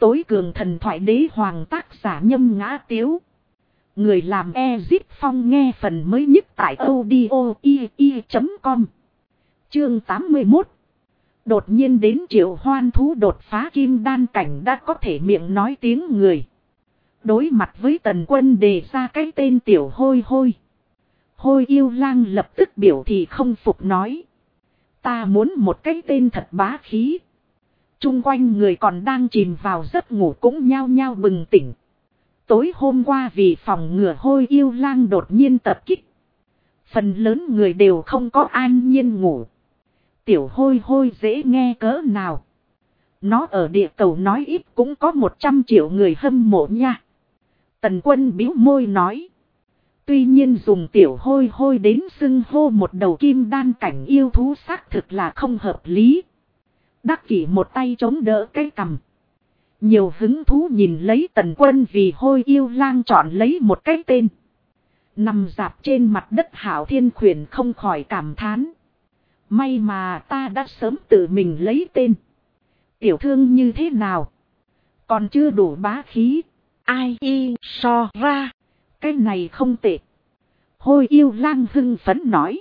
Tối cường thần thoại đế hoàng tác giả Nhâm Ngã Tiếu. Người làm Ezip Phong nghe phần mới nhất tại audio.com. Chương 81. Đột nhiên đến Triệu Hoan thú đột phá kim đan cảnh đã có thể miệng nói tiếng người. Đối mặt với Tần Quân đề ra cái tên tiểu hôi hôi. Hôi yêu lang lập tức biểu thị không phục nói. Ta muốn một cái tên thật bá khí. Chung quanh người còn đang chìm vào giấc ngủ cũng nhao nhao bừng tỉnh. Tối hôm qua vì phòng ngừa hôi yêu lang đột nhiên tập kích. Phần lớn người đều không có an nhiên ngủ. Tiểu hôi hôi dễ nghe cỡ nào. Nó ở địa cầu nói ít cũng có 100 triệu người hâm mộ nha. Tần Quân bĩu môi nói. Tuy nhiên dùng tiểu hôi hôi đến xưng hô một đầu kim đan cảnh yêu thú xác thực là không hợp lý. Đắc Kỷ một tay chống đỡ cái cằm. Nhiều hứng thú nhìn lấy Tần Quân vì hôi yêu lang chọn lấy một cái tên. Nằm dạp trên mặt đất Hạo Thiên Khuyển không khỏi cảm thán. May mà ta đã sớm tự mình lấy tên. Tiểu thương như thế nào? Còn chưa đủ bá khí. Ai y so ra. Cái này không tệ. Hôi yêu lang hưng phấn nói.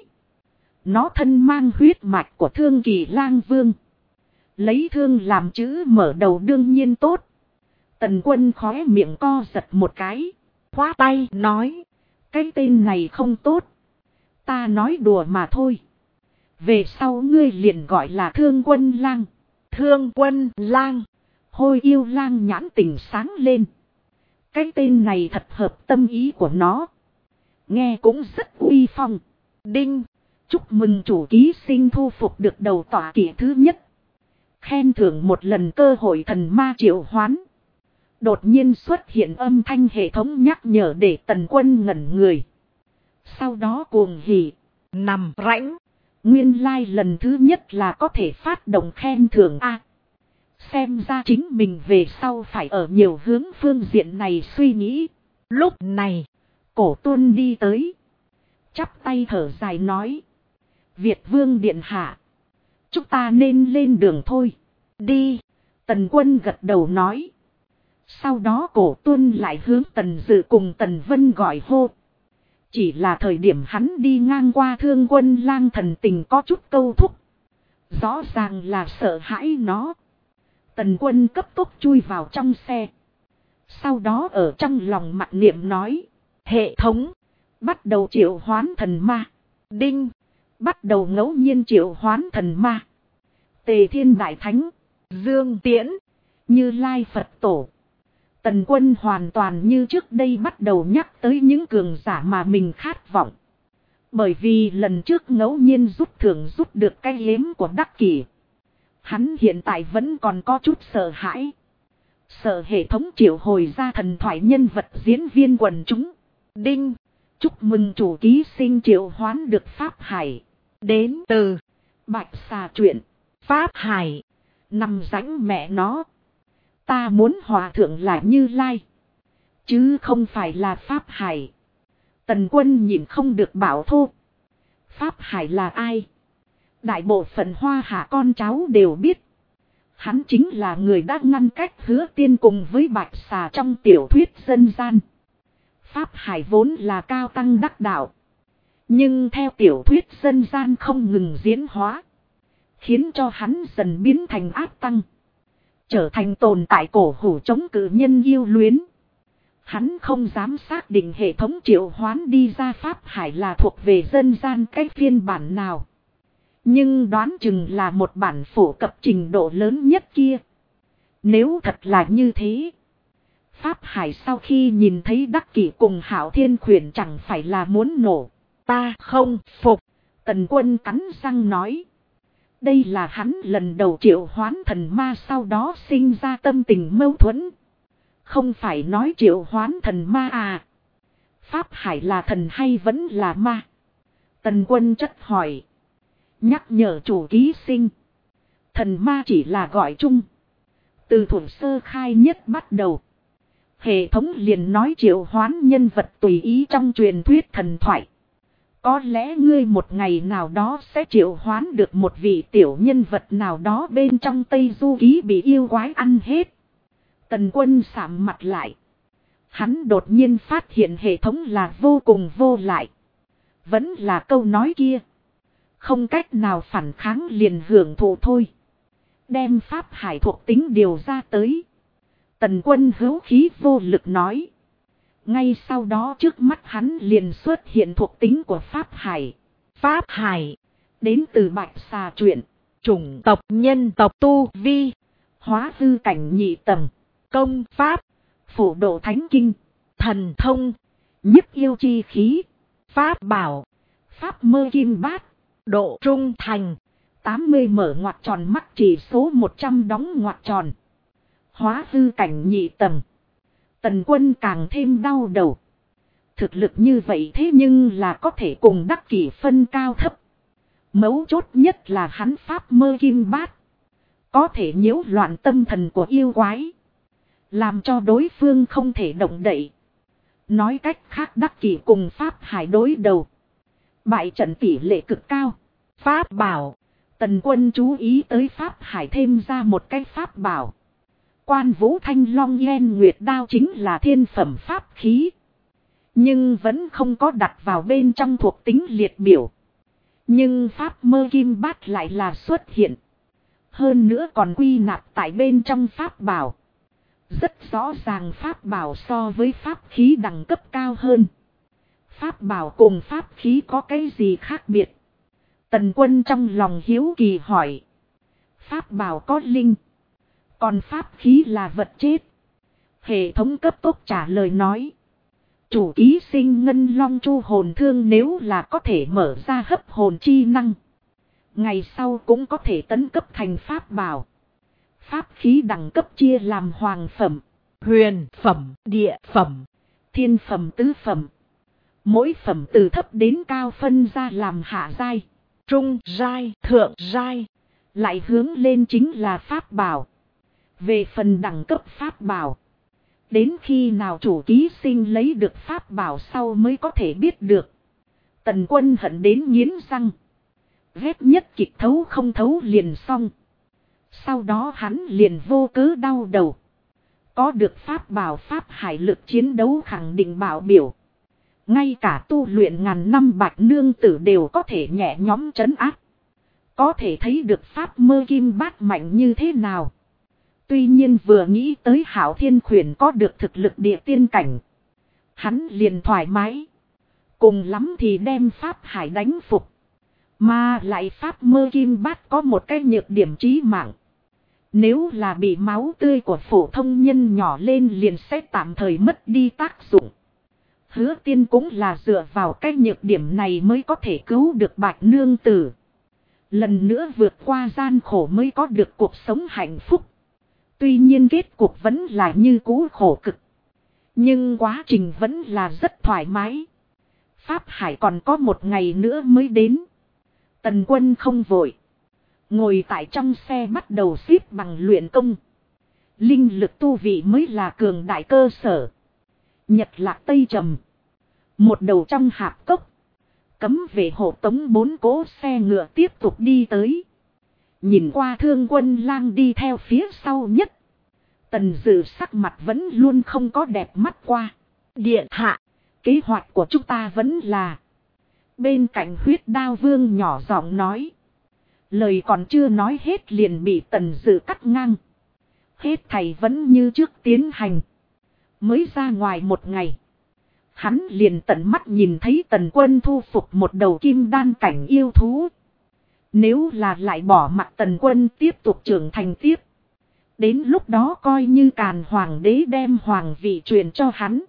Nó thân mang huyết mạch của Thương Kỳ Lang Vương. Lấy thương làm chữ mở đầu đương nhiên tốt. Tần Quân khóe miệng co giật một cái. Khoát tay nói. Cái tên này không tốt. Ta nói đùa mà thôi. Về sau ngươi liền gọi là Thương Quân Lang. Thương Quân Lang. Hôi yêu lang nhãn tình sáng lên. Cái tên này thật hợp tâm ý của nó. Nghe cũng rất uy phong. Đinh. Chúc mừng chủ ký sinh thu phục được đầu tọa kỵ thứ nhất. Khen thưởng một lần cơ hội thần ma triệu hoán. Đột nhiên xuất hiện âm thanh hệ thống nhắc nhở để Tần Quân ngẩn người. Sau đó cuồng hỉ. Nằm rãnh. Nguyên lai lần thứ nhất là có thể phát động khen thưởng A. Xem ra chính mình về sau phải ở nhiều hướng phương diện này suy nghĩ. Lúc này, Cổ Tuân đi tới. Chắp tay thở dài nói. Việt Vương điện hạ. Chúng ta nên lên đường thôi. Đi. Tần Quân gật đầu nói. Sau đó Cổ Tuân lại hướng Tần Dự cùng Tần Vân gọi hô. Chỉ là thời điểm hắn đi ngang qua Thương Quân Lang thần tình có chút câu thúc. Rõ ràng là sợ hãi nó. Tần Quân cấp tốc chui vào trong xe. Sau đó ở trong lòng mặc niệm nói. Hệ thống. Bắt đầu triệu hoán thần ma. Đinh. Bắt đầu ngẫu nhiên triệu hoán thần ma. Tề Thiên Đại Thánh. Dương Tiễn. Như Lai Phật Tổ. Tần Quân hoàn toàn như trước đây bắt đầu nhắc tới những cường giả mà mình khát vọng. Bởi vì lần trước ngẫu nhiên rút thưởng rút được cái yếm của Đắc Kỷ. Hắn hiện tại vẫn còn có chút sợ hãi. Sợ hệ thống triệu hồi ra thần thoại nhân vật diễn viên quần chúng. Đinh. Chúc mừng chủ ký sinh triệu hoán được Pháp Hải. Đến từ Bạch Xà Truyện. Pháp Hải. Nằm rãnh mẹ nó. Ta muốn hòa thượng là Như Lai. Chứ không phải là Pháp Hải. Tần Quân nhìn không được bảo thô. Pháp Hải là ai? Đại bộ phận Hoa Hạ con cháu đều biết. Hắn chính là người đã ngăn cách Hứa Tiên cùng với Bạch Xà trong tiểu thuyết dân gian. Pháp Hải vốn là cao tăng đắc đạo. Nhưng theo tiểu thuyết dân gian không ngừng diễn hóa. Khiến cho hắn dần biến thành ác tăng. Trở thành tồn tại cổ hủ chống cự nhân yêu luyến. Hắn không dám xác định hệ thống triệu hoán đi ra Pháp Hải là thuộc về dân gian cái phiên bản nào. Nhưng đoán chừng là một bản phổ cập trình độ lớn nhất kia. Nếu thật là như thế. Pháp Hải sau khi nhìn thấy Đắc Kỷ cùng Hạo Thiên Khuyển chẳng phải là muốn nổ. Ta không phục. Tần Quân cắn răng nói. Đây là hắn lần đầu triệu hoán thần ma sau đó sinh ra tâm tình mâu thuẫn. Không phải nói triệu hoán thần ma à. Pháp Hải là thần hay vẫn là ma? Tần Quân chất hỏi. Nhắc nhở chủ ký sinh. Thần ma chỉ là gọi chung. Từ thuở sơ khai nhất bắt đầu. Hệ thống liền nói triệu hoán nhân vật tùy ý trong truyền thuyết thần thoại. Có lẽ ngươi một ngày nào đó sẽ triệu hoán được một vị tiểu nhân vật nào đó bên trong Tây Du Ký bị yêu quái ăn hết. Tần Quân sạm mặt lại. Hắn đột nhiên phát hiện hệ thống là vô cùng vô lại. Vẫn là câu nói kia. Không cách nào phản kháng liền hưởng thụ thôi. Đem pháp hải thuộc tính điều ra tới. Tần Quân hữu khí vô lực nói. Ngay sau đó trước mắt hắn liền xuất hiện thuộc tính của pháp hải. Pháp hải. Đến từ Bạch Xà truyện. Chủng tộc nhân tộc tu vi. Hóa hư cảnh nhị tầng. Công pháp. Phổ độ thánh kinh. Thần thông. Nhiếp yêu chi khí. Pháp bảo. Pháp mơ kim bát. Độ trung thành. 80 mở ngoặc tròn mắt chỉ số 100 đóng ngoặc tròn. Hóa hư cảnh nhị tầng. Tần Quân càng thêm đau đầu. Thực lực như vậy thế nhưng là có thể cùng đắc kỷ phân cao thấp. Mấu chốt nhất là hắn pháp mơ kim bát. Có thể nhiễu loạn tâm thần của yêu quái. Làm cho đối phương không thể động đậy. Nói cách khác đắc kỷ cùng pháp hải đối đầu. Bại trận tỷ lệ cực cao. Pháp bảo. Tần Quân chú ý tới pháp hải thêm ra một cái pháp bảo. Quan Vũ Thanh Long Yen Nguyệt Đao chính là thiên phẩm pháp khí. Nhưng vẫn không có đặt vào bên trong thuộc tính liệt biểu. Nhưng pháp mơ kim bát lại là xuất hiện. Hơn nữa còn quy nạp tại bên trong pháp bảo. Rất rõ ràng pháp bảo so với pháp khí đẳng cấp cao hơn. Pháp bảo cùng pháp khí có cái gì khác biệt? Tần Quân trong lòng hiếu kỳ hỏi. Pháp bảo có linh. Còn pháp khí là vật chết. Hệ thống cấp tốc trả lời nói. Chủ ký sinh ngân long chu hồn thương nếu là có thể mở ra hấp hồn chi năng. Ngày sau cũng có thể tấn cấp thành pháp bảo. Pháp khí đẳng cấp chia làm hoàng phẩm, huyền phẩm, địa phẩm, thiên phẩm, tứ phẩm. Mỗi phẩm từ thấp đến cao phân ra làm hạ giai, trung giai, thượng giai. Lại hướng lên chính là pháp bảo. Về phần đẳng cấp pháp bảo. Đến khi nào chủ ký sinh lấy được pháp bảo sau mới có thể biết được. Tần Quân hận đến nghiến răng. Ghét nhất kịch thấu không thấu liền xong. Sau đó hắn liền vô cớ đau đầu. Có được pháp bảo pháp hải lực chiến đấu khẳng định bảo biểu. Ngay cả tu luyện ngàn năm bạch nương tử đều có thể nhẹ nhõm trấn áp. Có thể thấy được pháp mơ kim bát mạnh như thế nào. Tuy nhiên vừa nghĩ tới Hạo Thiên Khuyển có được thực lực địa tiên cảnh. Hắn liền thoải mái. Cùng lắm thì đem pháp hải đánh phục. Mà lại pháp mơ kim bát có một cái nhược điểm chí mạng. Nếu là bị máu tươi của phổ thông nhân nhỏ lên liền sẽ tạm thời mất đi tác dụng. Hứa Tiên cũng là dựa vào cái nhược điểm này mới có thể cứu được bạch nương tử. Lần nữa vượt qua gian khổ mới có được cuộc sống hạnh phúc. Tuy nhiên kết cục vẫn là như cũ khổ cực. Nhưng quá trình vẫn là rất thoải mái. Pháp hải còn có một ngày nữa mới đến. Tần Quân không vội. Ngồi tại trong xe bắt đầu xếp bằng luyện công. Linh lực tu vị mới là cường đại cơ sở. Nhật lạc tây trầm. Một đầu trong hạp cốc. Cấm về hộ tống 4 cỗ xe ngựa tiếp tục đi tới. Nhìn qua Thương Quân Lang đi theo phía sau nhất. Tần Dự sắc mặt vẫn luôn không có đẹp mắt qua. Điện hạ. Kế hoạch của chúng ta vẫn là. Bên cạnh Huyết Đao Vương nhỏ giọng nói. Lời còn chưa nói hết liền bị Tần Dự cắt ngang. Hết thầy vẫn như trước tiến hành. Mới ra ngoài một ngày. Hắn liền tận mắt nhìn thấy Tần Quân thu phục một đầu kim đan cảnh yêu thú. Nếu là lại bỏ mặc Tần Quân tiếp tục trưởng thành tiếp. Đến lúc đó coi như Càn Hoàng đế đem hoàng vị truyền cho hắn.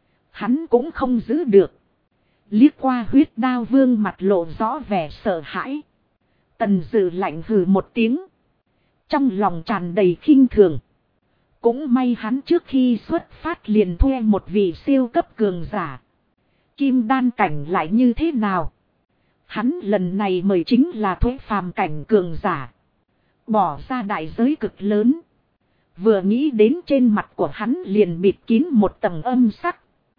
Hắn cũng không giữ được. Liếc qua Huyết Đao Vương mặt lộ rõ vẻ sợ hãi. Tần Dự lạnh hừ một tiếng. Trong lòng tràn đầy khinh thường. Cũng may hắn trước khi xuất phát liền thuê một vị siêu cấp cường giả. Kim đan cảnh lại như thế nào? Hắn lần này mời chính là thuế phàm cảnh cường giả. Bỏ ra đại giới cực lớn. Vừa nghĩ đến trên mặt của hắn liền bịt kín một tầng âm sắc.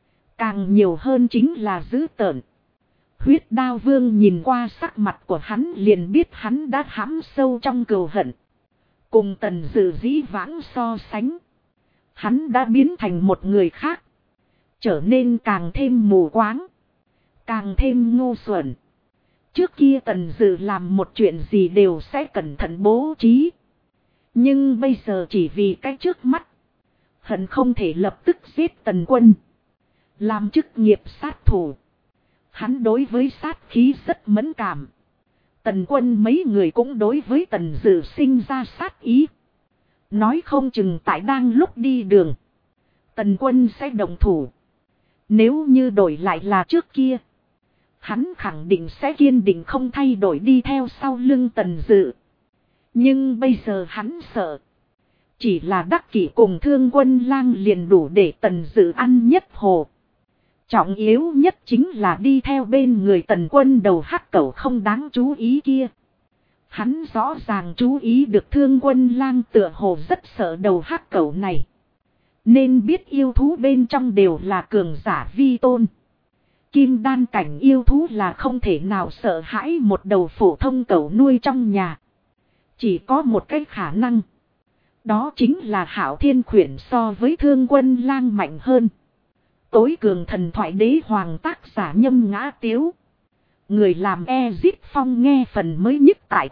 Càng nhiều hơn chính là dữ tợn. Huyết Đao Vương nhìn qua sắc mặt của hắn liền biết hắn đã hãm sâu trong cừu hận. Cùng Tần Dự dĩ vãng so sánh. Hắn đã biến thành một người khác. Trở nên càng thêm mù quáng. Càng thêm ngu xuẩn. Trước kia Tần Dự làm một chuyện gì đều sẽ cẩn thận bố trí. Nhưng bây giờ chỉ vì cái trước mắt. Hận không thể lập tức giết Tần Quân. Làm chức nghiệp sát thủ. Hắn đối với sát khí rất mẫn cảm. Tần Quân mấy người cũng đối với Tần Dự sinh ra sát ý. Nói không chừng tại đang lúc đi đường. Tần Quân sẽ động thủ. Nếu như đổi lại là trước kia. Hắn khẳng định sẽ kiên định không thay đổi đi theo sau lưng Tần Dự. Nhưng bây giờ hắn sợ. Chỉ là Đắc Kỷ cùng Thương Quân Lang liền đủ để Tần Dự ăn nhất hồ. Trọng yếu nhất chính là đi theo bên người Tần Quân đầu hắc cẩu không đáng chú ý kia. Hắn rõ ràng chú ý được Thương Quân Lang tựa hồ rất sợ đầu hắc cẩu này. Nên biết yêu thú bên trong đều là cường giả vi tôn. Kim đan cảnh yêu thú là không thể nào sợ hãi một đầu phổ thông cẩu nuôi trong nhà. Chỉ có một cái khả năng. Đó chính là Hạo Thiên Khuyển so với Thương Quân Lang mạnh hơn. Tối cường thần thoại đế hoàng tác giả Nhâm Ngã Tiếu. Người làm Ezit Phong nghe phần mới nhất tại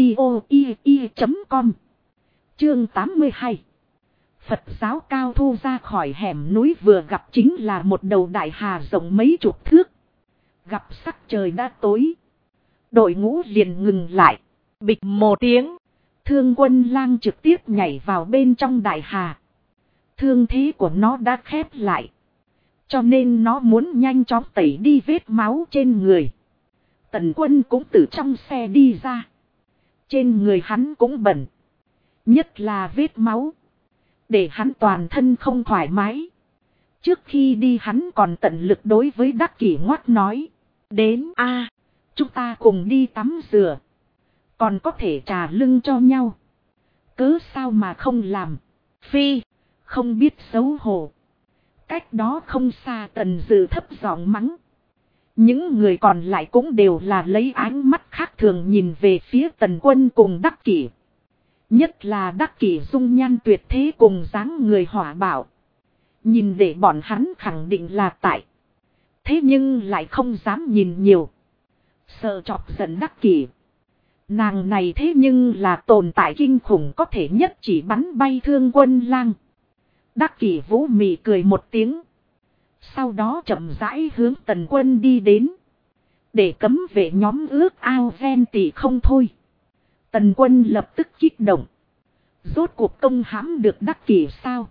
audio.com. Chương 82. Phật giáo cao thu ra khỏi hẻm núi vừa gặp chính là một đầu đại hà rộng mấy chục thước. Gặp sắc trời đã tối. Đội ngũ liền ngừng lại. Bịch một tiếng. Thương Quân Lang trực tiếp nhảy vào bên trong đại hà. Thương thế của nó đã khép lại. Cho nên nó muốn nhanh chóng tẩy đi vết máu trên người. Tần Quân cũng từ trong xe đi ra. Trên người hắn cũng bẩn. Nhất là vết máu. Để hắn toàn thân không thoải mái. Trước khi đi hắn còn tận lực đối với Đắc Kỷ ngoắt nói. Đến a, chúng ta cùng đi tắm rửa. Còn có thể trà lưng cho nhau. Cớ sao mà không làm. Phi, không biết xấu hổ. Cách đó không xa Tần Dự thấp giọng mắng. Những người còn lại cũng đều là lấy ánh mắt khác thường nhìn về phía Tần Quân cùng Đắc Kỷ. Nhất là Đắc Kỷ dung nhan tuyệt thế cùng dáng người hỏa bạo. Nhìn để bọn hắn khẳng định là tại. Thế nhưng lại không dám nhìn nhiều. Sợ chọc giận Đắc Kỷ. Nàng này thế nhưng là tồn tại kinh khủng có thể nhất chỉ bắn bay Thương Quân Lang. Đắc Kỷ vũ mị cười một tiếng. Sau đó chậm rãi hướng Tần Quân đi đến. Để cấm vệ nhóm ước ao ghen tị không thôi. Tần Quân lập tức kích động. Rốt cuộc công hãm được Đắc Kỷ sao?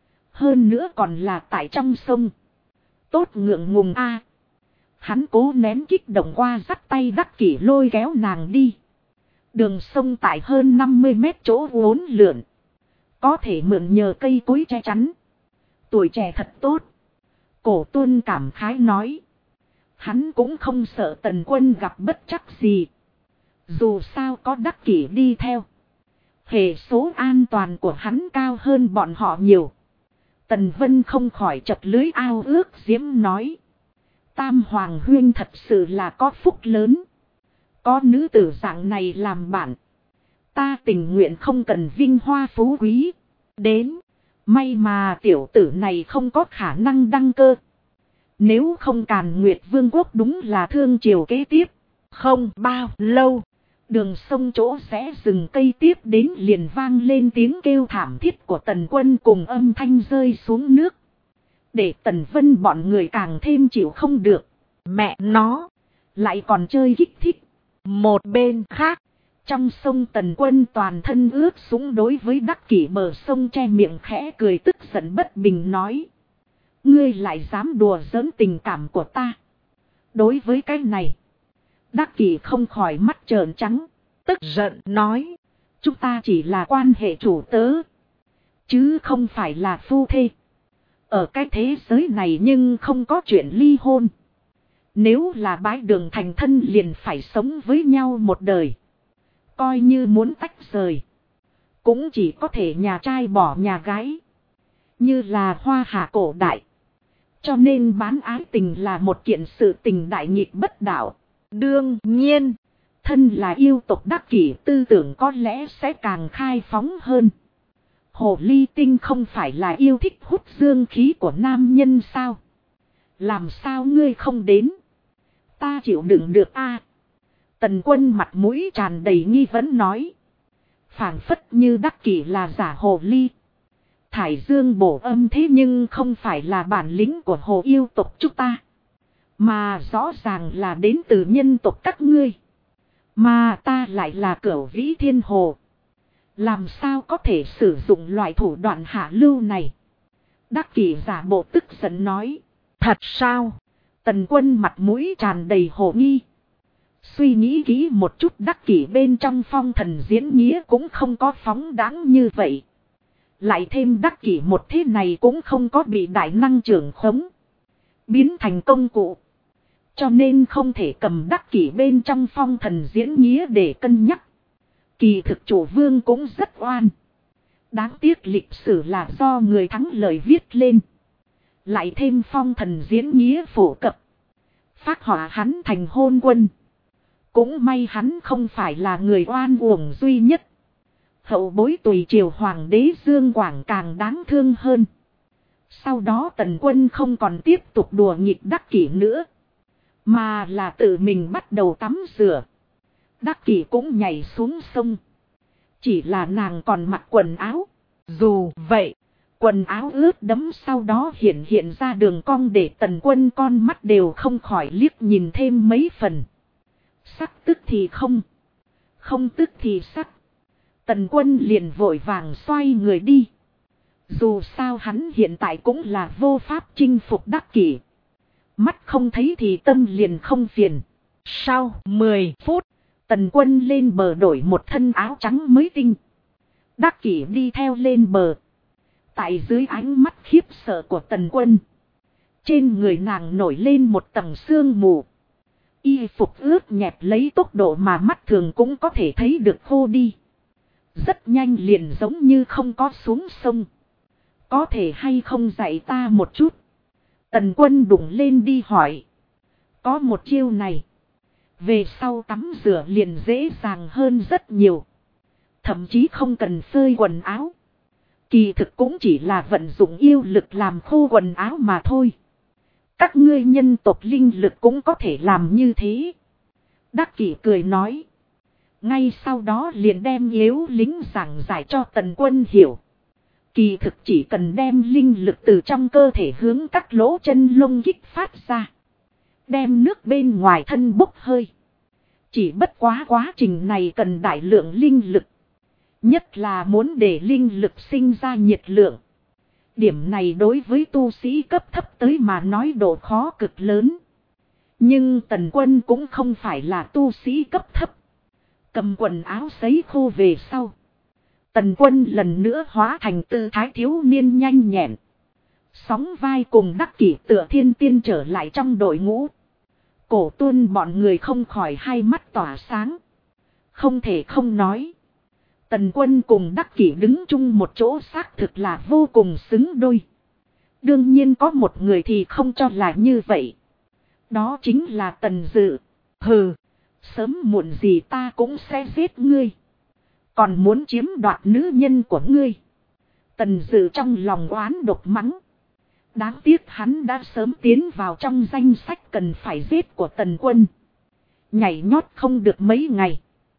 Hơn nữa còn là tại trong sông. Tốt ngượng ngùng a. Hắn cố nén kích động qua dắt tay Đắc Kỷ lôi kéo nàng đi. Đường sông tại hơn 50 mét chỗ uốn lượn. Có thể mượn nhờ cây cối che chắn. Tuổi trẻ thật tốt. Cổ Tuân cảm khái nói. Hắn cũng không sợ Tần Quân gặp bất trắc gì. Dù sao có Đắc Kỷ đi theo. Hệ số an toàn của hắn cao hơn bọn họ nhiều. Tần Vân không khỏi chật lưới ao ước diễm nói. Tam Hoàng Huyên thật sự là có phúc lớn. Có nữ tử dạng này làm bạn. Ta tình nguyện không cần vinh hoa phú quý. Đến. May mà tiểu tử này không có khả năng đăng cơ. Nếu không Càn Nguyệt Vương quốc đúng là thương triều kế tiếp. Không bao lâu. Đường sông chỗ rẽ rừng cây tiếp đến liền vang lên tiếng kêu thảm thiết của Tần Quân cùng âm thanh rơi xuống nước. Để Tần Vân bọn người càng thêm chịu không được. Mẹ nó. Lại còn chơi kích thích. Một bên khác. Trong sông Tần Quân toàn thân ướt sũng đối với Đắc Kỷ bờ sông che miệng khẽ cười tức giận bất bình nói. Ngươi lại dám đùa giỡn tình cảm của ta. Đối với cái này. Đắc Kỷ không khỏi mắt trợn trắng. Tức giận nói. Chúng ta chỉ là quan hệ chủ tớ. Chứ không phải là phu thê. Ở cái thế giới này nhưng không có chuyện ly hôn. Nếu là bái đường thành thân liền phải sống với nhau một đời. Coi như muốn tách rời. Cũng chỉ có thể nhà trai bỏ nhà gái. Như là Hoa Hạ cổ đại. Cho nên bán ái tình là một kiện sự tình đại nghịch bất đạo. Đương nhiên. Thân là yêu tộc Đắc Kỷ tư tưởng có lẽ sẽ càng khai phóng hơn. Hồ ly tinh không phải là yêu thích hút dương khí của nam nhân sao? Làm sao ngươi không đến? Ta chịu đựng được a. Tần Quân mặt mũi tràn đầy nghi vấn nói. Phảng phất như Đắc Kỷ là giả hồ ly. Thải dương bổ âm thế nhưng không phải là bản lĩnh của hồ yêu tộc chúng ta. Mà rõ ràng là đến từ nhân tộc các ngươi. Mà ta lại là Cửu Vĩ Thiên Hồ. Làm sao có thể sử dụng loại thủ đoạn hạ lưu này? Đắc Kỷ giả bộ tức giận nói. Thật sao? Tần Quân mặt mũi tràn đầy hồ nghi. Suy nghĩ kỹ một chút, Đắc Kỷ bên trong phong thần diễn nghĩa cũng không có phóng đáng như vậy. Lại thêm Đắc Kỷ một thế này cũng không có bị đại năng trưởng khống. Biến thành công cụ. Cho nên không thể cầm Đắc Kỷ bên trong phong thần diễn nghĩa để cân nhắc. Kỳ thực chủ vương cũng rất oan. Đáng tiếc lịch sử là do người thắng lời viết lên. Lại thêm phong thần diễn nghĩa phổ cập. Phác họa hắn thành hôn quân. Cũng may hắn không phải là người oan uổng duy nhất. Hậu bối tùy triều hoàng đế Dương Quảng càng đáng thương hơn. Sau đó Tần Quân không còn tiếp tục đùa nghịch Đắc Kỷ nữa. Mà là tự mình bắt đầu tắm rửa. Đắc Kỷ cũng nhảy xuống sông. Chỉ là nàng còn mặc quần áo. Dù vậy, quần áo ướt đẫm sau đó hiện ra đường cong để Tần Quân con mắt đều không khỏi liếc nhìn thêm mấy phần. Sắc tức thì không. Không tức thì sắc. Tần Quân liền vội vàng xoay người đi. Dù sao hắn hiện tại cũng là vô pháp chinh phục Đắc Kỷ. Mắt không thấy thì tâm liền không phiền. Sau 10 phút, Tần Quân lên bờ đổi một thân áo trắng mới tinh. Đắc Kỷ đi theo lên bờ. Tại dưới ánh mắt khiếp sợ của Tần Quân, trên người nàng nổi lên một tầng sương mù. Y phục ướt nhẹp lấy tốc độ mà mắt thường cũng có thể thấy được khô đi. Rất nhanh liền giống như không có xuống sông. Có thể hay không dạy ta một chút? Tần Quân đụng lên đi hỏi. Có một chiêu này. Về sau tắm rửa liền dễ dàng hơn rất nhiều. Thậm chí không cần phơi quần áo. Kỳ thực cũng chỉ là vận dụng yêu lực làm khô quần áo mà thôi. Các ngươi nhân tộc linh lực cũng có thể làm như thế. Đắc Kỷ cười nói. Ngay sau đó liền đem yếu lính giảng giải cho Tần Quân hiểu. Kỳ thực chỉ cần đem linh lực từ trong cơ thể hướng các lỗ chân lông kích phát ra. Đem nước bên ngoài thân bốc hơi. Chỉ bất quá quá trình này cần đại lượng linh lực. Nhất là muốn để linh lực sinh ra nhiệt lượng. Điểm này đối với tu sĩ cấp thấp tới mà nói độ khó cực lớn. Nhưng Tần Quân cũng không phải là tu sĩ cấp thấp. Cầm quần áo sấy khô về sau. Tần Quân lần nữa hóa thành tư thái thiếu niên nhanh nhẹn. Sóng vai cùng Đắc Kỷ tựa thiên tiên trở lại trong đội ngũ. Cổ Tuân bọn người không khỏi hai mắt tỏa sáng. Không thể không nói. Tần Quân cùng Đắc Kỷ đứng chung một chỗ xác thực là vô cùng xứng đôi. Đương nhiên có một người thì không cho là như vậy. Đó chính là Tần Dự. Hừ, sớm muộn gì ta cũng sẽ giết ngươi. Còn muốn chiếm đoạt nữ nhân của ngươi. Tần Dự trong lòng oán độc mắng. Đáng tiếc hắn đã sớm tiến vào trong danh sách cần phải giết của Tần Quân. Nhảy nhót không được mấy ngày.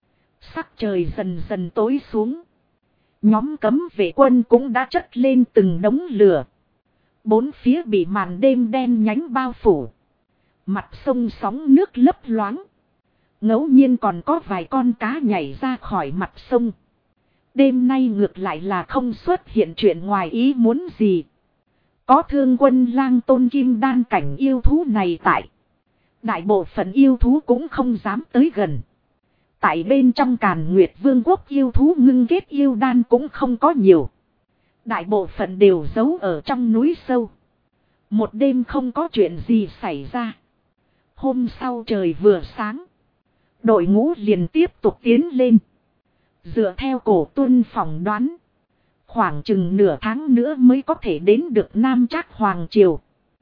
Sắc trời dần dần tối xuống. Nhóm cấm vệ quân cũng đã chất lên từng đống lửa. Bốn phía bị màn đêm đen nhánh bao phủ. Mặt sông sóng nước lấp loáng. Ngẫu nhiên còn có vài con cá nhảy ra khỏi mặt sông. Đêm nay ngược lại là không xuất hiện chuyện ngoài ý muốn gì. Có Thương Quân Lang Tôn kim đan cảnh yêu thú này tại. Đại bộ phận yêu thú cũng không dám tới gần. Tại bên trong Càn Nguyệt Vương quốc yêu thú ngưng kết yêu đan cũng không có nhiều. Đại bộ phận đều giấu ở trong núi sâu. Một đêm không có chuyện gì xảy ra. Hôm sau trời vừa sáng. Đội ngũ liền tiếp tục tiến lên. Dựa theo Cổ Tuân phỏng đoán. Khoảng chừng nửa tháng nữa mới có thể đến được Nam Trác Hoàng Triều.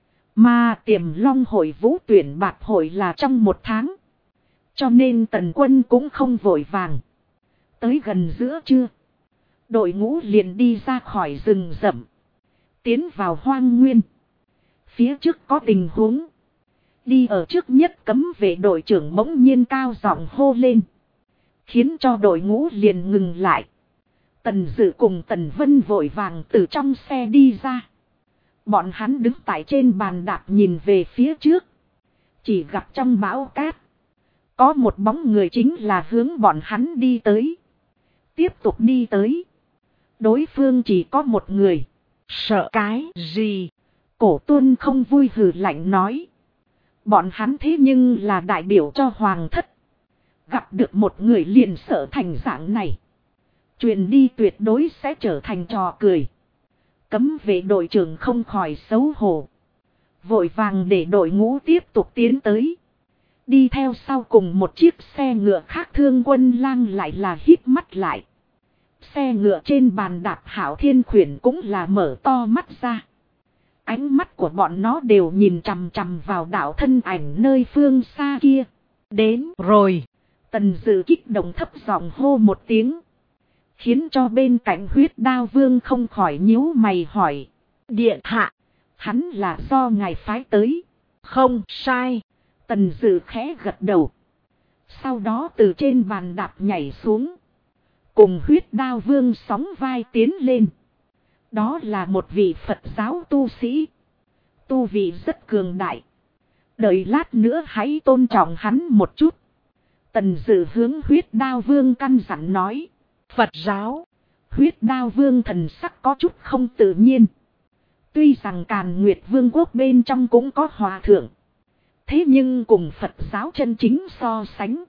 Mà Tiềm Long hội vũ tuyển bạt hội là trong một tháng. Cho nên Tần Quân cũng không vội vàng. Tới gần giữa trưa. Đội ngũ liền đi ra khỏi rừng rậm. Tiến vào hoang nguyên. Phía trước có tình huống. Đi ở trước nhất cấm vệ đội trưởng bỗng nhiên cao giọng hô lên. Khiến cho đội ngũ liền ngừng lại. Tần Dự cùng Tần Vân vội vàng từ trong xe đi ra. Bọn hắn đứng tại trên bàn đạp nhìn về phía trước. Chỉ gặp trong bão cát. Có một bóng người chính là hướng bọn hắn đi tới. Tiếp tục đi tới. Đối phương chỉ có một người. Sợ cái gì? Cổ Tuân không vui hừ lạnh nói. Bọn hắn thế nhưng là đại biểu cho hoàng thất. Gặp được một người liền sợ thành dạng này. Truyền đi tuyệt đối sẽ trở thành trò cười. Cấm vệ đội trưởng không khỏi xấu hổ. Vội vàng để đội ngũ tiếp tục tiến tới. Đi theo sau cùng một chiếc xe ngựa khác Thương Quân Lang lại là híp mắt lại. Xe ngựa trên bàn đạp Hạo Thiên Khuyển cũng là mở to mắt ra. Ánh mắt của bọn nó đều nhìn chằm chằm vào đạo thân ảnh nơi phương xa kia. Đến rồi. Tần Dự kích động thấp giọng hô một tiếng. Khiến cho bên cạnh Huyết Đao Vương không khỏi nhíu mày hỏi. Điện hạ. Hắn là do ngài phái tới. Không sai. Tần Dự khẽ gật đầu. Sau đó từ trên bàn đạp nhảy xuống. Cùng Huyết Đao Vương sóng vai tiến lên. Đó là một vị Phật giáo tu sĩ. Tu vị rất cường đại. Đợi lát nữa hãy tôn trọng hắn một chút. Tần Dự hướng Huyết Đao Vương căn dặn nói. Phật giáo. Huyết Đao Vương thần sắc có chút không tự nhiên. Tuy rằng Càn Nguyệt Vương quốc bên trong cũng có hòa thượng. Thế nhưng cùng Phật giáo chân chính so sánh.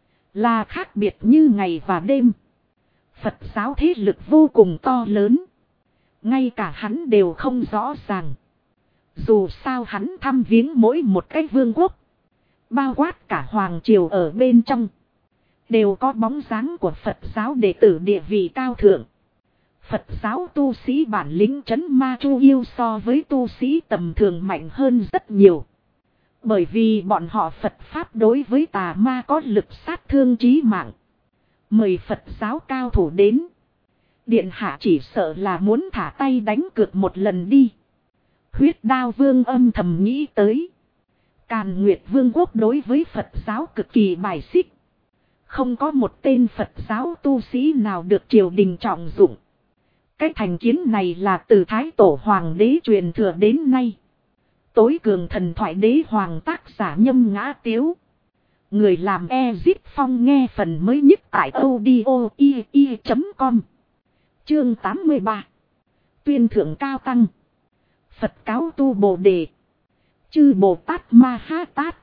Là khác biệt như ngày và đêm. Phật giáo thế lực vô cùng to lớn. Ngay cả hắn đều không rõ ràng. Dù sao hắn thăm viếng mỗi một cái vương quốc. Bao quát cả hoàng triều ở bên trong. Đều có bóng dáng của Phật giáo đệ tử địa vị cao thượng. Phật giáo tu sĩ bản lĩnh trấn ma chu yêu so với tu sĩ tầm thường mạnh hơn rất nhiều. Bởi vì bọn họ Phật Pháp đối với tà ma có lực sát thương chí mạng. Mời Phật giáo cao thủ đến. Điện hạ chỉ sợ là muốn thả tay đánh cược một lần đi. Huyết Đao Vương âm thầm nghĩ tới. Càn Nguyệt Vương quốc đối với Phật giáo cực kỳ bài xích. Không có một tên Phật giáo tu sĩ nào được triều đình trọng dụng. Cái thành kiến này là từ Thái Tổ Hoàng đế truyền thừa đến nay. Tối cường thần thoại đế hoàng tác giả Nhâm Ngã Tiếu. Người làm Ezip Phong nghe phần mới nhất tại audio.com. Chương 83. Tuyên thượng cao tăng. Phật cáo tu Bồ Đề. Chư Bồ Tát Ma Ha Tát.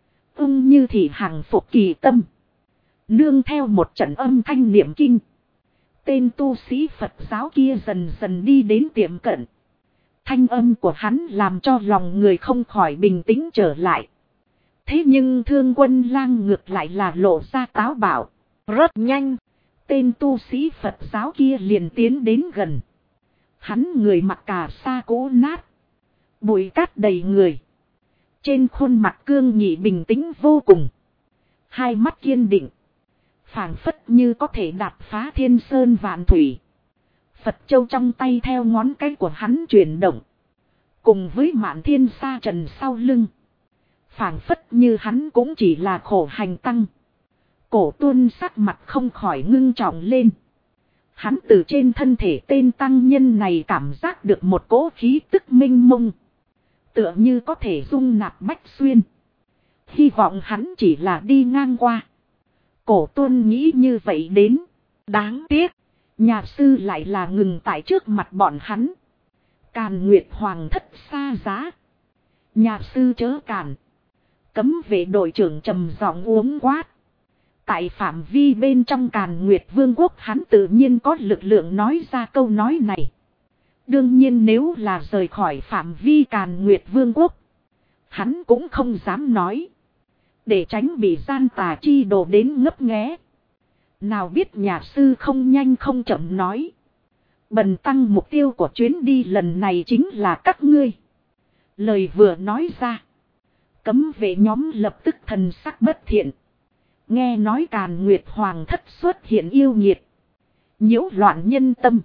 Như thị hàng phục kỳ tâm. Nương theo một trận âm thanh niệm kinh. Tên tu sĩ Phật giáo kia dần dần đi đến tiệm cận. Thanh âm của hắn làm cho lòng người không khỏi bình tĩnh trở lại. Thế nhưng Thương Quân Lang ngược lại là lộ ra táo bạo. Rất nhanh. Tên tu sĩ Phật giáo kia liền tiến đến gần. Hắn người mặc cà sa cũ nát. Bụi cát đầy người. Trên khuôn mặt cương nghị bình tĩnh vô cùng. Hai mắt kiên định. Phảng phất như có thể đạp phá thiên sơn vạn thủy. Phật châu trong tay theo ngón cái của hắn chuyển động. Cùng với Mạn Thiên Sa Trần sau lưng. Phảng phất như hắn cũng chỉ là khổ hành tăng. Cổ Tuân sắc mặt không khỏi ngưng trọng lên. Hắn từ trên thân thể tên tăng nhân này cảm giác được một cỗ khí tức minh mông. Tựa như có thể dung nạp bách xuyên. Hy vọng hắn chỉ là đi ngang qua. Cổ Tuân nghĩ như vậy đến. Đáng tiếc. Nhà sư lại là ngừng tại trước mặt bọn hắn. Càn Nguyệt Hoàng thất xa giá. Nhà sư chớ cản. Cấm vệ đội trưởng trầm giọng uống quát. Tại phạm vi bên trong Càn Nguyệt Vương quốc hắn tự nhiên có lực lượng nói ra câu nói này. Đương nhiên nếu là rời khỏi phạm vi Càn Nguyệt Vương quốc. Hắn cũng không dám nói. Để tránh bị gian tà chi đổ đến ngấp nghé. Nào biết nhà sư không nhanh không chậm nói. Bần tăng mục tiêu của chuyến đi lần này chính là các ngươi. Lời vừa nói ra. Cấm vệ nhóm lập tức thần sắc bất thiện. Nghe nói Càn Nguyệt Hoàng thất xuất hiện yêu nghiệt. nhiễu loạn nhân tâm.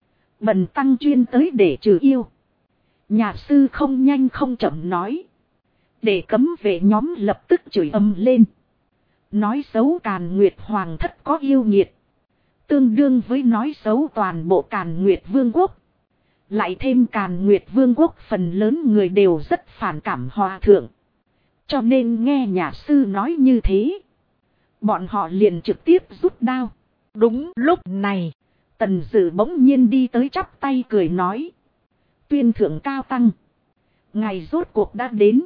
Bần tăng chuyên tới để trừ yêu. Nhà sư không nhanh không chậm nói. Để cấm vệ nhóm lập tức chửi ầm lên. Nói xấu Càn Nguyệt Hoàng thất có yêu nghiệt. Tương đương với nói xấu toàn bộ Càn Nguyệt Vương quốc. Lại thêm Càn Nguyệt Vương quốc phần lớn người đều rất phản cảm hòa thượng. Cho nên nghe nhà sư nói như thế. Bọn họ liền trực tiếp rút đao. Đúng lúc này, Tần Dự bỗng nhiên đi tới chắp tay cười nói. Tuyên thượng cao tăng. Ngày rốt cuộc đã đến.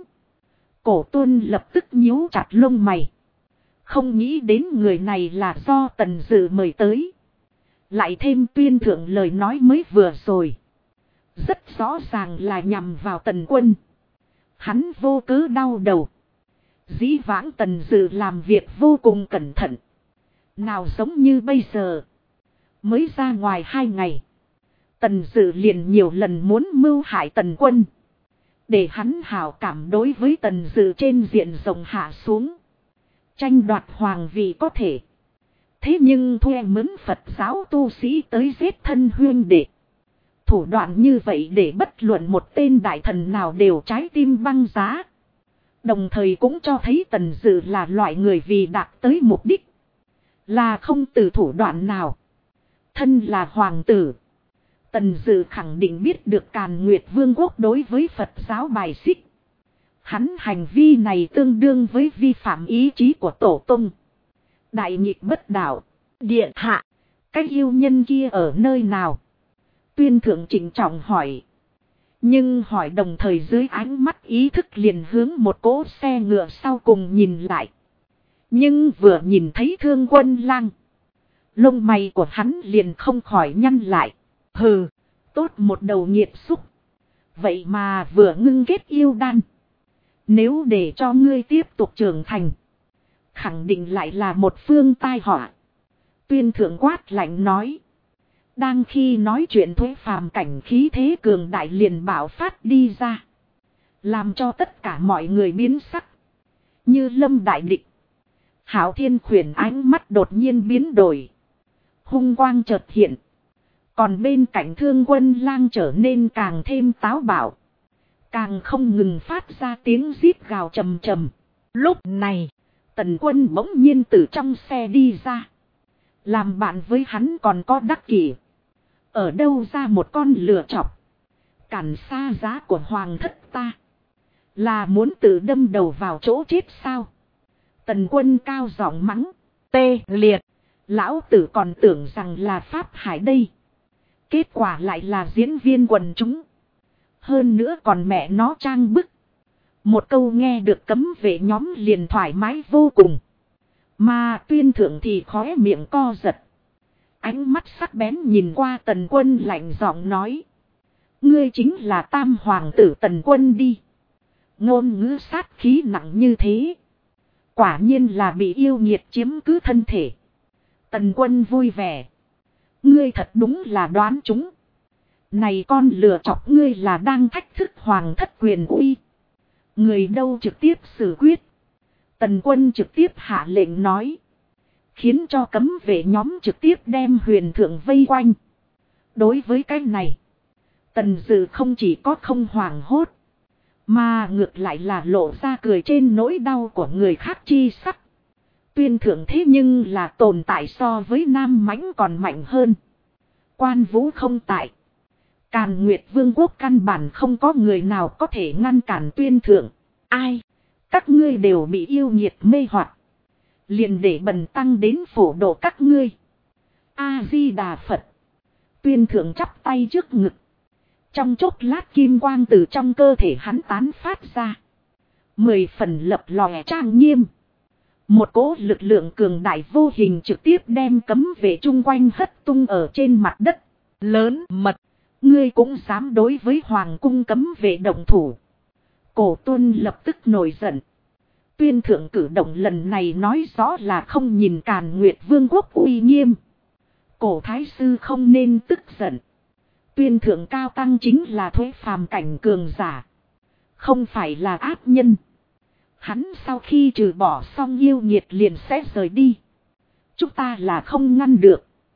Cổ Tuân lập tức nhíu chặt lông mày. Không nghĩ đến người này là do Tần Dự mời tới. Lại thêm tuyên thượng lời nói mới vừa rồi. Rất rõ ràng là nhằm vào Tần Quân. Hắn vô cớ đau đầu. Dĩ vãng Tần Dự làm việc vô cùng cẩn thận. Nào giống như bây giờ. Mới ra ngoài 2 ngày. Tần Dự liền nhiều lần muốn mưu hại Tần Quân. Để hắn hảo cảm đối với Tần Dự trên diện rộng hạ xuống. Tranh đoạt hoàng vị có thể. Thế nhưng thuê mướn Phật giáo tu sĩ tới giết thân huyên đệ. Thủ đoạn như vậy để bất luận một tên đại thần nào đều trái tim băng giá. Đồng thời cũng cho thấy Tần Dự là loại người vì đạt tới mục đích. Là không từ thủ đoạn nào. Thân là hoàng tử. Tần Dự khẳng định biết được Càn Nguyệt Vương quốc đối với Phật giáo bài xích. Hắn hành vi này tương đương với vi phạm ý chí của Tổ Tông. Đại nghịch bất đạo. Điện hạ. Cái yêu nhân kia ở nơi nào? Tuyên thượng trịnh trọng hỏi. Nhưng hỏi đồng thời dưới ánh mắt ý thức liền hướng một cỗ xe ngựa sau cùng nhìn lại. Nhưng vừa nhìn thấy Thương Quân Lang. Lông mày của hắn liền không khỏi nhăn lại. Hừ, tốt một đầu nghiệt xúc. Vậy mà vừa ngưng kết yêu đan. Nếu để cho ngươi tiếp tục trưởng thành. Khẳng định lại là một phương tai họa. Tuyên thượng quát lạnh nói. Đang khi nói chuyện thuế phàm cảnh khí thế cường đại liền bạo phát đi ra. Làm cho tất cả mọi người biến sắc. Như lâm đại địch. Hảo Thiên khuyển ánh mắt đột nhiên biến đổi. Hung quang chợt hiện. Còn bên cạnh Thương Quân Lang trở nên càng thêm táo bạo. Càng không ngừng phát ra tiếng rít gào trầm trầm. Lúc này, Tần Quân bỗng nhiên từ trong xe đi ra. Làm bạn với hắn còn có Đắc Kỷ. Ở đâu ra một con lừa chọc. Cản xa giá của hoàng thất ta. Là muốn tự đâm đầu vào chỗ chết sao? Tần Quân cao giọng mắng. Tê liệt. Lão tử còn tưởng rằng là Pháp Hải đây. Kết quả lại là diễn viên quần chúng. Hơn nữa còn mẹ nó trang bức. Một câu nghe được cấm vệ nhóm liền thoải mái vô cùng. Mà Tuyên thượng thì khóe miệng co giật. Ánh mắt sắc bén nhìn qua Tần Quân lạnh giọng nói. Ngươi chính là tam hoàng tử Tần Quân đi. Ngôn ngữ sát khí nặng như thế. Quả nhiên là bị yêu nghiệt chiếm cứ thân thể. Tần Quân vui vẻ. Ngươi thật đúng là đoán chúng. Này con lừa chọc ngươi là đang thách thức hoàng thất quyền uy. Người đâu trực tiếp xử quyết. Tần Quân trực tiếp hạ lệnh nói. Khiến cho cấm vệ nhóm trực tiếp đem huyền thượng vây quanh. Đối với cái này. Tần Dự không chỉ có không hoảng hốt. Mà ngược lại là lộ ra cười trên nỗi đau của người khác chi sắc. Tuyên thượng thế nhưng là tồn tại so với Nam Mãnh còn mạnh hơn. Quan Vũ không tại. Càn Nguyệt Vương quốc căn bản không có người nào có thể ngăn cản Tuyên thượng. Ai? Các ngươi đều bị yêu nghiệt mê hoặc. Liền để bần tăng đến phổ độ các ngươi. A-di-đà Phật. Tuyên thượng chắp tay trước ngực. Trong chốc lát kim quang từ trong cơ thể hắn tán phát ra. 10 phần lập lòe trang nghiêm. Một cỗ lực lượng cường đại vô hình trực tiếp đem cấm vệ chung quanh hất tung ở trên mặt đất. Lớn mật. Ngươi cũng dám đối với hoàng cung cấm vệ động thủ. Cổ Tuân lập tức nổi giận. Tuyên thượng cử động lần này nói rõ là không nhìn Càn Nguyệt Vương quốc uy nghiêm. Cổ thái sư không nên tức giận. Tuyên thượng cao tăng chính là thuế phàm cảnh cường giả. Không phải là ác nhân. Hắn sau khi trừ bỏ xong yêu nghiệt liền sẽ rời đi. Chúng ta là không ngăn được.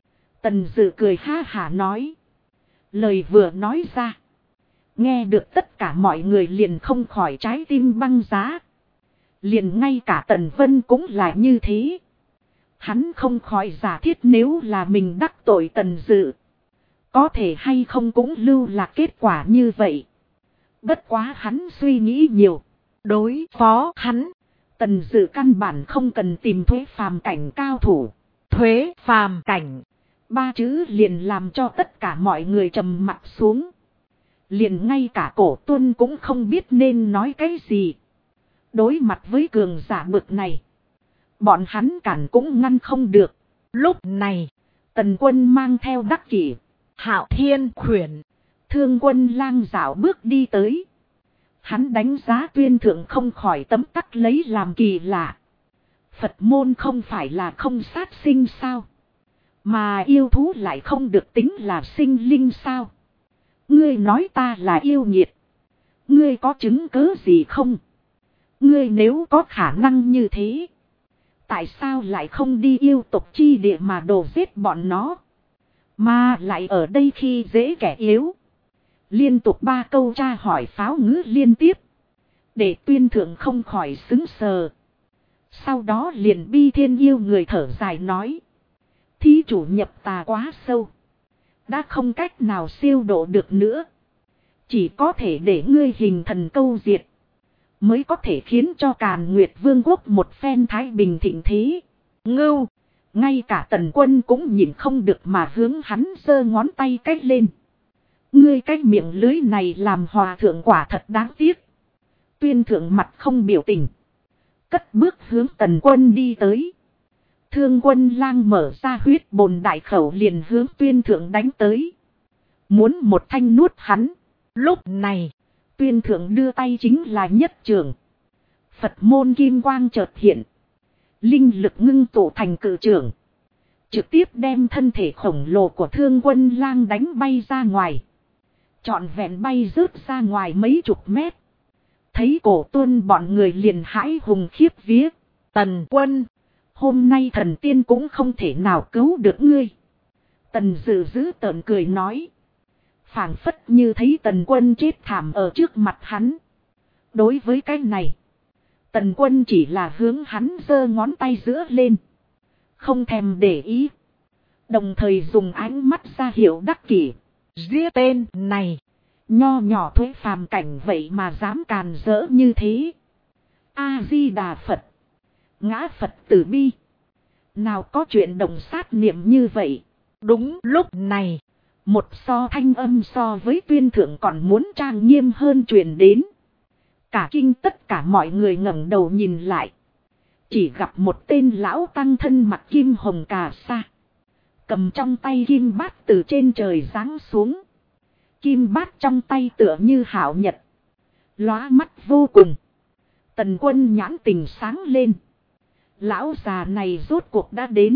Tần Dự cười ha hả nói. Lời vừa nói ra. Nghe được tất cả mọi người liền không khỏi trái tim băng giá. Liền ngay cả Tần Vân cũng là như thế. Hắn không khỏi giả thiết nếu là mình đắc tội Tần Dự. Có thể hay không cũng lưu là kết quả như vậy. Bất quá hắn suy nghĩ nhiều. Đối phó hắn. Tần Dự căn bản không cần tìm Thuế Phàm cảnh cao thủ. Thuế Phàm cảnh. 3 chữ liền làm cho tất cả mọi người trầm mặt xuống. Liền ngay cả Cổ Tuân cũng không biết nên nói cái gì. Đối mặt với cường giả bực này. Bọn hắn cản cũng ngăn không được. Lúc này. Tần Quân mang theo Đắc Kỷ, Hạo Thiên Khuyển, Thương Quân Lang dạo bước đi tới. Hắn đánh giá Tuyên Thượng không khỏi tấm tắc lấy làm kỳ lạ. Phật môn không phải là không sát sinh sao? Mà yêu thú lại không được tính là sinh linh sao? Ngươi nói ta là yêu nghiệt. Ngươi có chứng cứ gì không? Ngươi nếu có khả năng như thế. Tại sao lại không đi yêu tộc chi địa mà đổ giết bọn nó? Mà lại ở đây khi dễ kẻ yếu. Liên tục 3 câu tra hỏi pháo ngữ liên tiếp. Để Tuyên Thượng không khỏi xứng sờ. Sau đó liền bi thiên yêu người thở dài nói. Thí chủ nhập tà quá sâu. Đã không cách nào siêu độ được nữa. Chỉ có thể để ngươi hình thần câu diệt. Mới có thể khiến cho Càn Nguyệt Vương quốc một phen thái bình thịnh thế. Ngưu. Ngay cả Tần Quân cũng nhìn không được mà hướng hắn giơ ngón tay cách lên. Ngươi cái miệng lưới này làm hòa thượng quả thật đáng tiếc. Tuyên Thượng mặt không biểu tình. Cất bước hướng Tần Quân đi tới. Thương Quân Lang mở ra huyết bồn đại khẩu liền hướng Tuyên Thượng đánh tới. Muốn một thanh nuốt hắn. Lúc này. Tuyên Thượng đưa tay chính là nhất trường. Phật môn kim quang chợt hiện. Linh lực ngưng tụ thành cự trường. Trực tiếp đem thân thể khổng lồ của Thương Quân Lang đánh bay ra ngoài. Trọn vẹn bay rớt ra ngoài mấy chục mét. Thấy Cổ Tuân bọn người liền hãi hùng khiếp vía. Tần Quân. Hôm nay thần tiên cũng không thể nào cứu được ngươi. Tần Dự giữ tợn cười nói. Phảng phất như thấy Tần Quân chết thảm ở trước mặt hắn. Đối với cái này. Tần Quân chỉ là hướng hắn giơ ngón tay giữa lên. Không thèm để ý. Đồng thời dùng ánh mắt ra hiệu Đắc Kỷ. Giết tên này. Nho nhỏ Thuế Phàm cảnh vậy mà dám càn rỡ như thế. A-di-đà Phật. Ngã Phật tử bi. Nào có chuyện đồng sát niệm như vậy. Đúng lúc này. Một so thanh âm so với Tuyên Thượng còn muốn trang nghiêm hơn truyền đến. Cả kinh tất cả mọi người ngẩng đầu nhìn lại. Chỉ gặp một tên lão tăng thân mặc kim hồng cà sa. Cầm trong tay kim bát từ trên trời giáng xuống. Kim bát trong tay tựa như hảo nhật. Lóa mắt vô cùng. Tần Quân nhãn tình sáng lên. Lão già này rốt cuộc đã đến.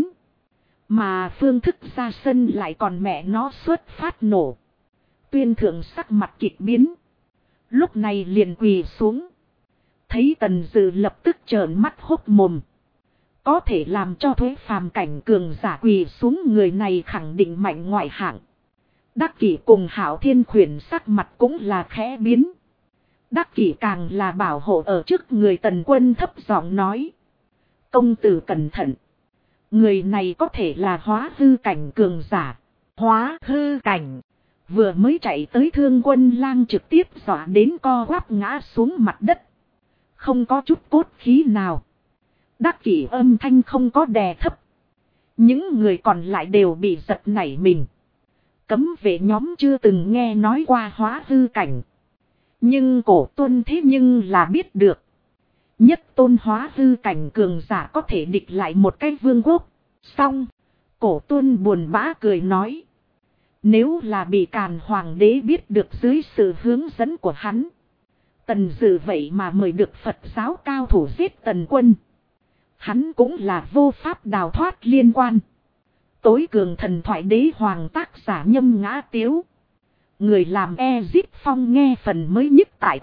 Mà phương thức ra sân lại còn mẹ nó xuất phát nổ. Tuyên Thượng sắc mặt kịch biến. Lúc này liền quỳ xuống. Thấy Tần Dự lập tức trợn mắt hốc mồm. Có thể làm cho Thuế Phàm cảnh cường giả quỳ xuống người này khẳng định mạnh ngoại hạng. Đắc Kỷ cùng Hạo Thiên Khuyển sắc mặt cũng là khẽ biến. Đắc Kỷ càng là bảo hộ ở trước người Tần Quân thấp giọng nói. Công tử cẩn thận. Người này có thể là hóa hư cảnh cường giả. Hóa hư cảnh. Vừa mới chạy tới Thương Quân Lang trực tiếp dọa đến co quắp ngã xuống mặt đất. Không có chút cốt khí nào. Đắc Kỷ âm thanh không có đè thấp. Những người còn lại đều bị giật nảy mình. Cấm vệ nhóm chưa từng nghe nói qua hóa hư cảnh. Nhưng Cổ Tuân thế nhưng là biết được. Nhất tôn hóa hư cảnh cường giả có thể địch lại một cái vương quốc. Xong. Cổ Tuân buồn bã cười nói. Nếu là bị Càn Hoàng đế biết được dưới sự hướng dẫn của hắn. Tần Dự vậy mà mời được Phật giáo cao thủ giết Tần Quân. Hắn cũng là vô pháp đào thoát liên quan. Tối cường thần thoại đế hoàng tác giả Nhâm Ngã Tiếu. Người làm Ezip Phong nghe phần mới nhất tại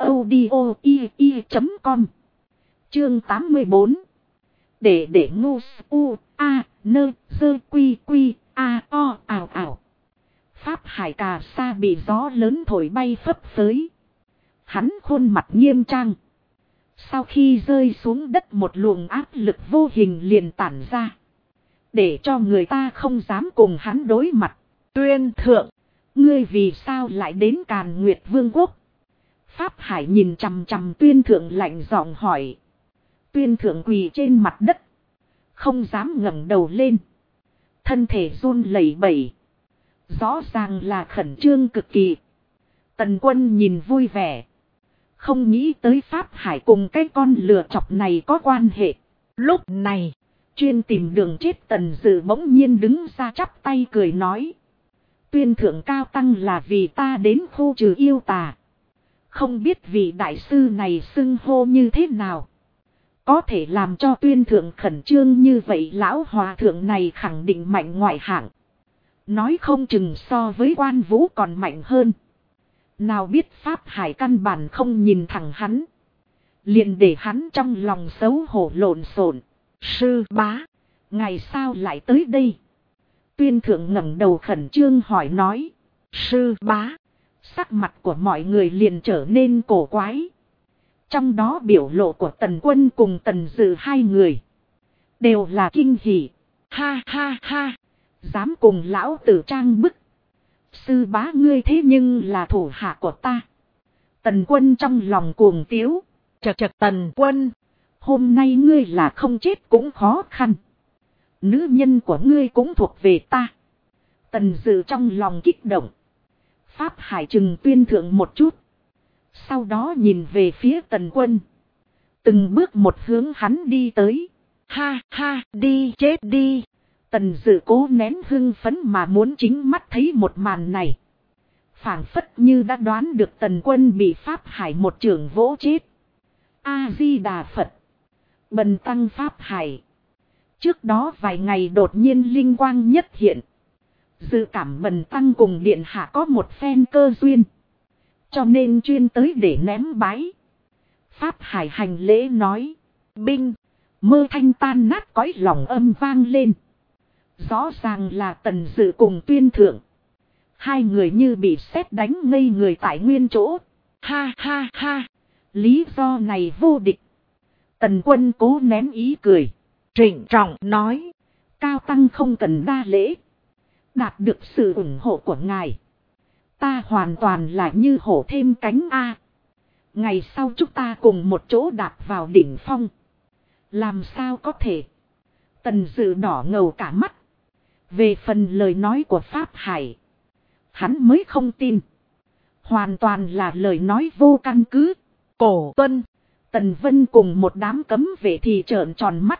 audio.com. Chương 84. Để ngu u a nơ dơ quy quy A o ào ào. Pháp Hải cà sa bị gió lớn thổi bay phấp phới. Hắn khuôn mặt nghiêm trang. Sau khi rơi xuống đất một luồng áp lực vô hình liền tản ra. Để cho người ta không dám cùng hắn đối mặt. Tuyên thượng, ngươi vì sao lại đến Càn Nguyệt Vương quốc? Pháp Hải nhìn chằm chằm Tuyên thượng lạnh giọng hỏi. Tuyên thượng quỳ trên mặt đất. Không dám ngẩng đầu lên. Thân thể run lẩy bẩy. Rõ ràng là khẩn trương cực kỳ. Tần Quân nhìn vui vẻ. Không nghĩ tới Pháp Hải cùng cái con lừa chọc này có quan hệ. Lúc này, chuyên tìm đường chết Tần Dự bỗng nhiên đứng ra chắp tay cười nói. Tuyên thượng cao tăng là vì ta đến khu trừ yêu tà. Không biết vị đại sư này xưng hô như thế nào. Có thể làm cho tuyên thượng khẩn trương như vậy lão hòa thượng này khẳng định mạnh ngoại hạng. Nói không chừng so với Quan Vũ còn mạnh hơn. Nào biết Pháp Hải căn bản không nhìn thẳng hắn. Liền để hắn trong lòng xấu hổ lộn xộn. Sư bá, ngày sao lại tới đây? Tuyên thượng ngẩng đầu khẩn trương hỏi nói. Sư bá, sắc mặt của mọi người liền trở nên cổ quái. Trong đó biểu lộ của Tần Quân cùng Tần Dự hai người. Đều là kinh hỉ. Ha ha ha, dám cùng lão tử trang bức. Sư bá ngươi thế nhưng là thủ hạ của ta. Tần Quân trong lòng cuồng tiếu. Chật chật Tần Quân, hôm nay ngươi là không chết cũng khó khăn. Nữ nhân của ngươi cũng thuộc về ta. Tần Dự trong lòng kích động. Pháp Hải trừng Tuyên thượng một chút. Sau đó nhìn về phía Tần Quân. Từng bước một hướng hắn đi tới. Ha ha, đi chết đi. Tần Dự cố nén hưng phấn mà muốn chính mắt thấy một màn này. Phảng phất như đã đoán được Tần Quân bị Pháp Hải một chưởng vỗ chết. A-di-đà Phật. Bần tăng Pháp Hải. Trước đó vài ngày đột nhiên linh quang nhất hiện. Dự cảm bần tăng cùng điện hạ có một phen cơ duyên. Cho nên chuyên tới để ném bái. Pháp Hải hành lễ nói. Binh. Mơ thanh tan nát cõi lòng âm vang lên. Rõ ràng là Tần Dự cùng Tuyên thượng. Hai người như bị sét đánh ngây người tại nguyên chỗ. Ha ha ha. Lý do này vô địch. Tần Quân cố nén ý cười. Trịnh trọng nói. Cao tăng không cần đa lễ. Đạt được sự ủng hộ của ngài. Ta hoàn toàn là như hổ thêm cánh A. Ngày sau chúng ta cùng một chỗ đạp vào đỉnh phong. Làm sao có thể. Tần Dự đỏ ngầu cả mắt. Về phần lời nói của Pháp Hải. Hắn mới không tin. Hoàn toàn là lời nói vô căn cứ. Cổ Tuân. Tần Vân cùng một đám cấm vệ thì trợn tròn mắt.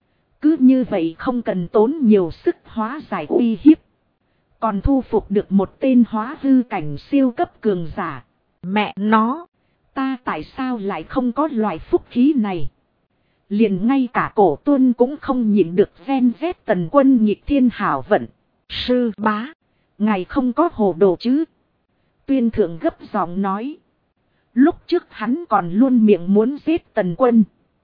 Cứ như vậy không cần tốn nhiều sức hóa giải uy hiếp. Còn thu phục được một tên hóa hư cảnh siêu cấp cường giả. Mẹ nó. Ta tại sao lại không có loại phúc khí này. Liền ngay cả Cổ Tuân cũng không nhịn được ven vét Tần Quân nghịch thiên hảo vận. Sư bá. Ngài không có hồ đồ chứ. Tuyên thượng gấp giọng nói. Lúc trước hắn còn luôn miệng muốn giết Tần Quân.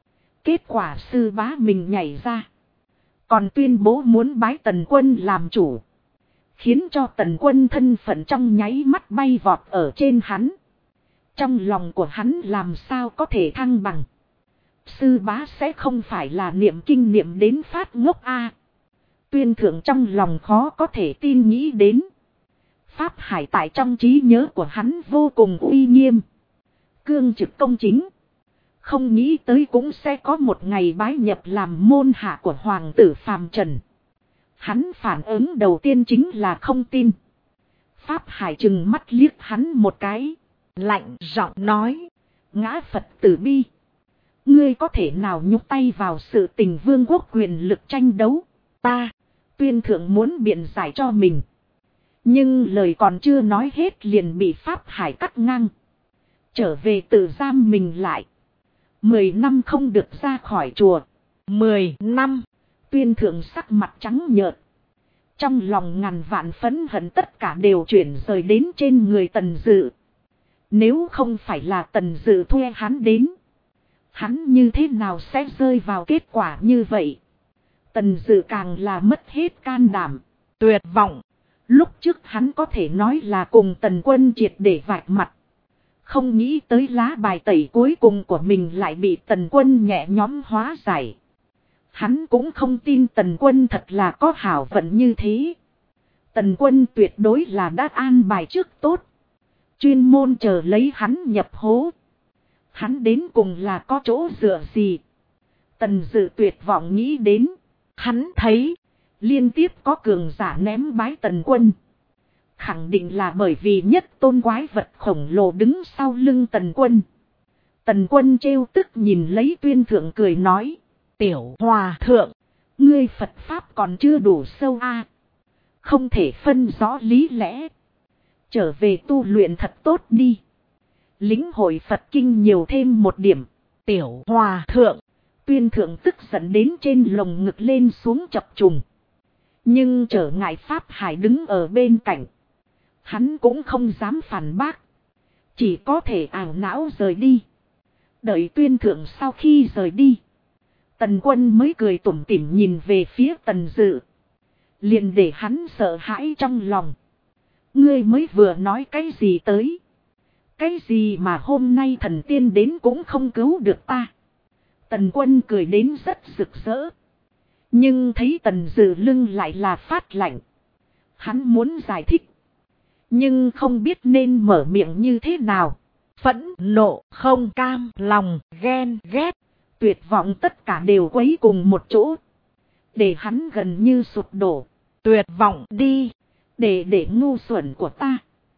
Kết quả sư bá mình nhảy ra. Còn tuyên bố muốn bái Tần Quân làm chủ. Khiến cho Tần Quân thân phận trong nháy mắt bay vọt ở trên hắn. Trong lòng của hắn làm sao có thể thăng bằng. Sư bá sẽ không phải là niệm kinh niệm đến phát ngốc a. Tuyên thượng trong lòng khó có thể tin nghĩ đến. Pháp Hải tại trong trí nhớ của hắn vô cùng uy nghiêm. Cương trực công chính. Không nghĩ tới cũng sẽ có một ngày bái nhập làm môn hạ của Hoàng tử Phàm Trần. Hắn phản ứng đầu tiên chính là không tin. Pháp Hải trừng mắt liếc hắn một cái. Lạnh giọng nói. Ngã Phật tử bi. Ngươi có thể nào nhúc tay vào sự tình vương quốc quyền lực tranh đấu. Ta. Tuyên thượng muốn biện giải cho mình. Nhưng lời còn chưa nói hết liền bị Pháp Hải cắt ngang. Trở về tự giam mình lại. 10 năm không được ra khỏi chùa. 10 năm. Tuyên thượng sắc mặt trắng nhợt. Trong lòng ngàn vạn phẫn hận tất cả đều chuyển rời đến trên người Tần Dự. Nếu không phải là Tần Dự thuê hắn đến. Hắn như thế nào sẽ rơi vào kết quả như vậy. Tần Dự càng là mất hết can đảm. tuyệt vọng. Lúc trước hắn có thể nói là cùng Tần Quân triệt để vạch mặt. Không nghĩ tới lá bài tẩy cuối cùng của mình lại bị Tần Quân nhẹ nhõm hóa giải. Hắn cũng không tin Tần Quân thật là có hảo vận như thế. Tần Quân tuyệt đối là đã an bài trước tốt. Chuyên môn chờ lấy hắn nhập hố. Hắn đến cùng là có chỗ dựa gì? Tần Dự tuyệt vọng nghĩ đến. Hắn thấy liên tiếp có cường giả ném bái Tần Quân. Khẳng định là bởi vì nhất tôn quái vật khổng lồ đứng sau lưng Tần Quân. Tần Quân trêu tức nhìn lấy Tuyên Thượng cười nói. Tiểu hòa thượng, ngươi Phật Pháp còn chưa đủ sâu a, không thể phân rõ lý lẽ. Trở về tu luyện thật tốt đi. Lĩnh hội Phật Kinh nhiều thêm một điểm. Tiểu hòa thượng, Tuyên Thượng tức giận đến trên lồng ngực lên xuống chập trùng. Nhưng trở ngại Pháp Hải đứng ở bên cạnh. Hắn cũng không dám phản bác. Chỉ có thể ảo não rời đi. Đợi Tuyên Thượng sau khi rời đi. Tần Quân mới cười tủm tỉm nhìn về phía Tần Dự. Liền để hắn sợ hãi trong lòng. Ngươi mới vừa nói cái gì tới? Cái gì mà hôm nay thần tiên đến cũng không cứu được ta? Tần Quân cười đến rất rực rỡ. Nhưng thấy Tần Dự lưng lại là phát lạnh. Hắn muốn giải thích. Nhưng không biết nên mở miệng như thế nào. Phẫn nộ, không cam lòng, ghen ghét, tuyệt vọng tất cả đều quấy cùng một chỗ. Để hắn gần như sụp đổ. Tuyệt vọng đi. Để ngu xuẩn của ta.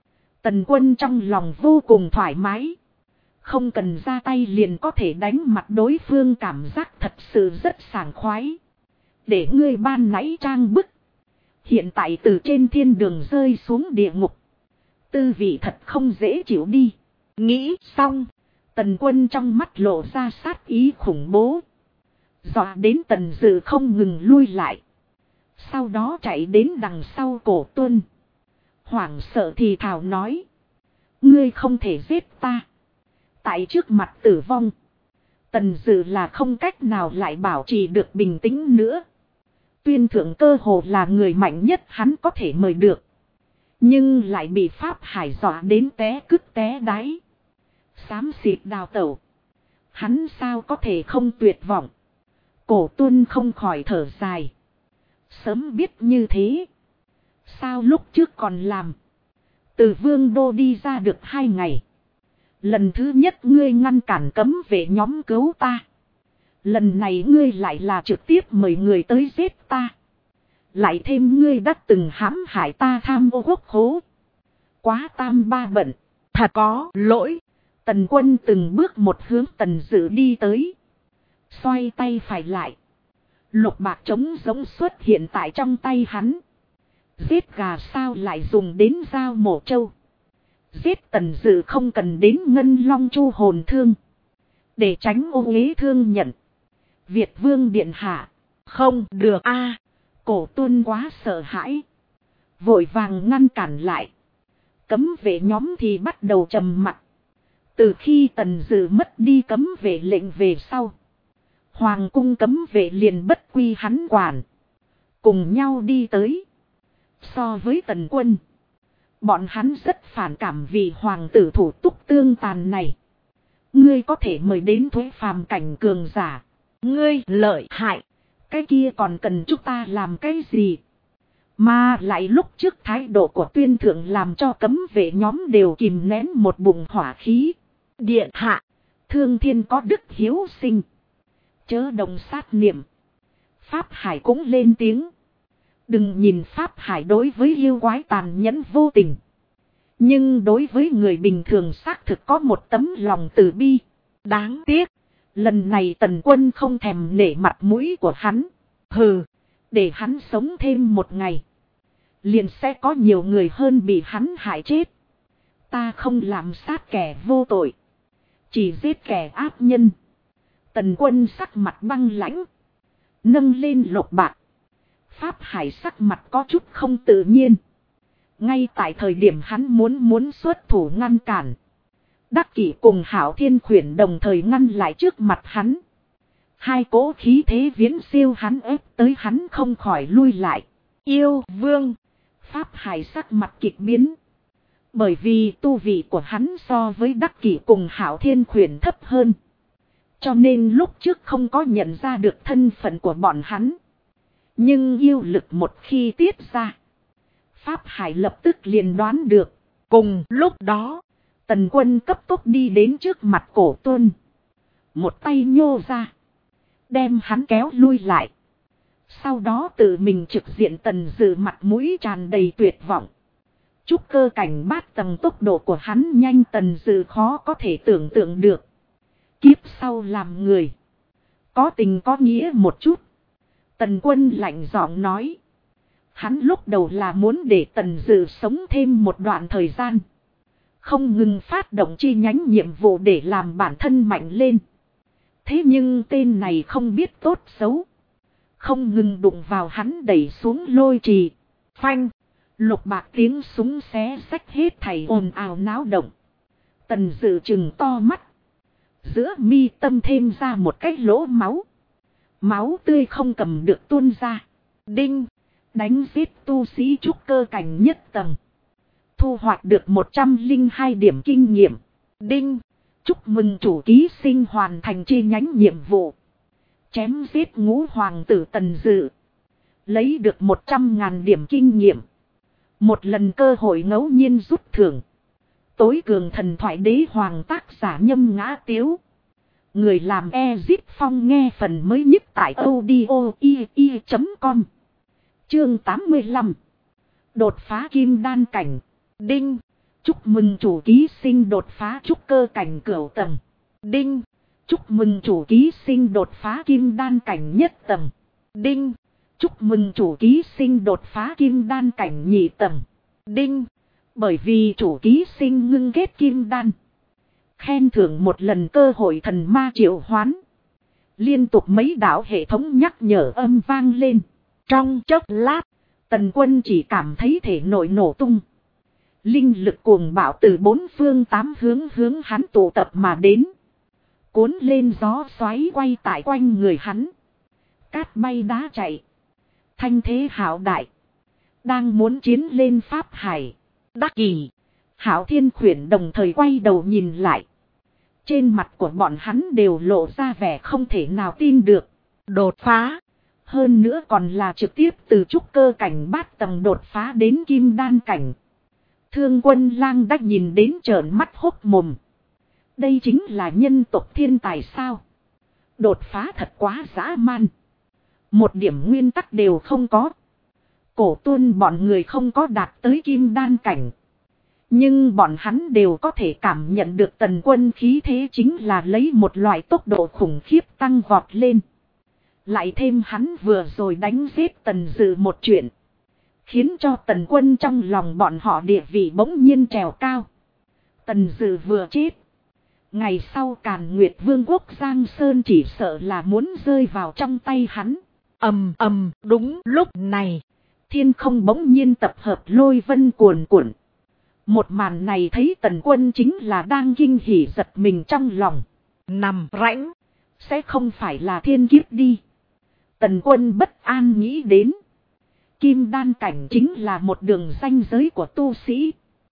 Tần Quân trong lòng vô cùng thoải mái. Không cần ra tay liền có thể đánh mặt đối phương, cảm giác thật sự rất sảng khoái. Để ngươi ban nãy trang bức. Hiện tại từ trên thiên đường rơi xuống địa ngục. Tư vị thật không dễ chịu đi. Nghĩ xong. Tần Quân trong mắt lộ ra sát ý khủng bố. Dọa đến Tần Dự không ngừng lui lại. Sau đó chạy đến đằng sau Cổ Tuân. Hoảng sợ thì thào nói. Ngươi không thể giết ta. Tại trước mặt tử vong. Tần Dự là không cách nào lại bảo trì được bình tĩnh nữa. Tuyên Thượng cơ hồ là người mạnh nhất hắn có thể mời được. Nhưng lại bị Pháp Hải dọa đến té cứt té đáy. Xám xịt đào tẩu. Hắn sao có thể không tuyệt vọng. Cổ Tuân không khỏi thở dài. Sớm biết như thế. Sao lúc trước còn làm. Từ Vương Đô đi ra được 2 ngày. Lần thứ nhất ngươi ngăn cản cấm vệ nhóm cứu ta. Lần này ngươi lại là trực tiếp mời người tới giết ta. Lại thêm ngươi đã từng hãm hại ta tham ô quốc khố. Quá tam ba bận. Thật có lỗi. Tần Quân từng bước một hướng Tần Dự đi tới. Xoay tay phải lại. Lục bạc trống giống xuất hiện tại trong tay hắn. Giết gà sao lại dùng đến dao mổ trâu. Giết Tần Dự không cần đến ngân long chu hồn thương. Để tránh ô uế thương nhận. Việt Vương điện hạ. Không được a. Cổ Tuân quá sợ hãi. Vội vàng ngăn cản lại. Cấm vệ nhóm thì bắt đầu trầm mặc. Từ khi Tần Dự mất đi cấm vệ lệnh về sau. Hoàng cung cấm vệ liền bất quy hắn quản. Cùng nhau đi tới. So với Tần Quân. Bọn hắn rất phản cảm vì hoàng tử thủ túc tương tàn này. Ngươi có thể mời đến thuế phàm cảnh cường giả. Ngươi lợi hại. Cái kia còn cần chúng ta làm cái gì? Mà lại lúc trước thái độ của Tuyên Thượng làm cho cấm vệ nhóm đều kìm nén một bụng hỏa khí. Điện hạ. Thương thiên có đức hiếu sinh. Chớ đồng sát niệm. Pháp Hải cũng lên tiếng. Đừng nhìn Pháp Hải đối với yêu quái tàn nhẫn vô tình. Nhưng đối với người bình thường xác thực có một tấm lòng từ bi. Đáng tiếc. Lần này Tần Quân không thèm nể mặt mũi của hắn. Hừ. Để hắn sống thêm một ngày. Liền sẽ có nhiều người hơn bị hắn hại chết. Ta không làm sát kẻ vô tội. Chỉ giết kẻ ác nhân. Tần Quân sắc mặt băng lãnh. Nâng lên lục bạc. Pháp Hải sắc mặt có chút không tự nhiên. Ngay tại thời điểm hắn muốn xuất thủ ngăn cản. Đắc Kỷ cùng Hảo Thiên Khuyển đồng thời ngăn lại trước mặt hắn. Hai cỗ khí thế viễn siêu hắn ép tới hắn không khỏi lui lại. Yêu vương. Pháp Hải sắc mặt kịch biến. Bởi vì tu vị của hắn so với Đắc Kỷ cùng Hạo Thiên Khuyển thấp hơn. Cho nên lúc trước không có nhận ra được thân phận của bọn hắn. Nhưng yêu lực một khi tiết ra, Pháp Hải lập tức liền đoán được. Cùng lúc đó, Tần Quân cấp tốc đi đến trước mặt Cổ Tuân. Một tay nhô ra, đem hắn kéo lui lại. Sau đó tự mình trực diện Tần Dự, mặt mũi tràn đầy tuyệt vọng. Trúc cơ cảnh 8 tầng, tốc độ của hắn nhanh Tần Dự khó có thể tưởng tượng được. Kiếp sau làm người, có tình có nghĩa một chút. Tần Quân lạnh giọng nói. Hắn lúc đầu là muốn để Tần Dự sống thêm một đoạn thời gian. Không ngừng phát động chi nhánh nhiệm vụ để làm bản thân mạnh lên. Thế nhưng tên này không biết tốt xấu. Không ngừng đụng vào hắn đẩy xuống lôi trì. Phanh. Lục bạc tiếng súng xé xách hết thảy ồn ào náo động. Tần Dự trừng to mắt. Giữa mi tâm thêm ra một cái lỗ máu. Máu tươi không cầm được tuôn ra. Đinh. Đánh giết tu sĩ trúc cơ cảnh nhất tầng. Thu hoạch được 102 điểm kinh nghiệm. Đinh. Chúc mừng chủ ký sinh hoàn thành chi nhánh nhiệm vụ. Chém giết ngũ hoàng tử Tần Dự. Lấy được 100.000 điểm kinh nghiệm. Một lần cơ hội ngẫu nhiên rút thưởng. Tối cường thần thoại đế hoàng tác giả Nhâm Ngã Tiếu. Người làm Ezip Phong nghe phần mới nhất tại audio.com. Chương 85. Đột phá kim đan cảnh. Đinh. Chúc mừng chủ ký sinh đột phá trúc cơ cảnh cửu tầng. Đinh. Chúc mừng chủ ký sinh đột phá kim đan cảnh nhất tầng. Đinh. Chúc mừng chủ ký sinh đột phá kim đan cảnh nhị tầng. Đinh. Bởi vì chủ ký sinh ngưng kết kim đan. Khen thưởng một lần cơ hội thần ma triệu hoán. Liên tục mấy đạo hệ thống nhắc nhở âm vang lên. Trong chốc lát, Tần Quân chỉ cảm thấy thể nội nổ tung. Linh lực cuồng bạo từ 4 phương 8 hướng hắn tụ tập mà đến. Cuốn lên gió xoáy quay tại quanh người hắn. Cát bay đá chạy. Thanh thế hạo đại. Đang muốn chiến lên Pháp Hải, Đắc Kỷ, Hạo Thiên Khuyển đồng thời quay đầu nhìn lại. Trên mặt của bọn hắn đều lộ ra vẻ không thể nào tin được. Đột phá. Hơn nữa còn là trực tiếp từ trúc cơ cảnh 8 tầng đột phá đến kim đan cảnh. Thương Quân Lang đã nhìn đến trợn mắt hốc mồm. Đây chính là nhân tộc thiên tài sao? Đột phá thật quá dã man. Một điểm nguyên tắc đều không có. Cổ Tuân bọn người không có đạt tới kim đan cảnh. Nhưng bọn hắn đều có thể cảm nhận được Tần Quân khí thế chính là lấy một loại tốc độ khủng khiếp tăng vọt lên. Lại thêm hắn vừa rồi đánh giết Tần Dự một chuyện. Khiến cho Tần Quân trong lòng bọn họ địa vị bỗng nhiên trèo cao. Tần Dự vừa chết. Ngày sau Càn Nguyệt Vương quốc Giang Sơn chỉ sợ là muốn rơi vào trong tay hắn. Ầm ầm, đúng lúc này. Thiên không bỗng nhiên tập hợp lôi vân cuồn cuộn. Một màn này thấy Tần Quân chính là đang kinh hỉ giật mình trong lòng. Nằm rãnh. Sẽ không phải là thiên kiếp đi. Tần Quân bất an nghĩ đến. Kim đan cảnh chính là một đường ranh giới của tu sĩ.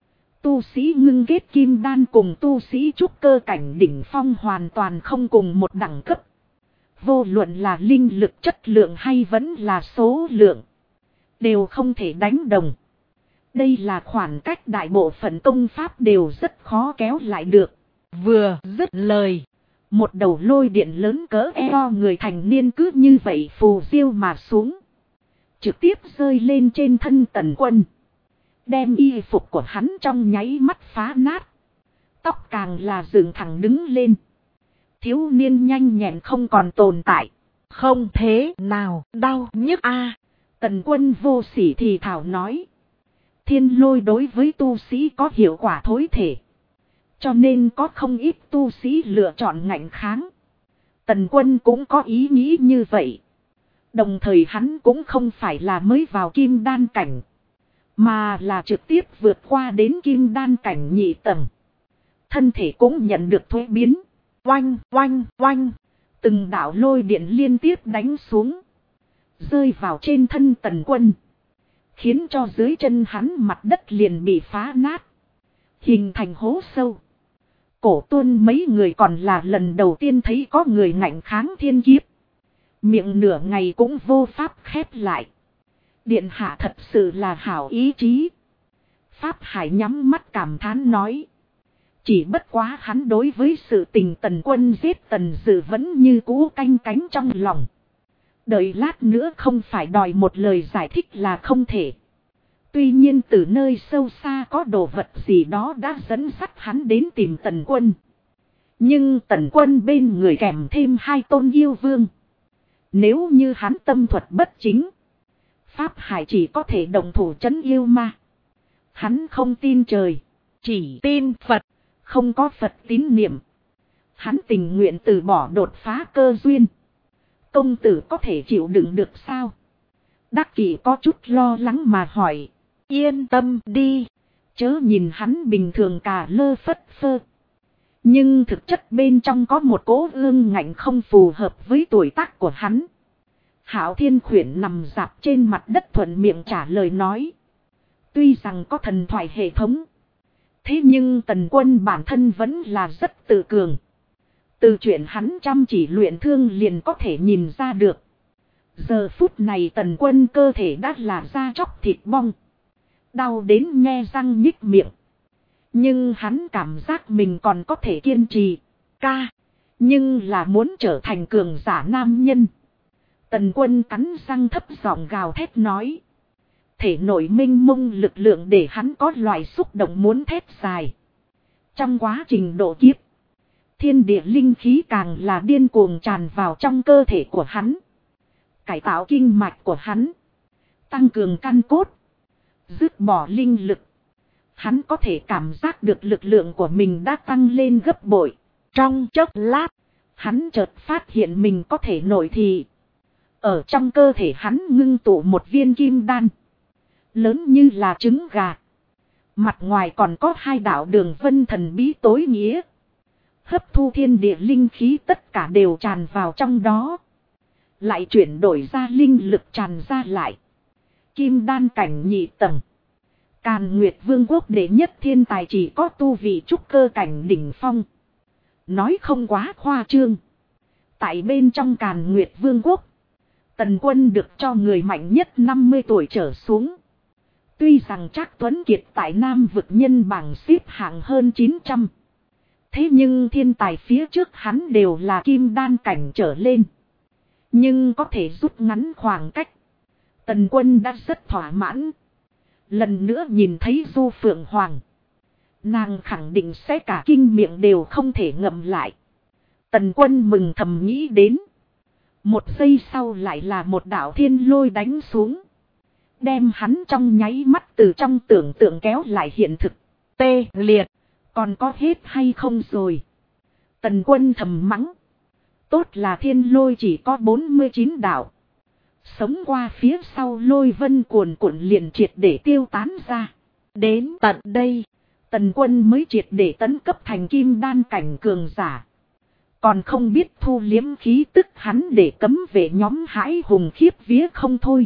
Tu sĩ ngưng kết kim đan cùng tu sĩ trúc cơ cảnh đỉnh phong hoàn toàn không cùng một đẳng cấp. Vô luận là linh lực chất lượng hay vẫn là số lượng. Đều không thể đánh đồng. Đây là khoảng cách đại bộ phận công pháp đều rất khó kéo lại được. Vừa dứt lời. Một đầu lôi điện lớn cỡ eo người thành niên cứ như vậy phù diêu mà xuống. Trực tiếp rơi lên trên thân Tần Quân. Đem y phục của hắn trong nháy mắt phá nát. Tóc càng là dựng thẳng đứng lên. Thiếu niên nhanh nhẹn không còn tồn tại. Không thế nào đau nhức a. Tần Quân vô sỉ thì thảo nói. Thiên lôi đối với tu sĩ có hiệu quả thối thể. Cho nên có không ít tu sĩ lựa chọn ngạnh kháng. Tần Quân cũng có ý nghĩ như vậy. Đồng thời hắn cũng không phải là mới vào kim đan cảnh. Mà là trực tiếp vượt qua đến kim đan cảnh nhị tầng. Thân thể cũng nhận được thuế biến. Oanh, oanh, oanh. Từng đạo lôi điện liên tiếp đánh xuống. Rơi vào trên thân Tần Quân. Khiến cho dưới chân hắn mặt đất liền bị phá nát. Hình thành hố sâu. Cổ Tuân mấy người còn là lần đầu tiên thấy có người ngạnh kháng thiên kiếp. Miệng nửa ngày cũng vô pháp khép lại. Điện hạ thật sự là hảo ý chí. Pháp Hải nhắm mắt cảm thán nói. Chỉ bất quá hắn đối với sự tình Tần Quân giết Tần Dự vẫn như cũ canh cánh trong lòng. Đợi lát nữa không phải đòi một lời giải thích là không thể. Tuy nhiên từ nơi sâu xa có đồ vật gì đó đã dẫn dắt hắn đến tìm Tần Quân. Nhưng Tần Quân bên người kèm thêm 2 tôn yêu vương. Nếu như hắn tâm thuật bất chính, Pháp Hải chỉ có thể đồng thủ trấn yêu ma. Hắn không tin trời, chỉ tin Phật, không có Phật tín niệm. Hắn tình nguyện từ bỏ đột phá cơ duyên. Công tử có thể chịu đựng được sao? Đắc Kỷ có chút lo lắng mà hỏi. Yên tâm đi, chớ nhìn hắn bình thường cả lơ phất phơ. Nhưng thực chất bên trong có một cỗ ương ngạnh không phù hợp với tuổi tác của hắn. Hạo Thiên Khuyển nằm dạp trên mặt đất thuận miệng trả lời nói. Tuy rằng có thần thoại hệ thống, thế nhưng Tần Quân bản thân vẫn là rất tự cường. Từ chuyện hắn chăm chỉ luyện thương liền có thể nhìn ra được. Giờ phút này Tần Quân cơ thể đã là da chóc thịt bong. Đau đến nhe răng nhích miệng. Nhưng hắn cảm giác mình còn có thể kiên trì. Nhưng là muốn trở thành cường giả nam nhân. Tần Quân cắn răng thấp giọng gào thét nói. Thể nội minh mông lực lượng để hắn có loại xúc động muốn thét dài. Trong quá trình độ kiếp, thiên địa linh khí càng là điên cuồng tràn vào trong cơ thể của hắn. Cải tạo kinh mạch của hắn. Tăng cường căn cốt. Dứt bỏ linh lực. Hắn có thể cảm giác được lực lượng của mình đã tăng lên gấp bội. Trong chốc lát, hắn chợt phát hiện mình có thể nội thị. Ở trong cơ thể hắn ngưng tụ một viên kim đan. Lớn như là trứng gà. Mặt ngoài còn có 2 đạo đường vân thần bí tối nghĩa. Hấp thu thiên địa linh khí tất cả đều tràn vào trong đó. Lại chuyển đổi ra linh lực tràn ra lại. Kim đan cảnh nhị tầng. Càn Nguyệt Vương quốc đệ nhất thiên tài chỉ có tu vị trúc cơ cảnh đỉnh phong. Nói không quá khoa trương. Tại bên trong Càn Nguyệt Vương quốc, Tần Quân được cho người mạnh nhất 50 tuổi trở xuống. Tuy rằng Trác Tuấn Kiệt tại Nam vực nhân bảng xếp hạng hơn 900. Thế nhưng thiên tài phía trước hắn đều là kim đan cảnh trở lên. Nhưng có thể rút ngắn khoảng cách. Tần Quân đã rất thỏa mãn. Lần nữa nhìn thấy Du Phượng Hoàng. Nàng khẳng định sẽ cả kinh miệng đều không thể ngậm lại. Tần Quân mừng thầm nghĩ đến. Một giây sau lại là một đạo thiên lôi đánh xuống. Đem hắn trong nháy mắt từ trong tưởng tượng kéo lại hiện thực. Tê liệt. Còn có hết hay không rồi? Tần Quân thầm mắng. Tốt là thiên lôi chỉ có 49 đạo. Sống qua phía sau lôi vân cuồn cuộn liền triệt để tiêu tán ra. Đến tận đây, Tần Quân mới triệt để tấn cấp thành kim đan cảnh cường giả. Còn không biết thu liếm khí tức hắn để cấm vệ nhóm hãi hùng khiếp vía không thôi.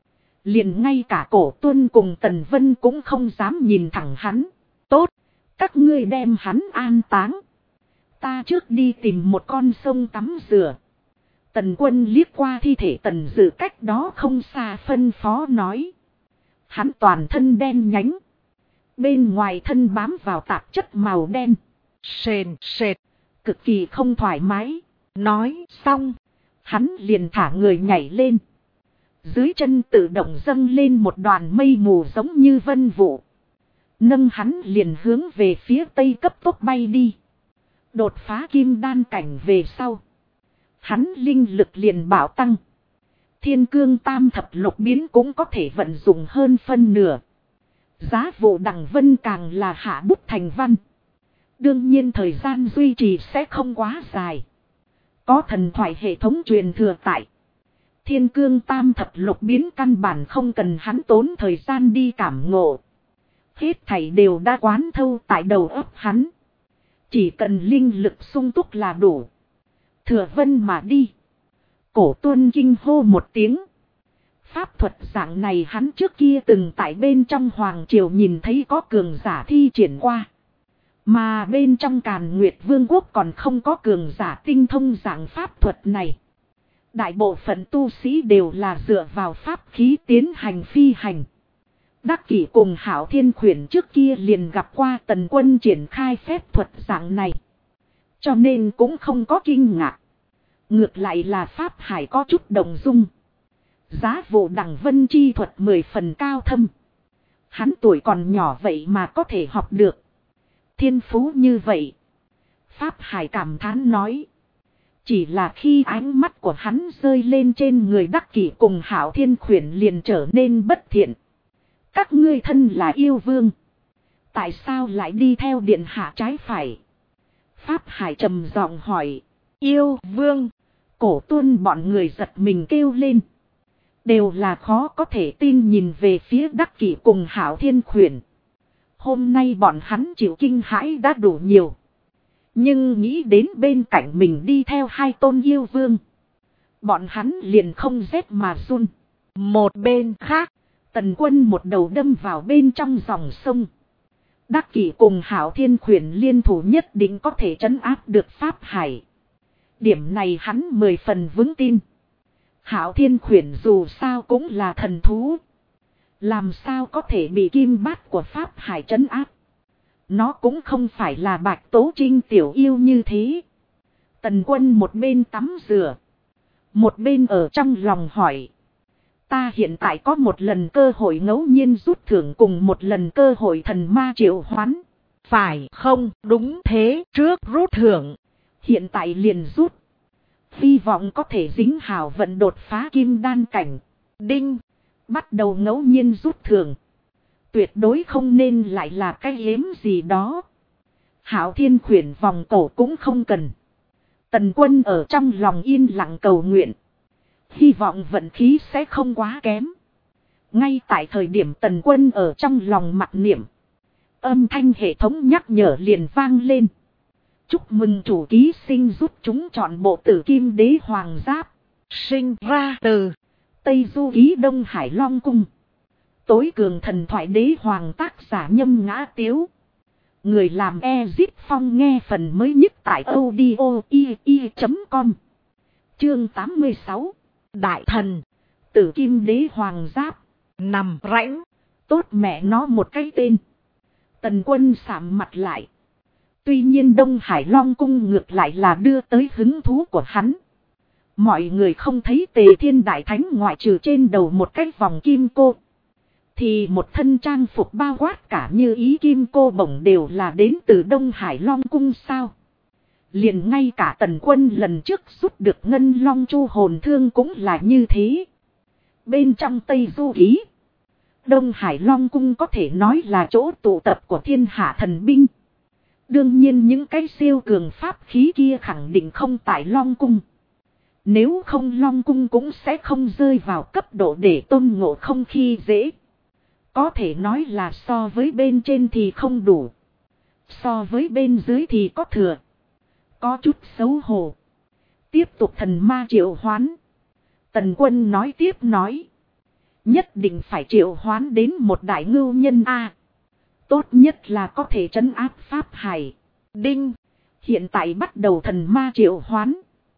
Liền ngay cả Cổ Tuân cùng Tần Vân cũng không dám nhìn thẳng hắn. Tốt, các ngươi đem hắn an táng. Ta trước đi tìm một con sông tắm rửa. Tần Quân liếc qua thi thể Tần Dự cách đó không xa phân phó nói. Hắn toàn thân đen nhánh. Bên ngoài thân bám vào tạp chất màu đen. Sền sệt. Cực kỳ không thoải mái. Nói xong. Hắn liền thả người nhảy lên. Dưới chân tự động dâng lên một đoàn mây mù giống như vân vụ. Nâng hắn liền hướng về phía tây cấp tốc bay đi. Đột phá kim đan cảnh về sau. Hắn linh lực liền bảo tăng. Thiên cương tam thập lục biến cũng có thể vận dụng hơn phân nửa. Giá vụ đằng vân càng là hạ bút thành văn. Đương nhiên thời gian duy trì sẽ không quá dài. Có thần thoại hệ thống truyền thừa tại. Thiên cương tam thập lục biến căn bản không cần hắn tốn thời gian đi cảm ngộ. Hết thảy đều đã quán thâu tại đầu óc hắn. Chỉ cần linh lực sung túc là đủ. Thừa vân mà đi. Cổ Tuân kinh hô một tiếng. Pháp thuật dạng này hắn trước kia từng tại bên trong Hoàng Triều nhìn thấy có cường giả thi triển qua. Mà bên trong Càn Nguyệt Vương quốc còn không có cường giả tinh thông dạng pháp thuật này. Đại bộ phận tu sĩ đều là dựa vào pháp khí tiến hành phi hành. Đắc Kỷ cùng Hạo Thiên Khuyển trước kia liền gặp qua Tần Quân triển khai phép thuật dạng này. Cho nên cũng không có kinh ngạc. Ngược lại là Pháp Hải có chút đồng dung. Giá vụ đằng vân chi thuật 10 phần cao thâm. Hắn tuổi còn nhỏ vậy mà có thể học được. Thiên phú như vậy. Pháp Hải cảm thán nói. Chỉ là khi ánh mắt của hắn rơi lên trên người Đắc Kỷ cùng Hạo Thiên Khuyển liền trở nên bất thiện. Các ngươi thân là yêu vương. Tại sao lại đi theo điện hạ trái phải? Pháp Hải trầm giọng hỏi. Yêu vương. Cổ Tuân bọn người giật mình kêu lên. Đều là khó có thể tin nhìn về phía Đắc Kỷ cùng Hạo Thiên Khuyển. Hôm nay bọn hắn chịu kinh hãi đã đủ nhiều. Nhưng nghĩ đến bên cạnh mình đi theo hai tôn yêu vương. Bọn hắn liền không rét mà run. Một bên khác, Tần Quân một đầu đâm vào bên trong dòng sông. Đắc Kỷ cùng Hạo Thiên Khuyển liên thủ nhất định có thể trấn áp được Pháp Hải. Điểm này hắn 10 phần vững tin. Hạo Thiên Khuyển dù sao cũng là thần thú. Làm sao có thể bị kim bát của Pháp Hải trấn áp. Nó cũng không phải là Bạch Tố Trinh tiểu yêu như thế. Tần Quân một bên tắm rửa. Một bên ở trong lòng hỏi. Ta hiện tại có một lần cơ hội ngẫu nhiên rút thưởng cùng một lần cơ hội thần ma triệu hoán. Phải không? Đúng thế, trước rút thưởng. Hiện tại liền rút. Hy vọng có thể dính hào vận đột phá kim đan cảnh. Đinh. Bắt đầu ngẫu nhiên rút thưởng. Tuyệt đối không nên lại là cái yếm gì đó. Hạo Thiên Khuyển vòng cổ cũng không cần. Tần Quân ở trong lòng yên lặng cầu nguyện. Hy vọng vận khí sẽ không quá kém. Ngay tại thời điểm Tần Quân ở trong lòng mặc niệm. Âm thanh hệ thống nhắc nhở liền vang lên. Chúc mừng chủ ký sinh giúp chúng chọn bộ tử kim đế hoàng giáp. Sinh ra từ Tây Du Ký Đông Hải Long Cung. Tối cường thần thoại đế hoàng tác giả Nhâm Ngã Tiếu. Người làm Ezip Phong nghe phần mới nhất tại audio.com. Chương 86. Đại thần. Tử kim đế hoàng giáp. Nằm rãnh. Tốt mẹ nó một cái tên. Tần Quân sạm mặt lại. Tuy nhiên Đông Hải Long Cung ngược lại là đưa tới hứng thú của hắn. Mọi người không thấy Tề Thiên Đại Thánh ngoại trừ trên đầu một cái vòng kim cô. Thì một thân trang phục bao quát cả như ý kim cô bổng đều là đến từ Đông Hải Long Cung sao. Liền ngay cả Tần Quân lần trước rút được Ngân Long Chu hồn thương cũng là như thế. Bên trong Tây Du Ký, Đông Hải Long Cung có thể nói là chỗ tụ tập của thiên hạ thần binh. Đương nhiên những cái siêu cường pháp khí kia khẳng định không tại Long Cung. Nếu không Long Cung cũng sẽ không rơi vào cấp độ để Tôn Ngộ Không khi dễ. Có thể nói là so với bên trên thì không đủ. So với bên dưới thì có thừa. Có chút xấu hổ. Tiếp tục thần ma triệu hoán. Tần Quân nói tiếp nói. Nhất định phải triệu hoán đến một đại ngưu nhân A. Tốt nhất là có thể trấn áp Pháp Hải. Đinh. Hiện tại bắt đầu thần ma triệu hoán.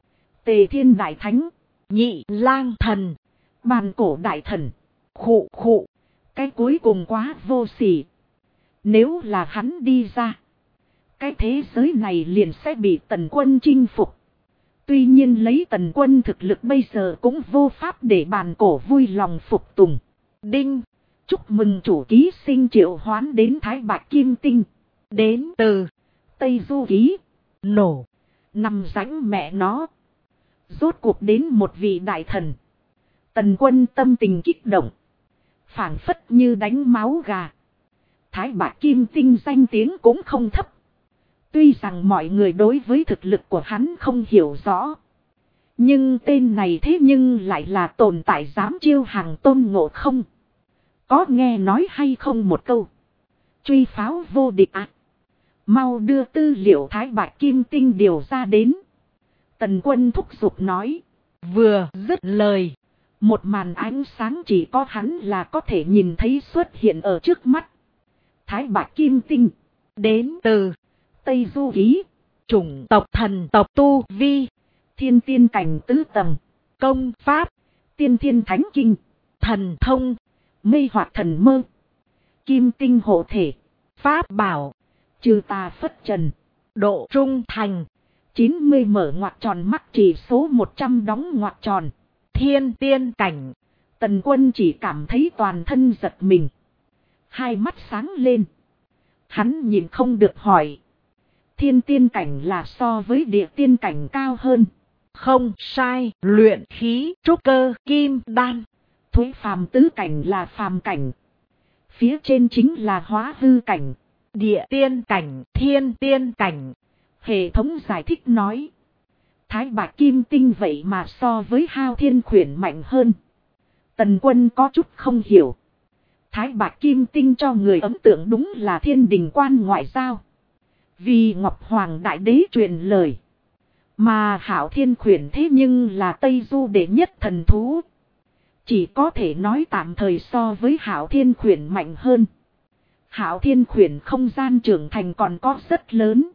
Tề Thiên Đại Thánh. Nhị Lang Thần. Bàn Cổ Đại Thần. Khụ khụ. Cái cuối cùng quá vô sỉ. Nếu là hắn đi ra, cái thế giới này liền sẽ bị Tần Quân chinh phục. Tuy nhiên lấy Tần Quân thực lực bây giờ cũng vô pháp để Bàn Cổ vui lòng phục tùng. Đinh. Chúc mừng chủ ký sinh triệu hoán đến Thái Bạch Kim Tinh. Đến từ Tây Du Ký. Nổ. Nằm rãnh mẹ nó. Rốt cuộc đến một vị đại thần. Tần Quân tâm tình kích động. Phảng phất như đánh máu gà. Thái Bạch Kim Tinh danh tiếng cũng không thấp. Tuy rằng mọi người đối với thực lực của hắn không hiểu rõ. Nhưng tên này thế nhưng lại là tồn tại dám chiêu hàng Tôn Ngộ Không. Có nghe nói hay không một câu. Truy pháo vô địch ạ. Mau đưa tư liệu Thái Bạch Kim Tinh điều ra đến. Tần Quân thúc giục nói. Vừa dứt lời. Một màn ánh sáng chỉ có hắn là có thể nhìn thấy xuất hiện ở trước mắt. Thái Bạch Kim Tinh. Đến từ Tây Du Ký. chủng tộc thần tộc tu vi. Thiên tiên cảnh tứ tầng. Công pháp. Tiên thiên thánh kinh. Thần thông. Mê hoặc thần mơ. Kim tinh hộ thể. Pháp bảo. Trừ tà phất trần. Độ trung thành. 90 mở ngoặc tròn mắt chỉ số 100 đóng ngoặc tròn. Thiên tiên cảnh. Tần Quân chỉ cảm thấy toàn thân giật mình. Hai mắt sáng lên. Hắn nhìn không được hỏi. Thiên tiên cảnh là so với địa tiên cảnh cao hơn. Không sai, luyện khí trúc cơ kim đan. Thối phàm tứ cảnh là phàm cảnh. Phía trên chính là hóa hư cảnh. Địa tiên cảnh, thiên tiên cảnh. Hệ thống giải thích nói. Thái Bạch Kim Tinh vậy mà so với Hao Thiên Khuyển mạnh hơn. Tần Quân có chút không hiểu. Thái Bạch Kim Tinh cho người ấn tượng đúng là thiên đình quan ngoại giao. Vì Ngọc Hoàng Đại Đế truyền lời. Mà Hạo Thiên Khuyển thế nhưng là Tây Du đệ nhất thần thú. Chỉ có thể nói tạm thời so với Hạo Thiên Khuyển mạnh hơn. Hạo Thiên Khuyển không gian trưởng thành còn có rất lớn.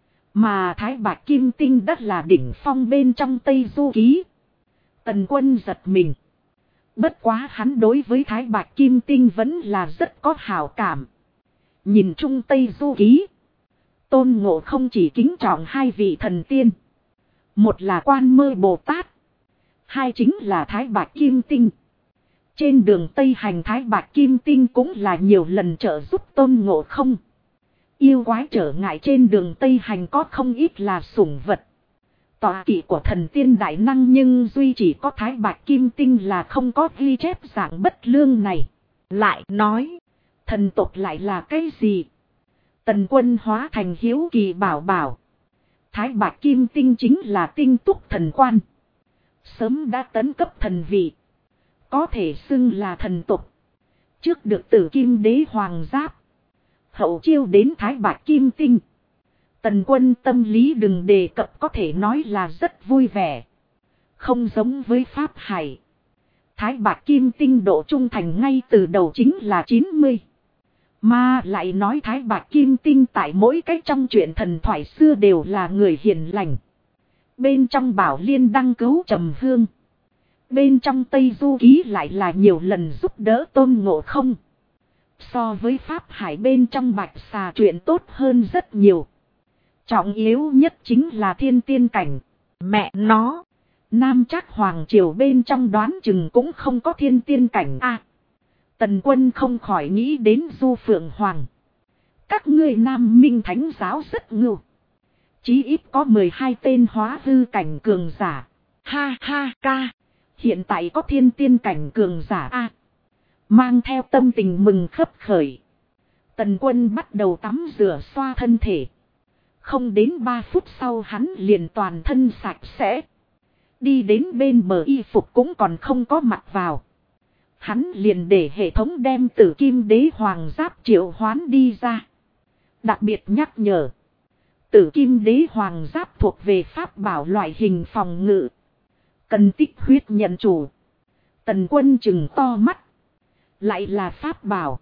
Mà Thái Bạch Kim Tinh đất là đỉnh phong bên trong Tây Du Ký. Tần Quân giật mình. Bất quá hắn đối với Thái Bạch Kim Tinh vẫn là rất có hảo cảm. Nhìn chung Tây Du Ký. Tôn Ngộ không chỉ kính trọng hai vị thần tiên. Một là Quan Mơ Bồ Tát. Hai chính là Thái Bạch Kim Tinh. Trên đường Tây hành Thái Bạch Kim Tinh cũng là nhiều lần trợ giúp Tôn Ngộ không. Yêu quái trở ngại trên đường Tây hành có không ít là sủng vật. Tọa kỵ của thần tiên đại năng nhưng duy chỉ có Thái Bạch Kim Tinh là không có ghi chép dạng bất lương này. Lại nói, thần tộc lại là cái gì? Tần Quân hóa thành hiếu kỳ bảo bảo. Thái Bạch Kim Tinh chính là tinh túc thần quan. Sớm đã tấn cấp thần vị. Có thể xưng là thần tộc. Trước được Tử Kim Đế Hoàng Giáp. Hậu chiêu đến Thái Bạch Kim Tinh. Tần Quân tâm lý đừng đề cập có thể nói là rất vui vẻ. Không giống với Pháp Hải. Thái Bạch Kim Tinh độ trung thành ngay từ đầu chính là 90. Mà lại nói Thái Bạch Kim Tinh tại mỗi cách trong chuyện thần thoại xưa đều là người hiền lành. Bên trong Bảo Liên đăng cứu Trầm Hương. Bên trong Tây Du Ký lại là nhiều lần giúp đỡ Tôn Ngộ không. So với Pháp Hải bên trong Bạch Xà chuyện tốt hơn rất nhiều. Trọng yếu nhất chính là thiên tiên cảnh. Mẹ nó. Nam Trác Hoàng Triều bên trong đoán chừng cũng không có thiên tiên cảnh a. Tần Quân không khỏi nghĩ đến Du Phượng Hoàng. Các ngươi Nam Minh Thánh giáo rất ngưu. Chí ít có 12 tên hóa hư cảnh cường giả. Ha ha ca. Hiện tại có thiên tiên cảnh cường giả a. Mang theo tâm tình mừng khấp khởi. Tần Quân bắt đầu tắm rửa xoa thân thể. Không đến 3 phút sau hắn liền toàn thân sạch sẽ. Đi đến bên bờ y phục cũng còn không có mặc vào. Hắn liền để hệ thống đem Tử Kim Đế Hoàng Giáp triệu hoán đi ra. Đặc biệt nhắc nhở. Tử Kim Đế Hoàng Giáp thuộc về pháp bảo loại hình phòng ngự. Cần tích huyết nhận chủ. Tần Quân chừng to mắt. Lại là pháp bảo.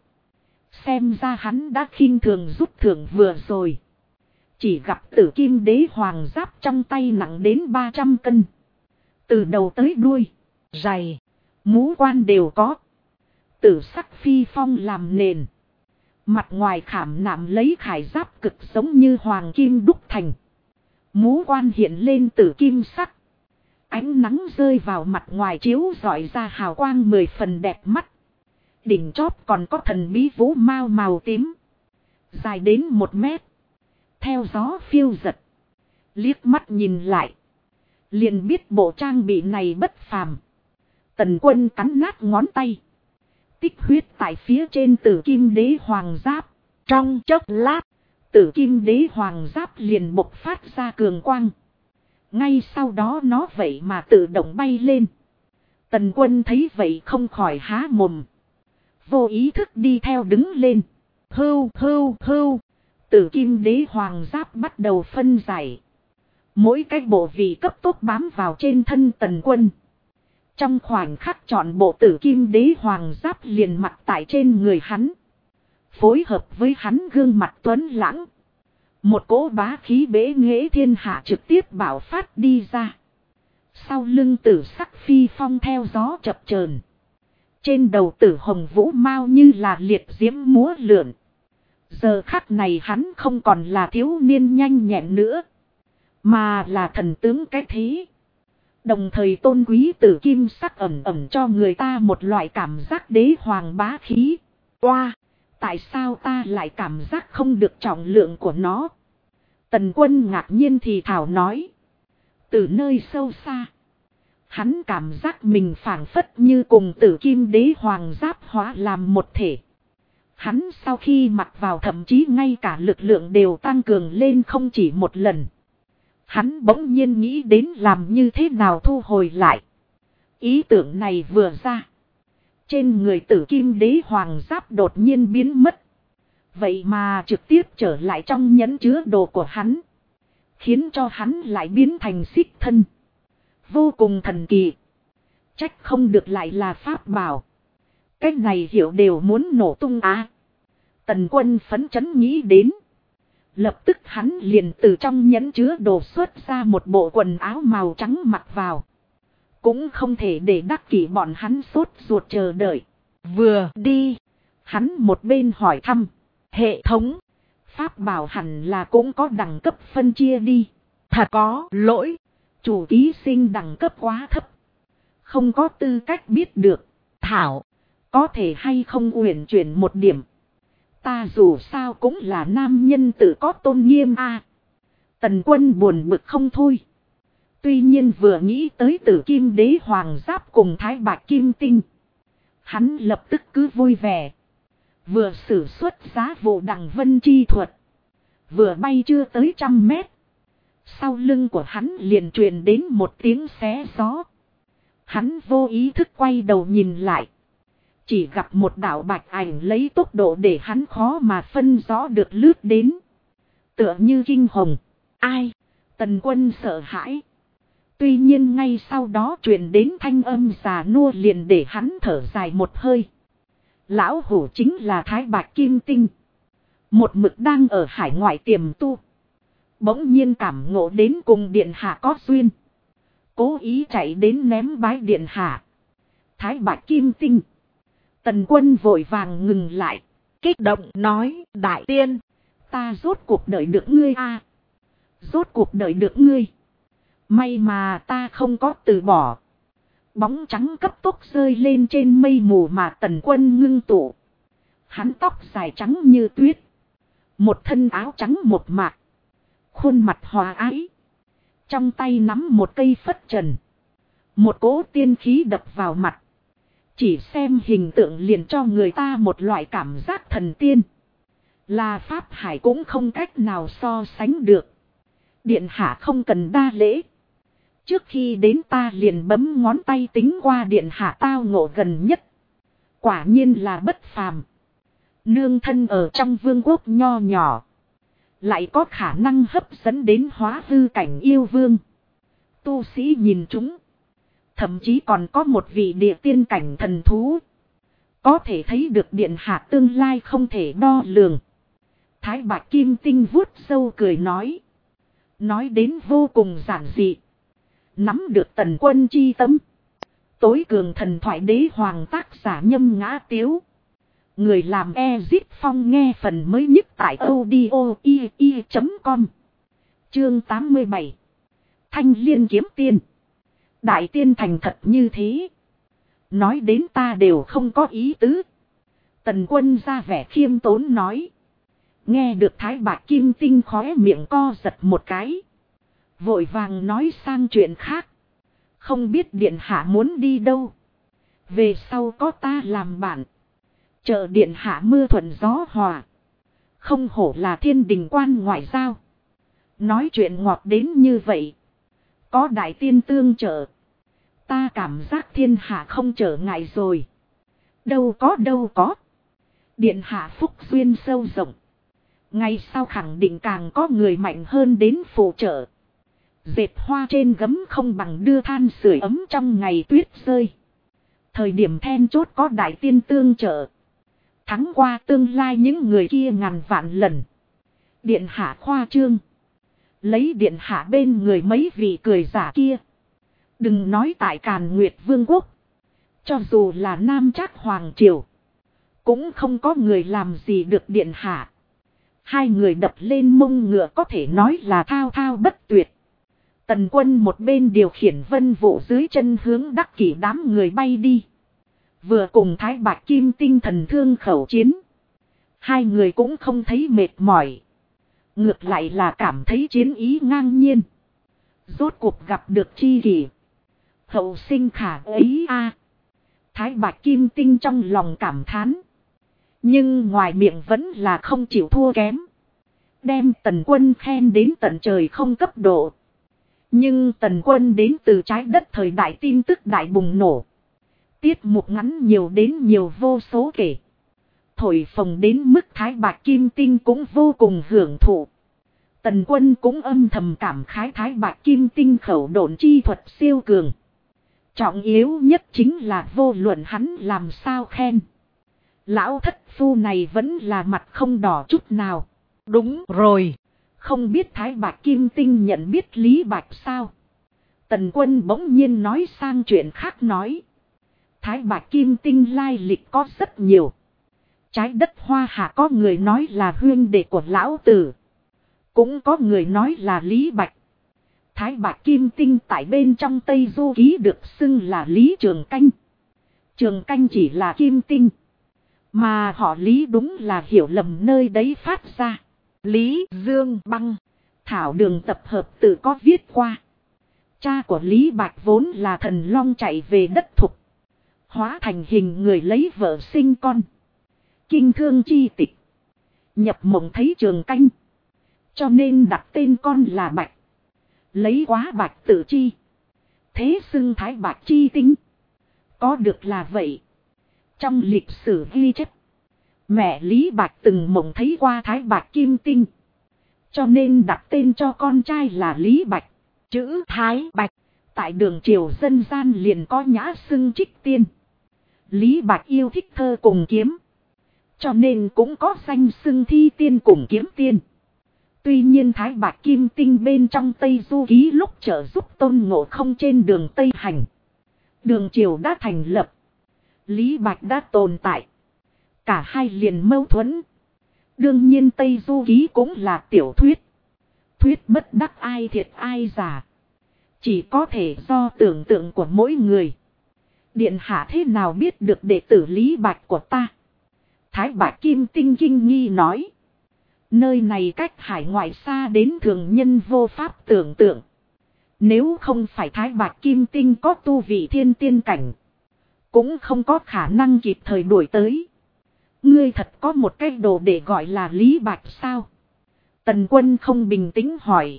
Xem ra hắn đã khinh thường rút thưởng vừa rồi. Chỉ gặp Tử Kim Đế Hoàng Giáp trong tay nặng đến 300 cân. Từ đầu tới đuôi. Dày. Mũ quan đều có. Tử sắc phi phong làm nền. Mặt ngoài khảm nạm lấy khải giáp cực giống như hoàng kim đúc thành. Mũ quan hiện lên tử kim sắc. Ánh nắng rơi vào mặt ngoài chiếu rọi ra hào quang 10 phần đẹp mắt. Đỉnh chóp còn có thần bí vũ mao màu tím. Dài đến 1 mét. Theo gió phiêu giật. Liếc mắt nhìn lại. Liền biết bộ trang bị này bất phàm. Tần Quân cắn nát ngón tay. Tích huyết tại phía trên Tử Kim Đế Hoàng Giáp. Trong chốc lát. Tử Kim Đế Hoàng Giáp liền bộc phát ra cường quang. Ngay sau đó nó vậy mà tự động bay lên. Tần Quân thấy vậy không khỏi há mồm. Vô ý thức đi theo đứng lên. Hưu hưu hưu. Tử Kim Đế Hoàng Giáp bắt đầu phân giải. Mỗi cái bộ vị cấp tốc bám vào trên thân Tần Quân. Trong khoảnh khắc trọn bộ tử kim đế hoàng giáp liền mặt tại trên người hắn. Phối hợp với hắn gương mặt tuấn lãng. Một cỗ bá khí bế nghệ thiên hạ trực tiếp bảo phát đi ra. Sau lưng tử sắc phi phong theo gió chập chờn. Trên đầu tử hồng vũ mau như là liệt diễm múa lượn. Giờ khắc này hắn không còn là thiếu niên nhanh nhẹn nữa. Mà là thần tướng cái thế. Đồng thời tôn quý tử kim sắc ẩm ẩm cho người ta một loại cảm giác đế hoàng bá khí. Oa! Tại sao ta lại cảm giác không được trọng lượng của nó? Tần Quân ngạc nhiên thì thảo nói. Từ nơi sâu xa. Hắn cảm giác mình phảng phất như cùng tử kim đế hoàng giáp hóa làm một thể. Hắn sau khi mặc vào thậm chí ngay cả lực lượng đều tăng cường lên không chỉ một lần. Hắn bỗng nhiên nghĩ đến làm như thế nào thu hồi lại. Ý tưởng này vừa ra. Trên người tử kim đế hoàng giáp đột nhiên biến mất. Vậy mà trực tiếp trở lại trong nhẫn chứa đồ của hắn. Khiến cho hắn lại biến thành xích thân. Vô cùng thần kỳ. Trách không được lại là pháp bảo. Cách này hiểu đều muốn nổ tung á. Tần Quân phấn chấn nghĩ đến. Lập tức hắn liền từ trong nhẫn chứa đồ xuất ra một bộ quần áo màu trắng mặc vào. Cũng không thể để đắc kỷ bọn hắn sốt ruột chờ đợi. Vừa đi. Hắn một bên hỏi thăm. Hệ thống. Pháp bảo hẳn là cũng có đẳng cấp phân chia đi. Thật có lỗi. Chủ ký sinh đẳng cấp quá thấp. Không có tư cách biết được. Thảo. Có thể hay không uyển chuyển một điểm. Ta dù sao cũng là nam nhân tự có tôn nghiêm a. Tần Quân buồn bực không thôi. Tuy nhiên vừa nghĩ tới tử kim đế hoàng giáp cùng thái bạch kim tinh. Hắn lập tức cứ vui vẻ. Vừa sử xuất giá vụ đằng vân chi thuật. Vừa bay chưa tới 100 mét. Sau lưng của hắn liền truyền đến một tiếng xé gió. Hắn vô ý thức quay đầu nhìn lại. Chỉ gặp một đạo bạch ảnh lấy tốc độ để hắn khó mà phân rõ được lướt đến. Tựa như kinh hồng. Ai? Tần Quân sợ hãi. Tuy nhiên ngay sau đó truyền đến thanh âm già nua liền để hắn thở dài một hơi. Lão hủ chính là Thái Bạch Kim Tinh. Một mực đang ở hải ngoại tiềm tu. Bỗng nhiên cảm ngộ đến cùng điện hạ có duyên. Cố ý chạy đến ném bái điện hạ. Thái Bạch Kim Tinh. Tần Quân vội vàng ngừng lại. Kích động nói đại tiên. Ta rốt cuộc đợi được ngươi a. Rốt cuộc đợi được ngươi. May mà ta không có từ bỏ. Bóng trắng cấp tốc rơi lên trên mây mù mà Tần Quân ngưng tụ. Hắn tóc dài trắng như tuyết. Một thân áo trắng một mạc. Khuôn mặt hòa ái. Trong tay nắm một cây phất trần. Một cỗ tiên khí đập vào mặt. Chỉ xem hình tượng liền cho người ta một loại cảm giác thần tiên. Là Pháp Hải cũng không cách nào so sánh được. Điện hạ không cần đa lễ. Trước khi đến ta liền bấm ngón tay tính qua điện hạ tao ngộ gần nhất. Quả nhiên là bất phàm. Nương thân ở trong vương quốc nho nhỏ. Lại có khả năng hấp dẫn đến hóa hư cảnh yêu vương. Tu sĩ nhìn chúng. Thậm chí còn có một vị địa tiên cảnh thần thú. Có thể thấy được điện hạ tương lai không thể đo lường. Thái Bạch Kim Tinh vuốt râu cười nói. Nói đến vô cùng giản dị. Nắm được Tần Quân chi tâm. Tối cường thần thoại đế hoàng tác giả Nhâm Ngã Tiếu. Người làm Ezit Phong nghe phần mới nhất tại audio.com. Chương 87. Thanh Liên kiếm tiên. Đại tiên thành thật như thế. Nói đến ta đều không có ý tứ. Tần Quân ra vẻ khiêm tốn nói. Nghe được Thái Bạch Kim Tinh khóe miệng co giật một cái. Vội vàng nói sang chuyện khác. Không biết điện hạ muốn đi đâu. Về sau có ta làm bạn. Chờ điện hạ mưa thuận gió hòa. Không hổ là thiên đình quan ngoại giao. Nói chuyện ngọt đến như vậy. Có đại tiên tương trợ. Ta cảm giác thiên hạ không trở ngại rồi. Đâu có. Điện hạ phúc duyên sâu rộng. Ngày sau khẳng định càng có người mạnh hơn đến phụ trợ. Dệt hoa trên gấm không bằng đưa than sưởi ấm trong ngày tuyết rơi. Thời điểm then chốt có đại tiên tương trợ. Thắng qua tương lai những người kia ngàn vạn lần. Điện hạ khoa trương. Lấy điện hạ bên người mấy vị cười giả kia. Đừng nói tại Càn Nguyệt Vương quốc. Cho dù là Nam Trác Hoàng Triều. Cũng không có người làm gì được điện hạ. Hai người đập lên mông ngựa có thể nói là thao thao bất tuyệt. Tần Quân một bên điều khiển vân vụ dưới chân hướng Đắc Kỷ đám người bay đi. Vừa cùng Thái Bạch Kim Tinh thần thương khẩu chiến. Hai người cũng không thấy mệt mỏi. Ngược lại là cảm thấy chiến ý ngang nhiên. Rốt cuộc gặp được chi kỷ. Hậu sinh khả ấy a. Thái Bạch Kim Tinh trong lòng cảm thán. Nhưng ngoài miệng vẫn là không chịu thua kém. Đem Tần Quân khen đến tận trời không cấp độ. Nhưng Tần Quân đến từ trái đất thời đại tin tức đại bùng nổ. Tiết mục ngắn nhiều đến nhiều vô số kể. Thổi phồng đến mức Thái Bạch Kim Tinh cũng vô cùng hưởng thụ. Tần Quân cũng âm thầm cảm khái Thái Bạch Kim Tinh khẩu độn chi thuật siêu cường. Trọng yếu nhất chính là vô luận hắn làm sao khen. Lão thất phu này vẫn là mặt không đỏ chút nào. Đúng rồi. Không biết Thái Bạch Kim Tinh nhận biết Lý Bạch sao? Tần Quân bỗng nhiên nói sang chuyện khác nói. Thái Bạch Kim Tinh lai lịch có rất nhiều. Trái đất Hoa Hạ có người nói là huynh đệ của lão tử. Cũng có người nói là Lý Bạch. Thái Bạch Kim Tinh tại bên trong Tây Du Ký được xưng là Lý Trường Canh. Trường Canh chỉ là Kim Tinh. Mà họ Lý đúng là hiểu lầm nơi đấy phát ra. Lý Dương Băng. Thảo Đường tập hợp tự có viết qua. Cha của Lý Bạch vốn là thần long chạy về đất thục. Hóa thành hình người lấy vợ sinh con. Kinh thương chi tịch. Nhập mộng thấy Trường Canh. Cho nên đặt tên con là Bạch. Lấy quá Bạch tự chi. Thế xưng Thái Bạch chi tinh. Có được là vậy. Trong lịch sử ghi chép. Mẹ Lý Bạch từng mộng thấy qua Thái Bạch Kim Tinh. Cho nên đặt tên cho con trai là Lý Bạch. Chữ Thái Bạch. Tại đường triều dân gian liền có nhã xưng trích tiên. Lý Bạch yêu thích thơ cùng kiếm. Cho nên cũng có danh xưng thi tiên cùng kiếm tiên. Tuy nhiên Thái Bạch Kim Tinh bên trong Tây Du Ký lúc trợ giúp Tôn Ngộ Không trên đường Tây Hành. Đường triều đã thành lập. Lý Bạch đã tồn tại. Cả hai liền mâu thuẫn. Đương nhiên Tây Du Ký cũng là tiểu thuyết. Thuyết bất đắc ai thiệt ai giả. Chỉ có thể do tưởng tượng của mỗi người. Điện hạ thế nào biết được đệ tử Lý Bạch của ta? Thái Bạch Kim Tinh kinh nghi nói. Nơi này cách hải ngoại xa đến thường nhân vô pháp tưởng tượng. Nếu không phải Thái Bạch Kim Tinh có tu vị thiên tiên cảnh. Cũng không có khả năng kịp thời đuổi tới. Ngươi thật có một cái đồ để gọi là Lý Bạch sao? Tần Quân không bình tĩnh hỏi.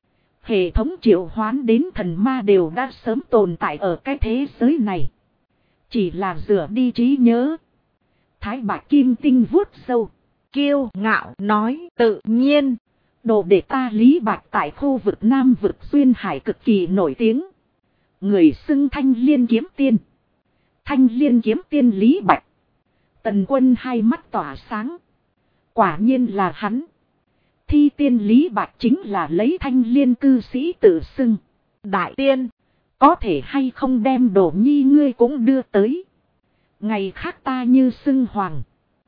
Hệ thống triệu hoán đến thần ma đều đã sớm tồn tại ở cái thế giới này. Chỉ là rửa đi trí nhớ. Thái Bạch Kim Tinh vuốt sâu. Kiêu ngạo nói tự nhiên. Đồ để ta Lý Bạch tại khu vực Nam vực Duyên Hải cực kỳ nổi tiếng. Người xưng Thanh Liên Kiếm Tiên. Thanh Liên Kiếm Tiên Lý Bạch. Tần Quân hai mắt tỏa sáng. Quả nhiên là hắn. Thi tiên Lý Bạch chính là lấy Thanh Liên cư sĩ tự xưng. Đại tiên. Có thể hay không đem đồ nhi ngươi cũng đưa tới. Ngày khác ta như xưng hoàng.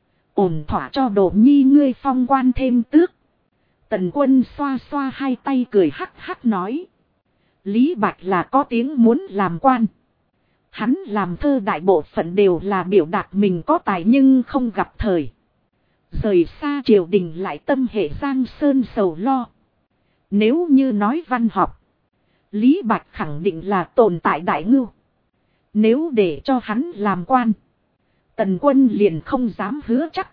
Ổn thỏa cho đồ nhi ngươi phong quan thêm tước. Tần Quân xoa xoa hai tay cười hắc hắc nói. Lý Bạch là có tiếng muốn làm quan. Hắn làm thơ đại bộ phận đều là biểu đạt mình có tài nhưng không gặp thời. Rời xa triều đình lại tâm hệ giang sơn sầu lo. Nếu như nói văn học. Lý Bạch khẳng định là tồn tại đại ngưu. Nếu để cho hắn làm quan. Tần Quân liền không dám hứa chắc.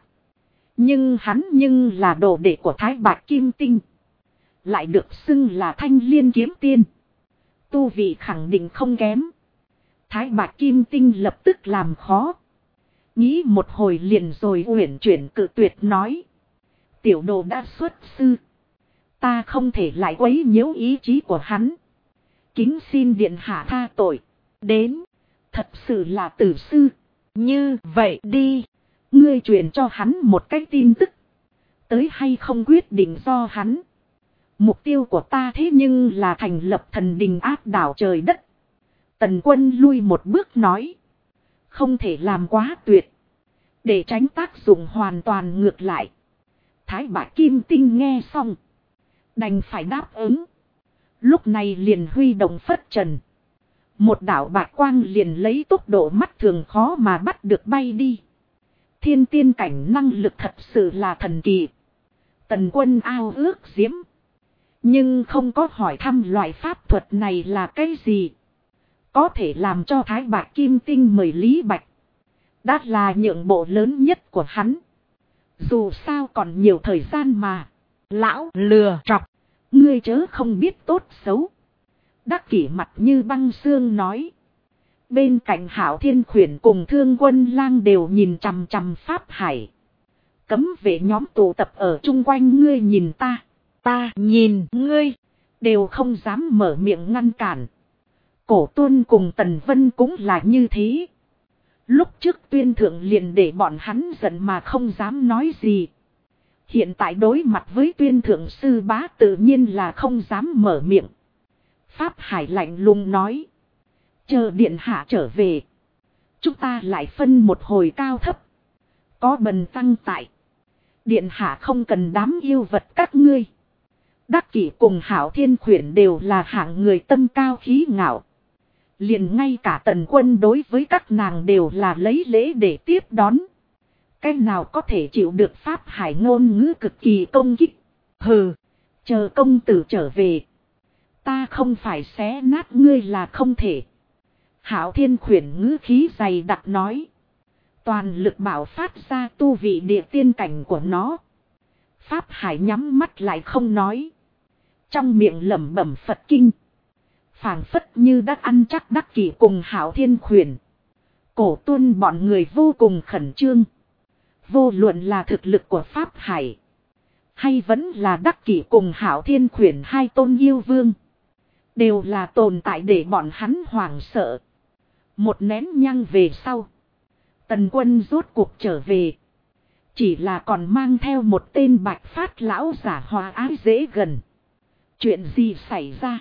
Nhưng là đồ đệ của Thái Bạch Kim Tinh. Lại được xưng là Thanh Liên Kiếm Tiên. Tu vị khẳng định không kém. Thái Bạch Kim Tinh lập tức làm khó. Nghĩ một hồi liền rồi uyển chuyển cự tuyệt nói. Tiểu đồ đã xuất sư. Ta không thể lại quấy nhiễu ý chí của hắn. Kính xin điện hạ tha tội. Đến. Thật sự là tử sư. Như vậy đi. Ngươi truyền cho hắn một cái tin tức. Tới hay không quyết định do hắn. Mục tiêu của ta thế nhưng là thành lập thần đình áp đảo trời đất. Tần Quân lui một bước nói. Không thể làm quá tuyệt. Để tránh tác dụng hoàn toàn ngược lại. Thái Bạch Kim Tinh nghe xong. Đành phải đáp ứng. Lúc này liền huy động phất trần. Một đạo bạch quang liền lấy tốc độ mắt thường khó mà bắt được bay đi. Thiên tiên cảnh năng lực thật sự là thần kỳ. Tần Quân ao ước diễm. Nhưng không có hỏi thăm loại pháp thuật này là cái gì. Có thể làm cho Thái Bạch Kim Tinh mời Lý Bạch. Đã là nhượng bộ lớn nhất của hắn. Dù sao còn nhiều thời gian mà. Lão lừa trọc. Ngươi chớ không biết tốt xấu. Đắc Kỷ mặt như băng xương nói. Bên cạnh Hạo Thiên Khuyển cùng Thương Quân Lang đều nhìn chằm chằm Pháp Hải. Cấm vệ nhóm tụ tập ở chung quanh ngươi nhìn ta. Ta nhìn ngươi. Đều không dám mở miệng ngăn cản. Cổ Tuân cùng Tần Vân cũng là như thế. Lúc trước tuyên thượng liền để bọn hắn giận mà không dám nói gì. Hiện tại đối mặt với tuyên thượng sư bá tự nhiên là không dám mở miệng. Pháp Hải lạnh lùng nói. Chờ điện hạ trở về. Chúng ta lại phân một hồi cao thấp. Có bần tăng tại. Điện hạ không cần đám yêu vật các ngươi. Đắc Kỷ cùng Hạo Thiên Khuyển đều là hạng người tâm cao khí ngạo. Liền ngay cả Tần Quân đối với các nàng đều là lấy lễ để tiếp đón. Cái nào có thể chịu được Pháp Hải ngôn ngữ cực kỳ công kích. Hừ, chờ công tử trở về. Ta không phải xé nát ngươi là không thể. Hạo Thiên Khuyển ngữ khí dày đặc nói. Toàn lực bảo phát ra tu vị địa tiên cảnh của nó. Pháp Hải nhắm mắt lại không nói. Trong miệng lẩm bẩm Phật kinh. Phảng phất như đã ăn chắc Đắc Kỷ cùng Hạo Thiên Khuyển. Cổ Tuân bọn người vô cùng khẩn trương. Vô luận là thực lực của Pháp Hải. Hay vẫn là Đắc Kỷ cùng Hạo Thiên Khuyển hai tôn yêu vương. Đều là tồn tại để bọn hắn hoảng sợ. Một nén nhang về sau. Tần Quân rốt cuộc trở về. Chỉ là còn mang theo một tên bạch phát lão giả hòa ái dễ gần. Chuyện gì xảy ra?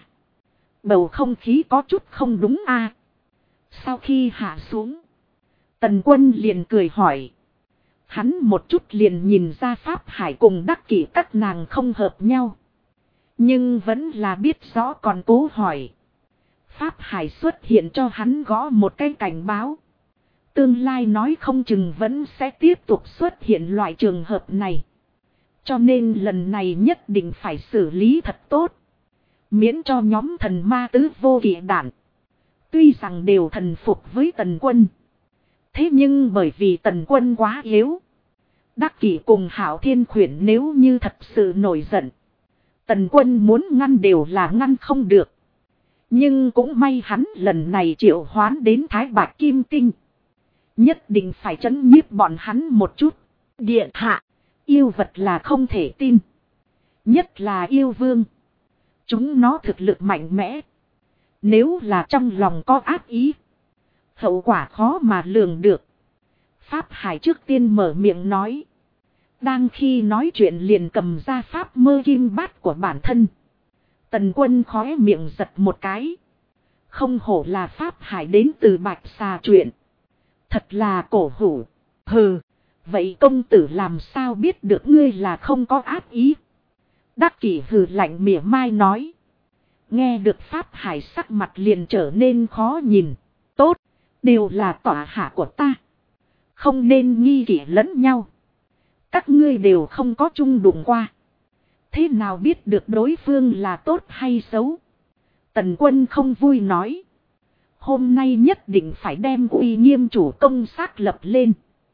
Bầu không khí có chút không đúng a. Sau khi hạ xuống. Tần Quân liền cười hỏi. Hắn một chút liền nhìn ra Pháp Hải cùng Đắc Kỷ các nàng không hợp nhau. Nhưng vẫn là biết rõ còn cố hỏi. Pháp Hải xuất hiện cho hắn gõ một cái cảnh báo. Tương lai nói không chừng vẫn sẽ tiếp tục xuất hiện loại trường hợp này. Cho nên lần này nhất định phải xử lý thật tốt. Miễn cho nhóm thần ma tứ vô kỵ đản. Tuy rằng đều thần phục với Tần Quân. Thế nhưng bởi vì Tần Quân quá yếu. Đắc Kỷ cùng Hạo Thiên Khuyển nếu như thật sự nổi giận. Tần Quân muốn ngăn đều là ngăn không được. Nhưng cũng may hắn lần này triệu hoán đến Thái Bạch Kim Tinh. Nhất định phải trấn nhiếp bọn hắn một chút. Điện hạ, yêu vật là không thể tin. Nhất là yêu vương. Chúng nó thực lực mạnh mẽ. Nếu là trong lòng có ác ý. Hậu quả khó mà lường được. Pháp Hải trước tiên mở miệng nói. Đang khi nói chuyện liền cầm ra pháp mơ kim bát của bản thân. Tần Quân khóe miệng giật một cái. Không hổ là Pháp Hải đến từ Bạch Xà chuyện. Thật là cổ hủ. Hừ, vậy công tử làm sao biết được ngươi là không có ác ý? Đắc Kỷ hừ lạnh mỉa mai nói. Nghe được Pháp Hải sắc mặt liền trở nên khó nhìn. Tốt, đều là tọa hạ của ta. Không nên nghi kỵ lẫn nhau. Các ngươi đều không có chung đụng qua. Thế nào biết được đối phương là tốt hay xấu? Tần Quân không vui nói. Hôm nay nhất định phải đem uy nghiêm chủ công xác lập lên.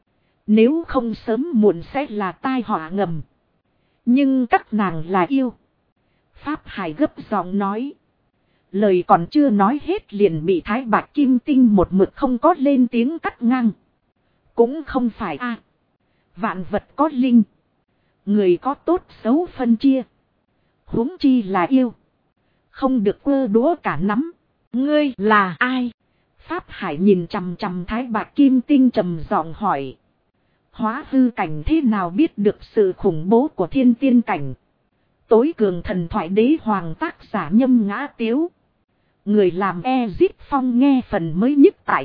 Nếu không sớm muộn sẽ là tai họa ngầm. Nhưng các nàng là yêu. Pháp Hải gấp giọng nói. Lời còn chưa nói hết liền bị Thái Bạch Kim Tinh một mực không có lên tiếng cắt ngang. Cũng không phải a. Vạn vật có linh. Người có tốt xấu phân chia. Huống chi là yêu. Không được quơ đũa cả nắm. Ngươi là ai? Pháp Hải nhìn chằm chằm Thái Bạch Kim Tinh trầm giọng hỏi. Hóa hư cảnh thế nào biết được sự khủng bố của thiên tiên cảnh? Tối cường thần thoại đế hoàng tác giả Nhâm Ngã Tiếu. Người làm Ezip Phong nghe phần mới nhất tại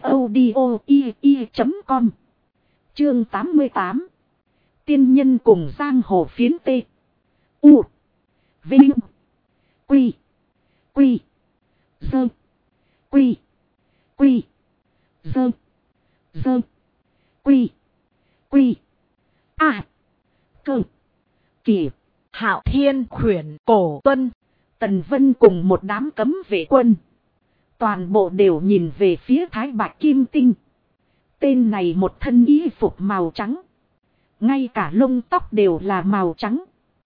audio.com. Chương 88. Tiên nhân cùng giang hồ phiến T. U. Vinh. Quy. Quy. Dơ. Quy. Quy. Dơ. Dơ. Quy. Quy. A. Cơ. Kỳ. Hạo Thiên Khuyển Cổ Tuân. Tần Vân cùng một đám cấm vệ quân. Toàn bộ đều nhìn về phía Thái Bạch Kim Tinh. Tên này một thân y phục màu trắng. Ngay cả lông tóc đều là màu trắng.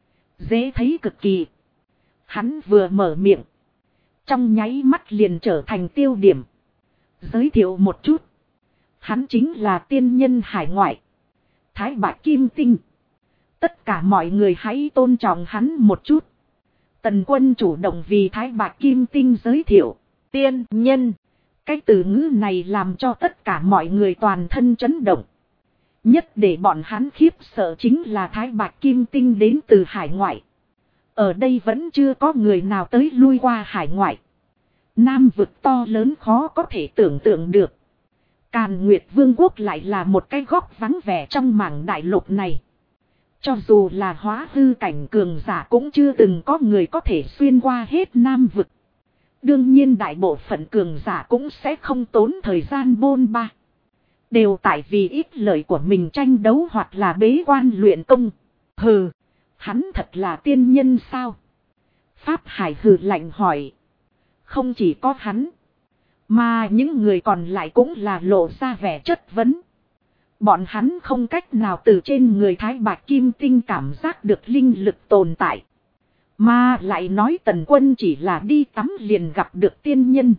Dễ thấy cực kỳ. Hắn vừa mở miệng. Trong nháy mắt liền trở thành tiêu điểm. Giới thiệu một chút. Hắn chính là tiên nhân hải ngoại. Thái Bạch Kim Tinh. Tất cả mọi người hãy tôn trọng hắn một chút. Tần Quân chủ động vì Thái Bạch Kim Tinh giới thiệu. Tiên nhân. Cái từ ngữ này làm cho tất cả mọi người toàn thân chấn động. Nhất để bọn hắn khiếp sợ chính là Thái Bạch Kim Tinh đến từ hải ngoại. Ở đây vẫn chưa có người nào tới lui qua hải ngoại. Nam vực to lớn khó có thể tưởng tượng được. Càn Nguyệt Vương quốc lại là một cái góc vắng vẻ trong mảng đại lục này. Cho dù là hóa hư cảnh cường giả cũng chưa từng có người có thể xuyên qua hết Nam vực. Đương nhiên đại bộ phận cường giả cũng sẽ không tốn thời gian bôn ba. Đều tại vì ít lợi của mình tranh đấu hoặc là bế quan luyện công. Hừ, hắn thật là tiên nhân sao? Pháp Hải hừ lạnh hỏi. Không chỉ có hắn, mà những người còn lại cũng là lộ ra vẻ chất vấn. Bọn hắn không cách nào từ trên người Thái Bạch Kim Tinh cảm giác được linh lực tồn tại. Mà lại nói Tần Quân chỉ là đi tắm liền gặp được tiên nhân.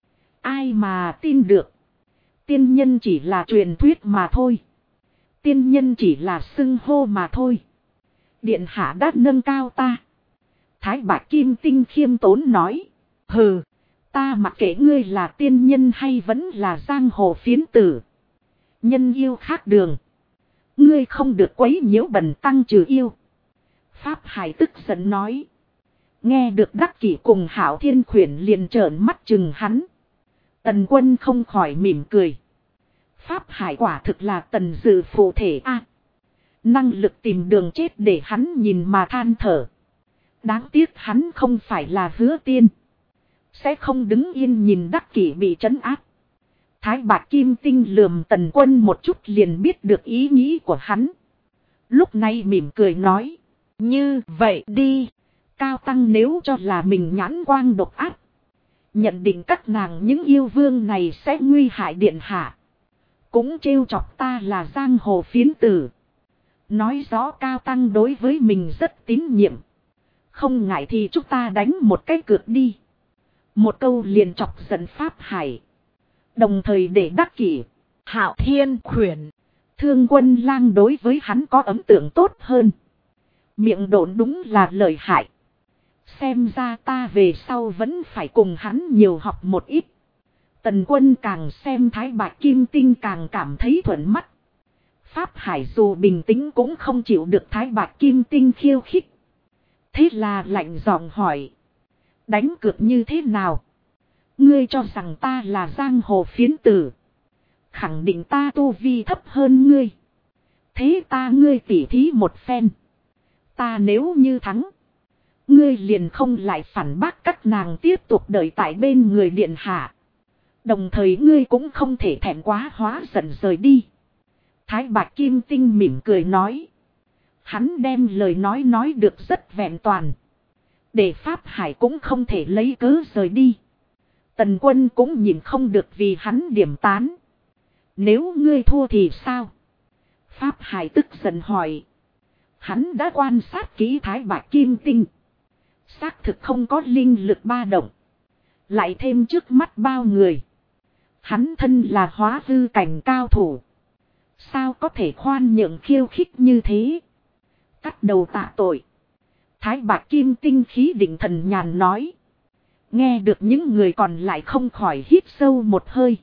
Ai mà tin được. Tiên nhân chỉ là truyền thuyết mà thôi. Tiên nhân chỉ là xưng hô mà thôi. Điện hạ đã nâng cao ta. Thái Bạch Kim Tinh khiêm tốn nói. Hừ, ta mặc kệ ngươi là tiên nhân hay vẫn là giang hồ phiến tử. Nhân yêu khác đường. Ngươi không được quấy nhiễu bần tăng trừ yêu. Pháp Hải tức giận nói. Nghe được Đắc Kỷ cùng Hạo Thiên Khuyển liền trợn mắt chừng hắn. Tần Quân không khỏi mỉm cười. Pháp Hải quả thực là tần dự phụ thể a. Năng lực tìm đường chết để hắn nhìn mà than thở. Đáng tiếc hắn không phải là Hứa Tiên. Sẽ không đứng yên nhìn Đắc Kỷ bị trấn áp. Thái Bạch Kim Tinh lườm Tần Quân một chút liền biết được ý nghĩ của hắn. Lúc này mỉm cười nói. Như vậy đi. Cao tăng nếu cho là mình nhãn quang độc ác. Nhận định các nàng những yêu vương này sẽ nguy hại điện hạ. Cũng trêu chọc ta là giang hồ phiến tử. Nói rõ cao tăng đối với mình rất tín nhiệm. Không ngại thì chúng ta đánh một cái cược đi. Một câu liền chọc giận Pháp Hải. Đồng thời để Đắc Kỷ, Hạo Thiên Khuyển, Thương Quân Lang đối với hắn có ấn tượng tốt hơn. Miệng độn đúng là lợi hại. Xem ra ta về sau vẫn phải cùng hắn nhiều học một ít. Tần Quân càng xem Thái Bạch Kim Tinh càng cảm thấy thuận mắt. Pháp Hải dù bình tĩnh cũng không chịu được Thái Bạch Kim Tinh khiêu khích. Thế là lạnh giọng hỏi. Đánh cược như thế nào? Ngươi cho rằng ta là giang hồ phiến tử. Khẳng định ta tu vi thấp hơn ngươi. Thế ta ngươi tỉ thí một phen. Ta nếu như thắng. Ngươi liền không lại phản bác các nàng tiếp tục đợi tại bên người điện hạ. Đồng thời ngươi cũng không thể thẹn quá hóa giận rời đi. Thái Bạch Kim Tinh mỉm cười nói. Hắn đem lời nói được rất vẹn toàn. Để Pháp Hải cũng không thể lấy cớ rời đi. Tần Quân cũng nhìn không được vì hắn điểm tán. Nếu ngươi thua thì sao? Pháp Hải tức giận hỏi. Hắn đã quan sát kỹ Thái Bạch Kim Tinh. Xác thực không có linh lực ba động. Lại thêm trước mắt bao người. Hắn thân là hóa hư cảnh cao thủ. Sao có thể khoan nhượng khiêu khích như thế? Cắt đầu tạ tội. Thái Bạc Kim Tinh khí định thần nhàn nói. Nghe được những người còn lại không khỏi hít sâu một hơi.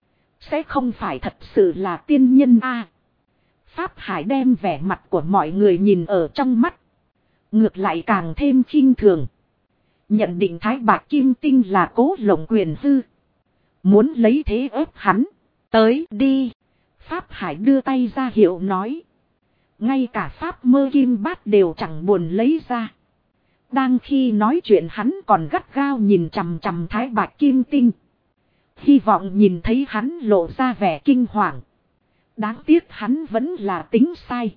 Sẽ không phải thật sự là tiên nhân a? Pháp Hải đem vẻ mặt của mọi người nhìn ở trong mắt. Ngược lại càng thêm khinh thường. Nhận định Thái Bạc Kim Tinh là cố lộng quyền hư. Muốn lấy thế ép hắn. Tới đi. Pháp Hải đưa tay ra hiệu nói. Ngay cả Pháp Mơ Kim Bát đều chẳng buồn lấy ra. Đang khi nói chuyện hắn còn gắt gao nhìn chằm chằm Thái Bạc Kim Tinh. Hy vọng nhìn thấy hắn lộ ra vẻ kinh hoàng. Đáng tiếc hắn vẫn là tính sai.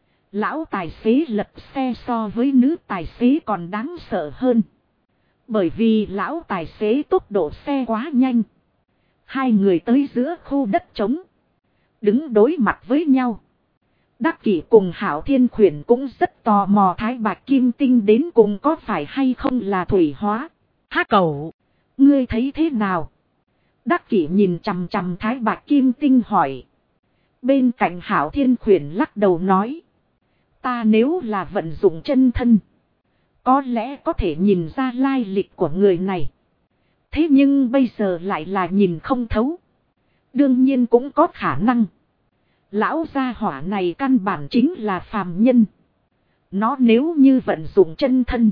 Lão tài xế lật xe so với nữ tài xế còn đáng sợ hơn. Bởi vì lão tài xế tốc độ xe quá nhanh. Hai người tới giữa khu đất trống. Đứng đối mặt với nhau. Đắc Kỷ cùng Hạo Thiên Khuyển cũng rất tò mò Thái Bạc Kim Tinh đến cùng có phải hay không là thủy hóa. Hắc cẩu, ngươi thấy thế nào? Đắc Kỷ nhìn chằm chằm Thái Bạc Kim Tinh hỏi. Bên cạnh Hạo Thiên Khuyển lắc đầu nói. Ta nếu là vận dụng chân thân. Có lẽ có thể nhìn ra lai lịch của người này. Thế nhưng bây giờ lại là nhìn không thấu. Đương nhiên cũng có khả năng. Lão gia hỏa này căn bản chính là phàm nhân. Nó nếu như vận dụng chân thân.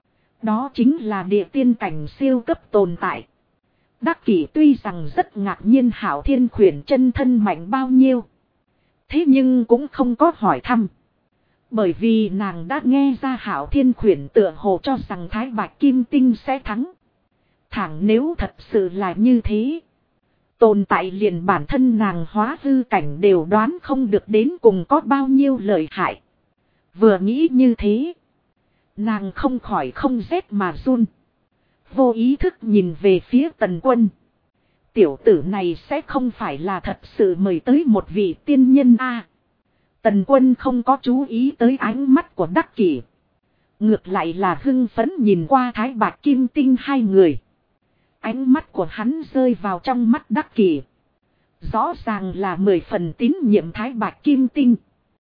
Đó chính là địa tiên cảnh siêu cấp tồn tại. Đắc Kỷ tuy rằng rất ngạc nhiên Hạo Thiên Khuyển chân thân mạnh bao nhiêu. Thế nhưng cũng không có hỏi thăm. Bởi vì nàng đã nghe ra Hạo Thiên Khuyển tựa hồ cho rằng Thái Bạc Kim Tinh sẽ thắng. Thẳng nếu thật sự là như thế. Tồn tại liền bản thân nàng hóa hư cảnh đều đoán không được đến cùng có bao nhiêu lợi hại. Vừa nghĩ như thế. Nàng không khỏi không rét mà run. Vô ý thức nhìn về phía Tần Quân. Tiểu tử này sẽ không phải là thật sự mời tới một vị tiên nhân a? Tần Quân không có chú ý tới ánh mắt của Đắc Kỷ. Ngược lại là hưng phấn nhìn qua Thái Bạc Kim Tinh hai người. Ánh mắt của hắn rơi vào trong mắt Đắc Kỷ. Rõ ràng là 10 phần tín nhiệm Thái Bạc Kim Tinh.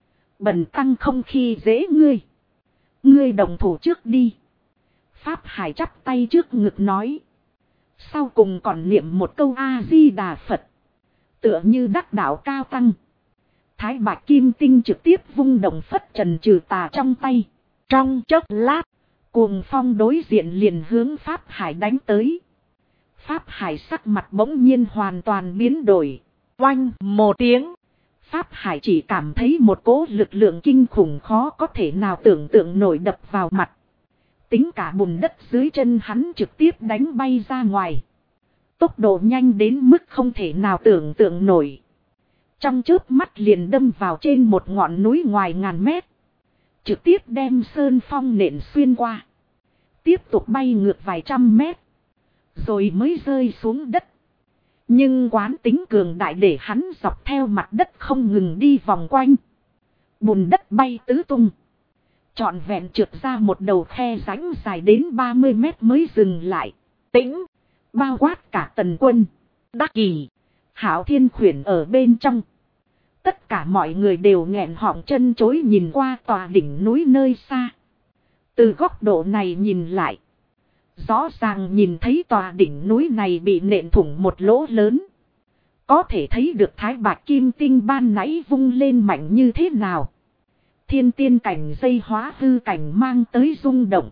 Bần tăng không khi dễ ngươi. Ngươi đồng thủ trước đi. Pháp Hải chắp tay trước ngực nói. Sau cùng còn niệm một câu A-di-đà Phật. Tựa như đắc đạo cao tăng. Thái Bạc Kim Tinh trực tiếp vung động phất trần trừ tà trong tay. Trong chốc lát, cuồng phong đối diện liền hướng Pháp Hải đánh tới. Pháp Hải sắc mặt bỗng nhiên hoàn toàn biến đổi. oanh một tiếng. Pháp Hải chỉ cảm thấy một cỗ lực lượng kinh khủng khó có thể nào tưởng tượng nổi đập vào mặt. Tính cả bùn đất dưới chân hắn trực tiếp đánh bay ra ngoài. Tốc độ nhanh đến mức không thể nào tưởng tượng nổi. Trong chớp mắt liền đâm vào trên một ngọn núi ngoài ngàn mét. Trực tiếp đem sơn phong nện xuyên qua. Tiếp tục bay ngược vài trăm mét. Rồi mới rơi xuống đất. Nhưng quán tính cường đại để hắn dọc theo mặt đất không ngừng đi vòng quanh. Bùn đất bay tứ tung. Trọn vẹn trượt ra một đầu khe rãnh dài đến 30 mét mới dừng lại. Tĩnh. Bao quát cả Tần Quân. Đắc Kỷ. Hạo Thiên Khuyển ở bên trong. Tất cả mọi người đều nghẹn họng chân chối nhìn qua tòa đỉnh núi nơi xa. Từ góc độ này nhìn lại. Rõ ràng nhìn thấy tòa đỉnh núi này bị nện thủng một lỗ lớn. Có thể thấy được Thái Bạc Kim Tinh ban nãy vung lên mạnh như thế nào. Thiên tiên cảnh dây hóa hư cảnh mang tới rung động.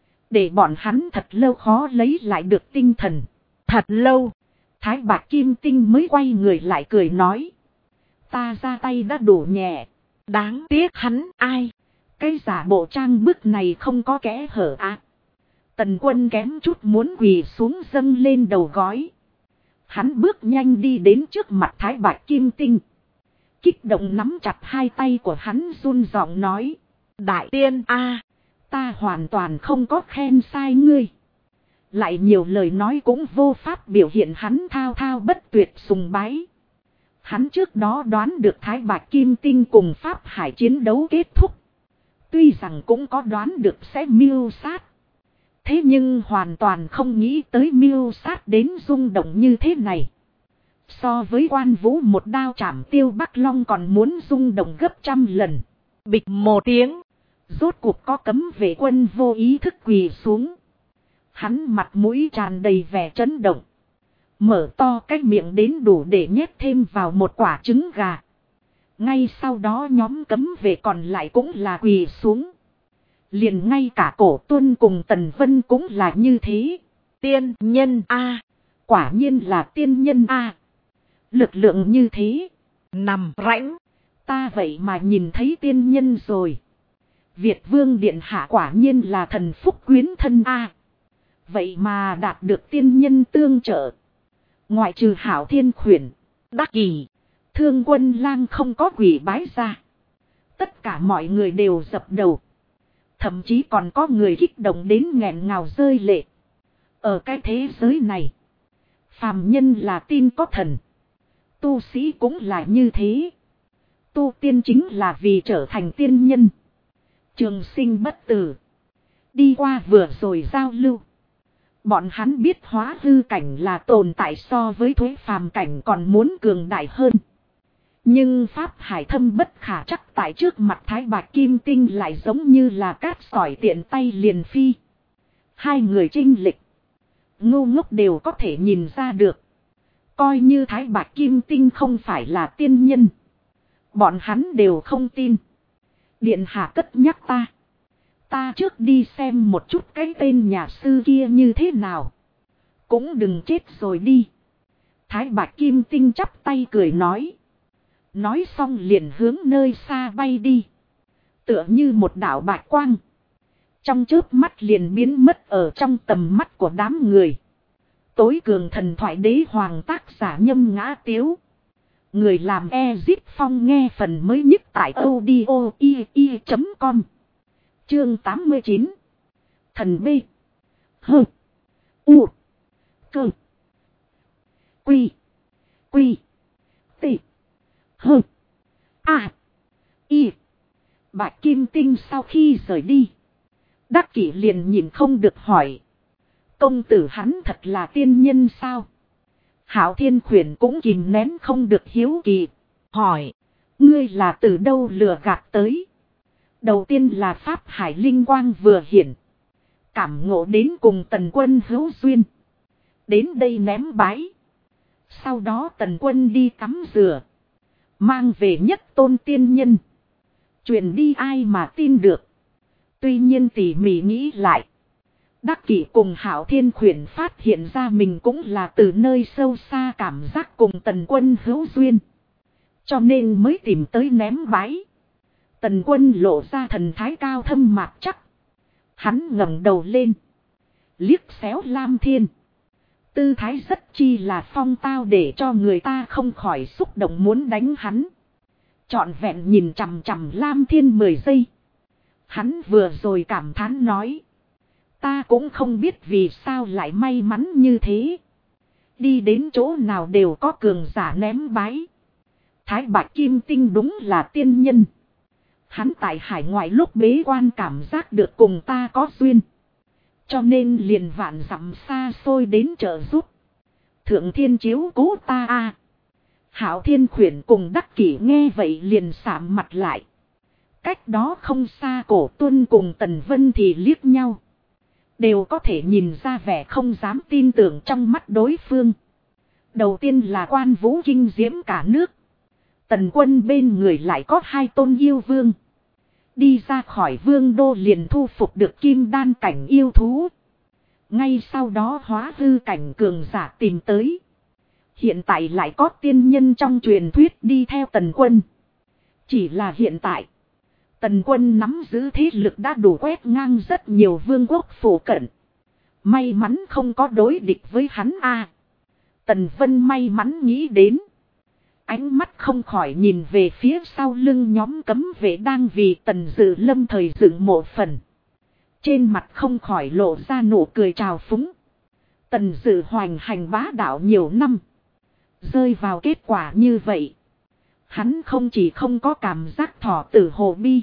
Để bọn hắn thật lâu khó lấy lại được tinh thần. Thật lâu. Thái Bạc Kim Tinh mới quay người lại cười nói. Ta ra tay đã đủ nhẹ. Đáng tiếc hắn ai. Cái giả bộ trang bức này không có kẽ hở à. Tần Quân kém chút muốn quỳ xuống dâng lên đầu gói. Hắn bước nhanh đi đến trước mặt Thái Bạc Kim Tinh. Kích động nắm chặt hai tay của hắn run giọng nói. Đại tiên a, ta hoàn toàn không có khen sai ngươi. Lại nhiều lời nói cũng vô pháp biểu hiện hắn thao thao bất tuyệt sùng bái. Hắn trước đó đoán được Thái Bạc Kim Tinh cùng Pháp Hải chiến đấu kết thúc. Tuy rằng cũng có đoán được sẽ mưu sát. Thế nhưng hoàn toàn không nghĩ tới mưu sát đến rung động như thế này. So với Quan Vũ một đao chảm Tiêu Bắc Long còn muốn rung động gấp trăm lần. Bịch một tiếng. Rốt cuộc có cấm vệ quân vô ý thức quỳ xuống. Hắn mặt mũi tràn đầy vẻ chấn động. Mở to cái miệng đến đủ để nhét thêm vào một quả trứng gà. Ngay sau đó nhóm cấm vệ còn lại cũng là quỳ xuống. Liền ngay cả Cổ Tuân cùng Tần Vân cũng là như thế. Tiên nhân A. Quả nhiên là tiên nhân A. Lực lượng như thế. Nằm rãnh. Ta vậy mà nhìn thấy tiên nhân rồi. Việt Vương Điện Hạ quả nhiên là thần phúc quyến thân A. Vậy mà đạt được tiên nhân tương trợ. Ngoại trừ Hảo Thiên Khuyển, Đắc Kỷ, Thương Quân Lang không có quỷ bái ra. Tất cả mọi người đều dập đầu. Thậm chí còn có người kích động đến nghẹn ngào rơi lệ. Ở cái thế giới này, phàm nhân là tin có thần. Tu sĩ cũng là như thế. Tu tiên chính là vì trở thành tiên nhân. Trường sinh bất tử. Đi qua vừa rồi giao lưu. Bọn hắn biết hóa hư cảnh là tồn tại so với thuế phàm cảnh còn muốn cường đại hơn. Nhưng Pháp Hải thâm bất khả chắc tại trước mặt Thái Bạch Kim Tinh lại giống như là cát sỏi tiện tay liền phi. Hai người chênh lệch, ngu ngốc đều có thể nhìn ra được. Coi như Thái Bạch Kim Tinh không phải là tiên nhân, bọn hắn đều không tin. Điện hạ cất nhắc ta. Ta trước đi xem một chút cái tên nhà sư kia như thế nào. Cũng đừng chết rồi đi. Thái Bạch Kim Tinh chắp tay cười nói. Nói xong liền hướng nơi xa bay đi. Tựa như một đạo bạch quang. Trong chớp mắt liền biến mất ở trong tầm mắt của đám người. Tối cường thần thoại đế hoàng tác giả Nhâm Ngã Tiếu. Người làm Ezip Phong nghe phần mới nhất tại audio.com. Chương 89. Thần B. Hơ. U. Cơ. Quy. Quy. T. Hơ. A. Y. Bạch Kim Tinh sau khi rời đi. Đắc Kỷ liền nhìn không được hỏi. Công tử hắn thật là tiên nhân sao? Hảo Thiên Khuyển cũng kìm nén không được hiếu kỳ. Hỏi. Ngươi là từ đâu lừa gạt tới? Đầu tiên là Pháp Hải linh quang vừa hiển. Cảm ngộ đến cùng Tần Quân hữu duyên. Đến đây ném bái. Sau đó Tần Quân đi tắm rửa. Mang về nhất tôn tiên nhân. Truyền đi ai mà tin được. Tuy nhiên tỉ mỉ nghĩ lại. Đắc Kỷ cùng Hảo Thiên Khuyển phát hiện ra mình cũng là từ nơi sâu xa cảm giác cùng Tần Quân hữu duyên. Cho nên mới tìm tới ném bái. Tần Quân lộ ra thần thái cao thâm mạc chắc. Hắn ngẩng đầu lên. Liếc xéo Lam Thiên. Tư thái rất chi là phong tao để cho người ta không khỏi xúc động muốn đánh hắn. Trọn vẹn nhìn chằm chằm Lam Thiên 10 giây. Hắn vừa rồi cảm thán nói. Ta cũng không biết vì sao lại may mắn như thế. Đi đến chỗ nào đều có cường giả ném bái. Thái Bạch Kim Tinh đúng là tiên nhân. Hắn tại hải ngoại lúc bế quan cảm giác được cùng ta có duyên. Cho nên liền vạn dặm xa xôi đến trợ giúp. Thượng Thiên chiếu cố ta a. Hảo Thiên Khuyển cùng Đắc Kỷ nghe vậy liền sạm mặt lại. Cách đó không xa Cổ Tuân cùng Tần Vân thì liếc nhau. Đều có thể nhìn ra vẻ không dám tin tưởng trong mắt đối phương. Đầu tiên là Quan Vũ kinh diễm cả nước. Tần Quân bên người lại có hai tôn yêu vương. Đi ra khỏi vương đô liền thu phục được kim đan cảnh yêu thú. Ngay sau đó hóa hư cảnh cường giả tìm tới. Hiện tại lại có tiên nhân trong truyền thuyết đi theo Tần Quân. Chỉ là hiện tại, Tần Quân nắm giữ thế lực đã đủ quét ngang rất nhiều vương quốc phổ cận. May mắn không có đối địch với hắn a. Tần Vân may mắn nghĩ đến. Ánh mắt không khỏi nhìn về phía sau lưng nhóm cấm vệ đang vì Tần Dự lâm thời dựng mộ phần. Trên mặt không khỏi lộ ra nụ cười trào phúng. Tần Dự hoành hành bá đạo nhiều năm. Rơi vào kết quả như vậy. Hắn không chỉ không có cảm giác thỏ tử hồ bi.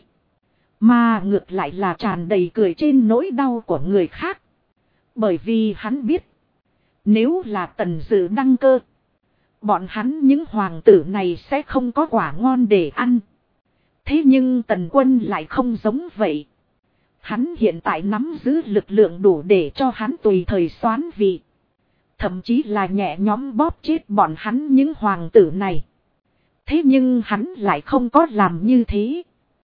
Mà ngược lại là tràn đầy cười trên nỗi đau của người khác. Bởi vì hắn biết. Nếu là Tần Dự đăng cơ. Bọn hắn những hoàng tử này sẽ không có quả ngon để ăn. Thế nhưng Tần Quân lại không giống vậy. Hắn hiện tại nắm giữ lực lượng đủ để cho hắn tùy thời soán vị. Thậm chí là nhẹ nhõm bóp chết bọn hắn những hoàng tử này. Thế nhưng hắn lại không có làm như thế.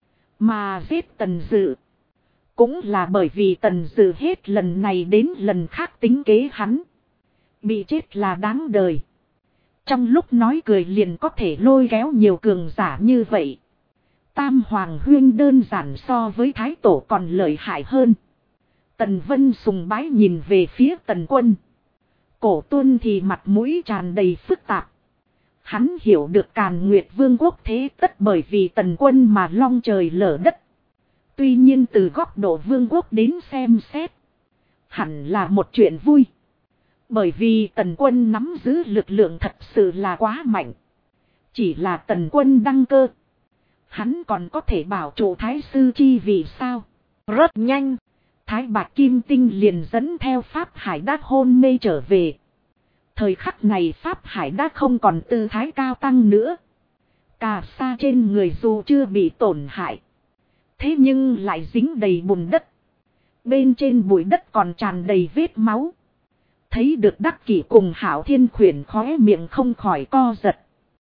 Mà giết Tần Dự. Cũng là bởi vì Tần Dự hết lần này đến lần khác tính kế hắn. Bị chết là đáng đời. Trong lúc nói cười liền có thể lôi kéo nhiều cường giả như vậy. Tam Hoàng Huyên đơn giản so với Thái Tổ còn lợi hại hơn. Tần Vân sùng bái nhìn về phía Tần Quân. Cổ Tuân thì mặt mũi tràn đầy phức tạp. Hắn hiểu được Càn Nguyệt Vương quốc thế tất bởi vì Tần Quân mà long trời lở đất. Tuy nhiên từ góc độ vương quốc đến xem xét. Hẳn là một chuyện vui. Bởi vì Tần Quân nắm giữ lực lượng thật sự là quá mạnh. Chỉ là Tần Quân đăng cơ. Hắn còn có thể bảo trụ Thái Sư chi vì sao? Rất nhanh. Thái Bạch Kim Tinh liền dẫn theo Pháp Hải đã hôn mê trở về. Thời khắc này Pháp Hải đã không còn tư thái cao tăng nữa. Cà sa trên người dù chưa bị tổn hại. Thế nhưng lại dính đầy bùn đất. Bên trên bụi đất còn tràn đầy vết máu. Thấy được Đắc Kỷ cùng Hạo Thiên khuyển khóe miệng không khỏi co giật.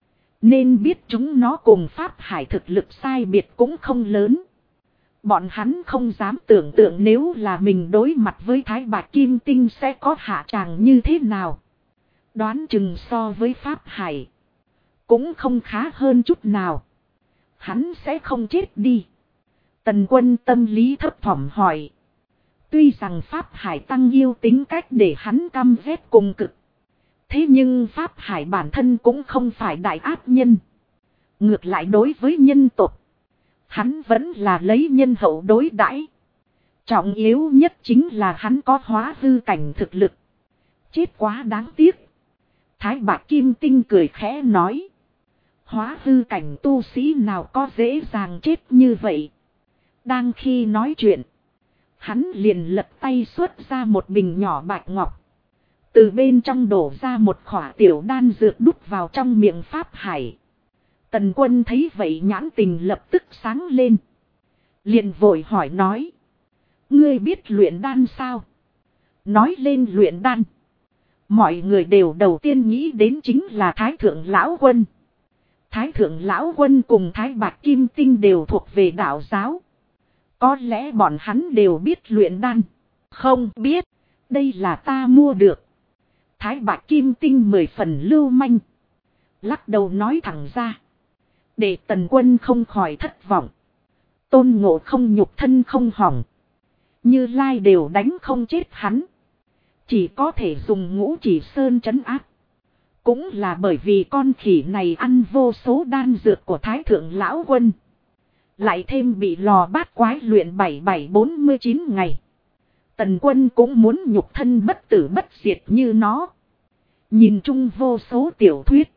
Nên biết chúng nó cùng Pháp Hải thực lực sai biệt cũng không lớn. Bọn hắn không dám tưởng tượng nếu là mình đối mặt với Thái Bạch Kim Tinh sẽ có hạ tràng như thế nào. Đoán chừng so với Pháp Hải cũng không khá hơn chút nào. Hắn sẽ không chết đi. Tần Quân tâm lý thấp thỏm hỏi. Tuy rằng Pháp Hải tăng yêu tính cách để hắn căm ghét cùng cực. Thế nhưng Pháp Hải bản thân cũng không phải đại ác nhân. Ngược lại đối với nhân tộc, hắn vẫn là lấy nhân hậu đối đãi. Trọng yếu nhất chính là hắn có hóa hư cảnh thực lực. Chết quá đáng tiếc. Thái Bạch Kim Tinh cười khẽ nói. Hóa hư cảnh tu sĩ nào có dễ dàng chết như vậy. Đang khi nói chuyện, hắn liền lật tay xuất ra một bình nhỏ bạch ngọc. Từ bên trong đổ ra một khỏa tiểu đan dược đút vào trong miệng Pháp Hải. Tần Quân thấy vậy nhãn tình lập tức sáng lên. Liền vội hỏi nói. Ngươi biết luyện đan sao? Nói lên luyện đan. Mọi người đều đầu tiên nghĩ đến chính là Thái Thượng Lão Quân. Thái Thượng Lão Quân cùng Thái Bạch Kim Tinh đều thuộc về đạo giáo. Có lẽ bọn hắn đều biết luyện đan. Không biết. Đây là ta mua được. Thái Bạch Kim Tinh 10 phần lưu manh. Lắc đầu nói thẳng ra. Để Tần Quân không khỏi thất vọng. Tôn Ngộ không nhục thân không hỏng. Như Lai đều đánh không chết hắn. Chỉ có thể dùng Ngũ Chỉ Sơn trấn áp. Cũng là bởi vì con khỉ này ăn vô số đan dược của Thái Thượng Lão Quân. Lại thêm bị lò bát quái luyện 7749 ngày. Tần Quân cũng muốn nhục thân bất tử bất diệt như nó. Nhìn chung vô số tiểu thuyết,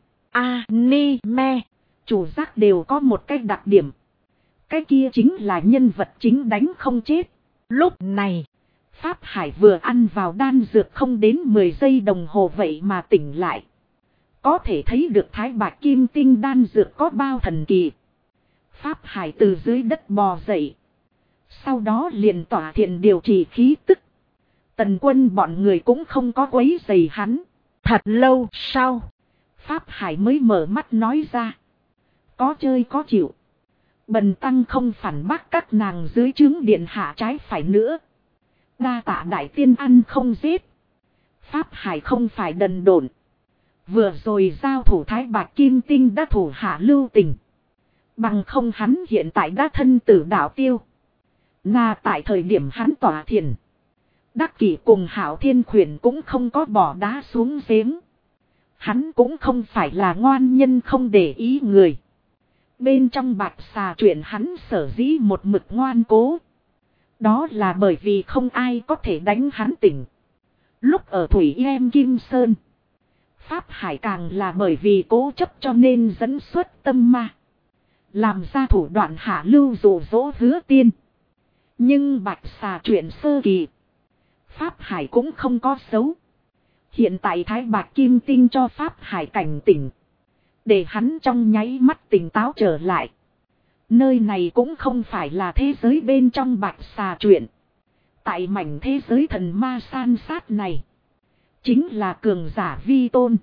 anime, chủ giác đều có một cái đặc điểm. Cái kia chính là nhân vật chính đánh không chết. Lúc này, Pháp Hải vừa ăn vào đan dược không đến 10 giây đồng hồ vậy mà tỉnh lại. Có thể thấy được Thái Bạch Kim Tinh đan dược có bao thần kỳ. Pháp Hải từ dưới đất bò dậy. Sau đó liền tỏa thiện điều trị khí tức. Tần Quân bọn người cũng không có quấy rầy hắn. Thật lâu sau, Pháp Hải mới mở mắt nói ra. Có chơi có chịu. Bần tăng không phản bác các nàng dưới trướng điện hạ trái phải nữa. Đa tạ đại tiên ăn không giết. Pháp Hải không phải đần độn. Vừa rồi giao thủ Thái Bạch Kim Tinh đã thủ hạ lưu tình. Bằng không hắn hiện tại đã thân tử đạo tiêu. Tại thời điểm hắn tỏa thiền, Đắc Kỷ cùng Hạo Thiên khuyển cũng không có bỏ đá xuống giếng. Hắn cũng không phải là ngoan nhân không để ý người. Bên trong Bạch Xà chuyện hắn sở dĩ một mực ngoan cố. Đó là bởi vì không ai có thể đánh hắn tỉnh. Lúc ở Thủy Em Kim Sơn, Pháp Hải càng là bởi vì cố chấp cho nên dẫn xuất tâm ma. Làm ra thủ đoạn hạ lưu dụ dỗ Hứa Tiên. Nhưng Bạch Xà chuyện sơ kỳ, Pháp Hải cũng không có xấu. Hiện tại Thái Bạch Kim Tinh cho Pháp Hải cảnh tỉnh. Để hắn trong nháy mắt tỉnh táo trở lại. Nơi này cũng không phải là thế giới bên trong Bạch Xà chuyện. Tại mảnh thế giới thần ma san sát này. Chính là cường giả vi tôn.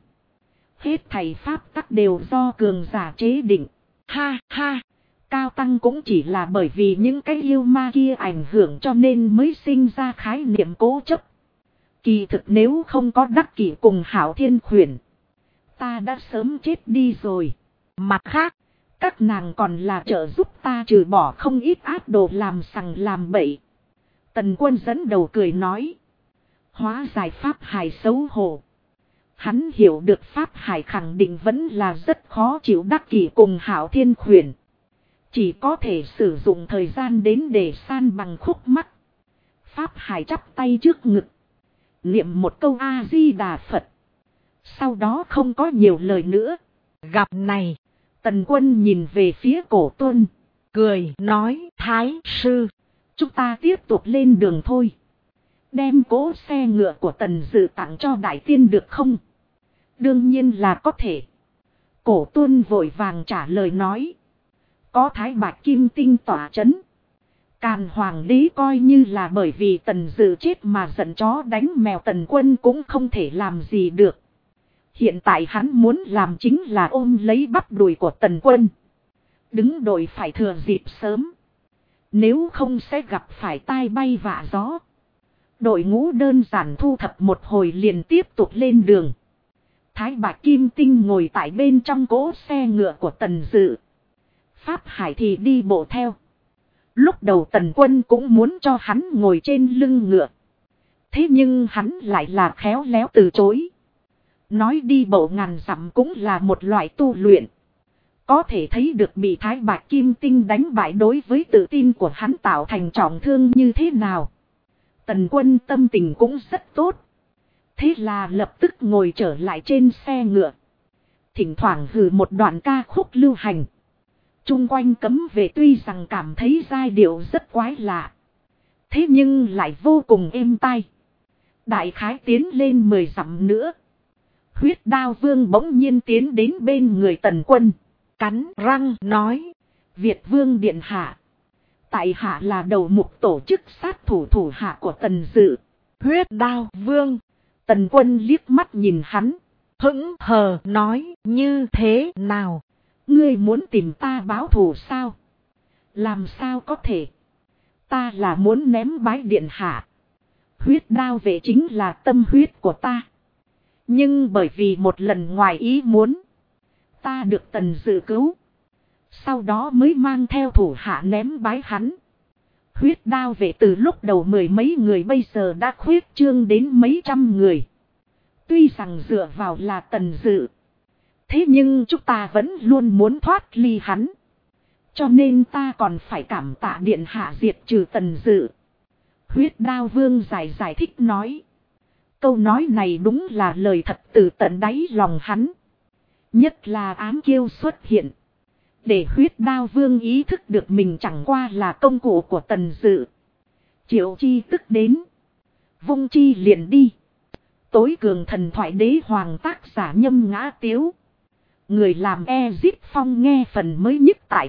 Hết thảy pháp tắc đều do cường giả chế định. Ha ha. Cao tăng cũng chỉ là bởi vì những cái yêu ma kia ảnh hưởng cho nên mới sinh ra khái niệm cố chấp. Kỳ thực nếu không có đắc kỷ cùng Hảo Thiên khuyển, ta đã sớm chết đi rồi. Mặt khác, các nàng còn là trợ giúp ta trừ bỏ không ít ác đồ làm sằng làm bậy. Tần Quân dẫn đầu cười nói. Hóa giải pháp hài xấu hổ. Hắn hiểu được pháp hải khẳng định vẫn là rất khó chịu đắc kỷ cùng Hảo Thiên khuyển. Chỉ có thể sử dụng thời gian đến để san bằng khúc mắc. Pháp hải chắp tay trước ngực. Niệm một câu A-di-đà Phật. Sau đó không có nhiều lời nữa. Gặp này. Tần Quân nhìn về phía Cổ Tuân. Cười nói Thái sư. Chúng ta tiếp tục lên đường thôi. Đem cỗ xe ngựa của Tần Dự tặng cho Đại Tiên được không? Đương nhiên là có thể. Cổ Tuân vội vàng trả lời nói. Có Thái Bạch Kim Tinh tỏa chấn. Càn Hoàng đế coi như là bởi vì Tần Dự chết mà giận chó đánh mèo, Tần Quân cũng không thể làm gì được. Hiện tại hắn muốn làm chính là ôm lấy bắp đùi của Tần Quân. Đứng đội phải thừa dịp sớm. Nếu không sẽ gặp phải tai bay vạ gió. Đội ngũ đơn giản thu thập một hồi liền tiếp tục lên đường. Thái Bạch Kim Tinh ngồi tại bên trong cỗ xe ngựa của Tần Dự. Pháp Hải thì đi bộ theo. Lúc đầu Tần Quân cũng muốn cho hắn ngồi trên lưng ngựa. Thế nhưng hắn lại là khéo léo từ chối. Nói đi bộ ngàn dặm cũng là một loại tu luyện. Có thể thấy được bị Thái Bạch Kim Tinh đánh bại đối với tự tin của hắn tạo thành trọng thương như thế nào. Tần Quân tâm tình cũng rất tốt. Thế là lập tức ngồi trở lại trên xe ngựa. Thỉnh thoảng hừ một đoạn ca khúc lưu hành. Trung quanh cấm vệ tuy rằng cảm thấy giai điệu rất quái lạ. Thế nhưng lại vô cùng êm tai. Đại khái tiến lên 10 dặm nữa. Huyết Đao Vương bỗng nhiên tiến đến bên người Tần Quân. Cắn răng nói. Việt Vương điện hạ. Tại hạ là đầu mục tổ chức sát thủ hạ của Tần Dự. Huyết Đao Vương. Tần Quân liếc mắt nhìn hắn. Hững hờ nói như thế nào? Ngươi muốn tìm ta báo thù sao? Làm sao có thể? Ta là muốn ném bái điện hạ. Huyết đao vệ chính là tâm huyết của ta. Nhưng bởi vì một lần ngoài ý muốn. Ta được Tần Dự cứu. Sau đó mới mang theo thủ hạ ném bái hắn. Huyết đao vệ từ lúc đầu 10 mấy người bây giờ đã khuyết trương đến mấy trăm người. Tuy rằng dựa vào là Tần Dự. Thế nhưng chúng ta vẫn luôn muốn thoát ly hắn. Cho nên ta còn phải cảm tạ điện hạ diệt trừ Tần Dự. Huyết Đao Vương giải thích nói. Câu nói này đúng là lời thật từ tận đáy lòng hắn. Nhất là ám kiêu xuất hiện. Để Huyết Đao Vương ý thức được mình chẳng qua là công cụ của Tần Dự. Triệu chi tức đến. Vung chi liền đi. Tối cường thần thoại đế hoàng tác giả Nhâm Ngã Tiếu. Người làm Ezip Phong nghe phần mới nhất tại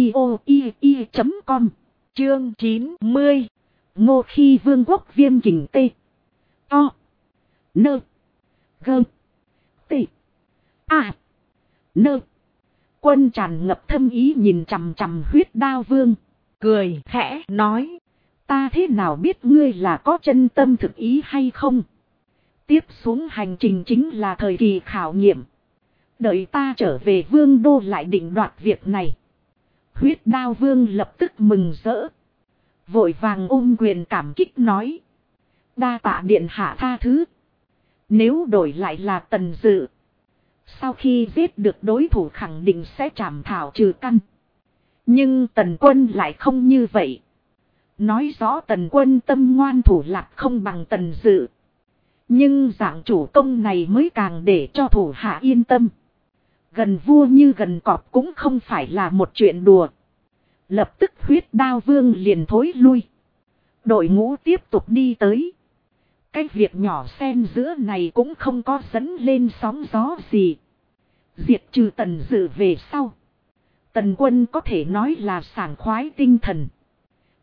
audio.com. Chương 90. Ngô Khi Vương quốc Viêm Kình Tê. O. Nơ. Gơ. Tê. A. Nơ. Quân tràn ngập thâm ý nhìn chằm chằm Huyết Đao Vương. Cười khẽ nói. Ta thế nào biết ngươi là có chân tâm thực ý hay không? Tiếp xuống hành trình chính là thời kỳ khảo nghiệm. Đợi ta trở về Vương đô lại định đoạt việc này. Huyết Đao Vương lập tức mừng rỡ. Vội vàng ôm quyền cảm kích nói. Đa tạ điện hạ tha thứ. Nếu đổi lại là Tần Dự. Sau khi giết được đối thủ khẳng định sẽ trảm thảo trừ căn. Nhưng Tần Quân lại không như vậy. Nói rõ Tần Quân tâm ngoan thủ lạc không bằng Tần Dự. Nhưng dạng chủ công này mới càng để cho thủ hạ yên tâm. Gần vua như gần cọp cũng không phải là một chuyện đùa. Lập tức Huyết Đao Vương liền thối lui. Đội ngũ tiếp tục đi tới. Cái việc nhỏ xen giữa này cũng không có dẫn lên sóng gió gì. Diệt trừ Tần Dự về sau. Tần Quân có thể nói là sảng khoái tinh thần.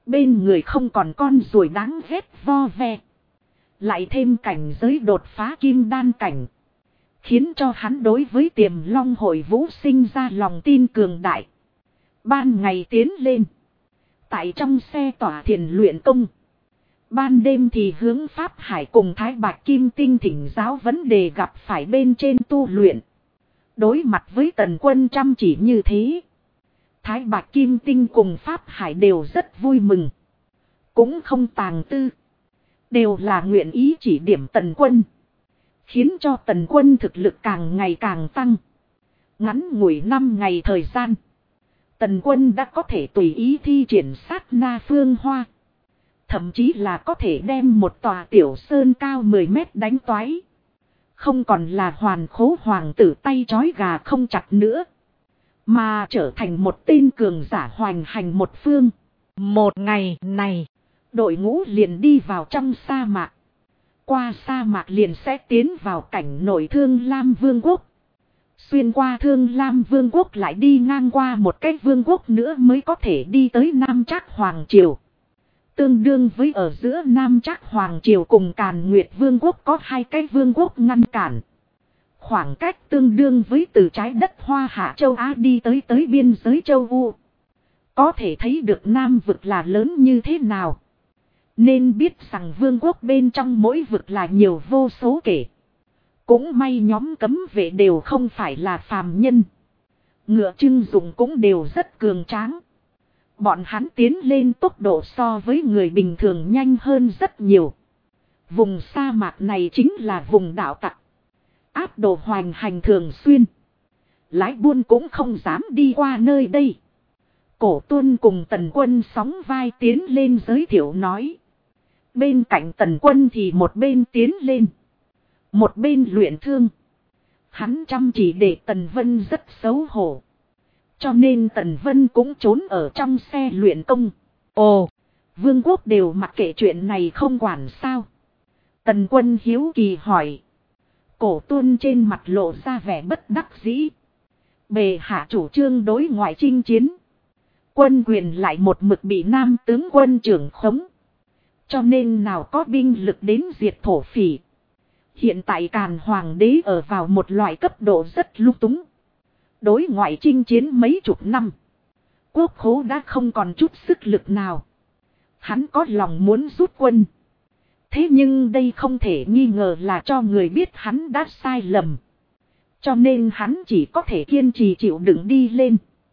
Bên người không còn con ruồi đáng ghét vo ve. Lại thêm cảnh giới đột phá kim đan cảnh. Khiến cho hắn đối với Tiềm Long hội vũ sinh ra lòng tin cường đại. Ban ngày tiến lên. Tại trong xe tỏa thiền luyện công. Ban đêm thì hướng Pháp Hải cùng Thái Bạch Kim Tinh thỉnh giáo vấn đề gặp phải bên trên tu luyện. Đối mặt với Tần Quân chăm chỉ như thế. Thái Bạch Kim Tinh cùng Pháp Hải đều rất vui mừng. Cũng không tàng tư. Đều là nguyện ý chỉ điểm Tần Quân. Khiến cho Tần Quân thực lực càng ngày càng tăng. Ngắn ngủi 5 ngày thời gian. Tần Quân đã có thể tùy ý thi triển sát na phương hoa. Thậm chí là có thể đem một tòa tiểu sơn cao 10 mét đánh toái. Không còn là hoàn khố hoàng tử tay trói gà không chặt nữa. Mà trở thành một tên cường giả hoành hành một phương. Một ngày này, đội ngũ liền đi vào trong sa mạc. Qua sa mạc liền sẽ tiến vào cảnh nội Thương Lam Vương quốc. Xuyên qua Thương Lam Vương quốc lại đi ngang qua một cái vương quốc nữa mới có thể đi tới Nam Trác Hoàng Triều. Tương đương với ở giữa Nam Trác Hoàng Triều cùng Càn Nguyệt Vương quốc có 2 cái vương quốc ngăn cản. Khoảng cách tương đương với từ trái đất Hoa Hạ châu Á đi tới biên giới châu U. Có thể thấy được Nam vực là lớn như thế nào. Nên biết rằng vương quốc bên trong mỗi vực là nhiều vô số kể. Cũng may nhóm cấm vệ đều không phải là phàm nhân. Ngựa trưng dụng cũng đều rất cường tráng. Bọn hắn tiến lên tốc độ so với người bình thường nhanh hơn rất nhiều. Vùng sa mạc này chính là vùng đạo tặc. Áp đồ hoành hành thường xuyên. Lái buôn cũng không dám đi qua nơi đây. Cổ Tuân cùng Tần Quân sóng vai tiến lên giới thiệu nói. Bên cạnh Tần Quân thì một bên tiến lên. Một bên luyện thương. Hắn chăm chỉ để Tần Vân rất xấu hổ. Cho nên Tần Vân cũng trốn ở trong xe luyện công. Ồ, vương quốc đều mặc kệ chuyện này không quản sao. Tần Quân hiếu kỳ hỏi. Cổ Tuân trên mặt lộ ra vẻ bất đắc dĩ. Bề hạ chủ trương đối ngoại chinh chiến. Quân quyền lại một mực bị nam tướng quân trưởng khống. Cho nên nào có binh lực đến diệt thổ phỉ. Hiện tại Càn Hoàng đế ở vào một loại cấp độ rất lung túng. Đối ngoại chinh chiến mấy chục năm. Quốc khố đã không còn chút sức lực nào. Hắn có lòng muốn rút quân. Thế nhưng đây không thể nghi ngờ là cho người biết hắn đã sai lầm. Cho nên hắn chỉ có thể kiên trì chịu đựng đi lên.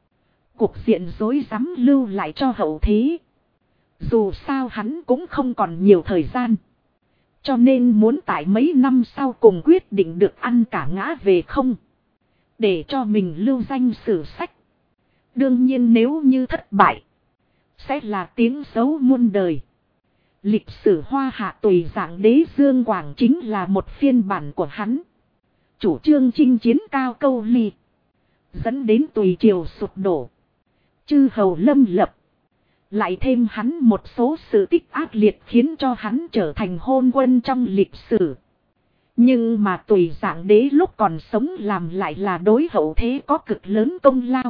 Cục diện rối rắm lưu lại cho hậu thế. Dù sao hắn cũng không còn nhiều thời gian. Cho nên muốn tại mấy năm sau cùng quyết định được ăn cả ngã về không. Để cho mình lưu danh sử sách. Đương nhiên nếu như thất bại. Sẽ là tiếng xấu muôn đời. Lịch sử Hoa Hạ tùy dạng đế Dương Quảng chính là một phiên bản của hắn. Chủ trương chinh chiến cao câu ly. Dẫn đến tùy triều sụp đổ. Chư hầu lâm lập. Lại thêm hắn một số sự tích ác liệt khiến cho hắn trở thành hôn quân trong lịch sử. Nhưng mà tùy dạng đế lúc còn sống làm lại là đối hậu thế có cực lớn công lao.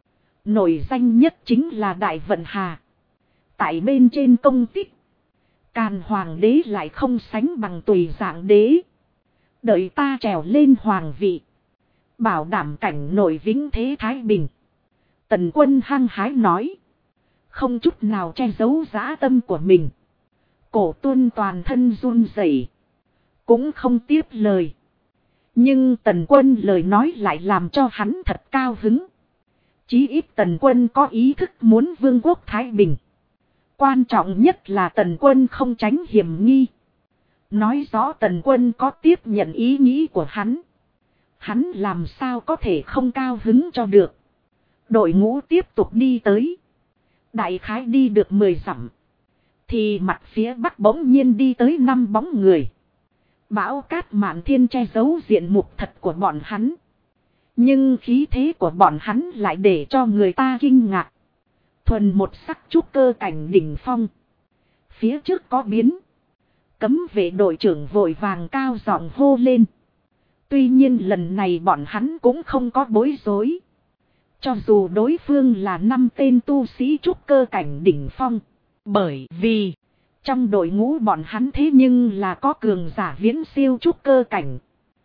Nổi danh nhất chính là Đại Vận Hà. Tại bên trên công tích. Càn Hoàng đế lại không sánh bằng tùy dạng đế. Đợi ta trèo lên hoàng vị. Bảo đảm cảnh nội vĩnh thế thái bình. Tần Quân hăng hái nói. Không chút nào che giấu dã tâm của mình. Cổ Tuân toàn thân run rẩy, cũng không tiếp lời. Nhưng Tần Quân lời nói lại làm cho hắn thật cao hứng. Chí ít Tần Quân có ý thức muốn vương quốc thái bình. Quan trọng nhất là Tần Quân không tránh hiểm nghi. Nói rõ Tần Quân có tiếp nhận ý nghĩ của hắn. Hắn làm sao có thể không cao hứng cho được. Đội ngũ tiếp tục đi tới. Đại khái đi được 10 dặm. Thì mặt phía bắc bỗng nhiên đi tới 5 bóng người. Bão cát mạn thiên che giấu diện mục thật của bọn hắn. Nhưng khí thế của bọn hắn lại để cho người ta kinh ngạc. Thuần một sắc trúc cơ cảnh đỉnh phong. Phía trước có biến. Cấm vệ đội trưởng vội vàng cao giọng hô lên. Tuy nhiên lần này bọn hắn cũng không có bối rối. Cho dù đối phương là 5 tên tu sĩ trúc cơ cảnh đỉnh phong. bởi vì trong đội ngũ bọn hắn thế nhưng là có cường giả viễn siêu trúc cơ cảnh.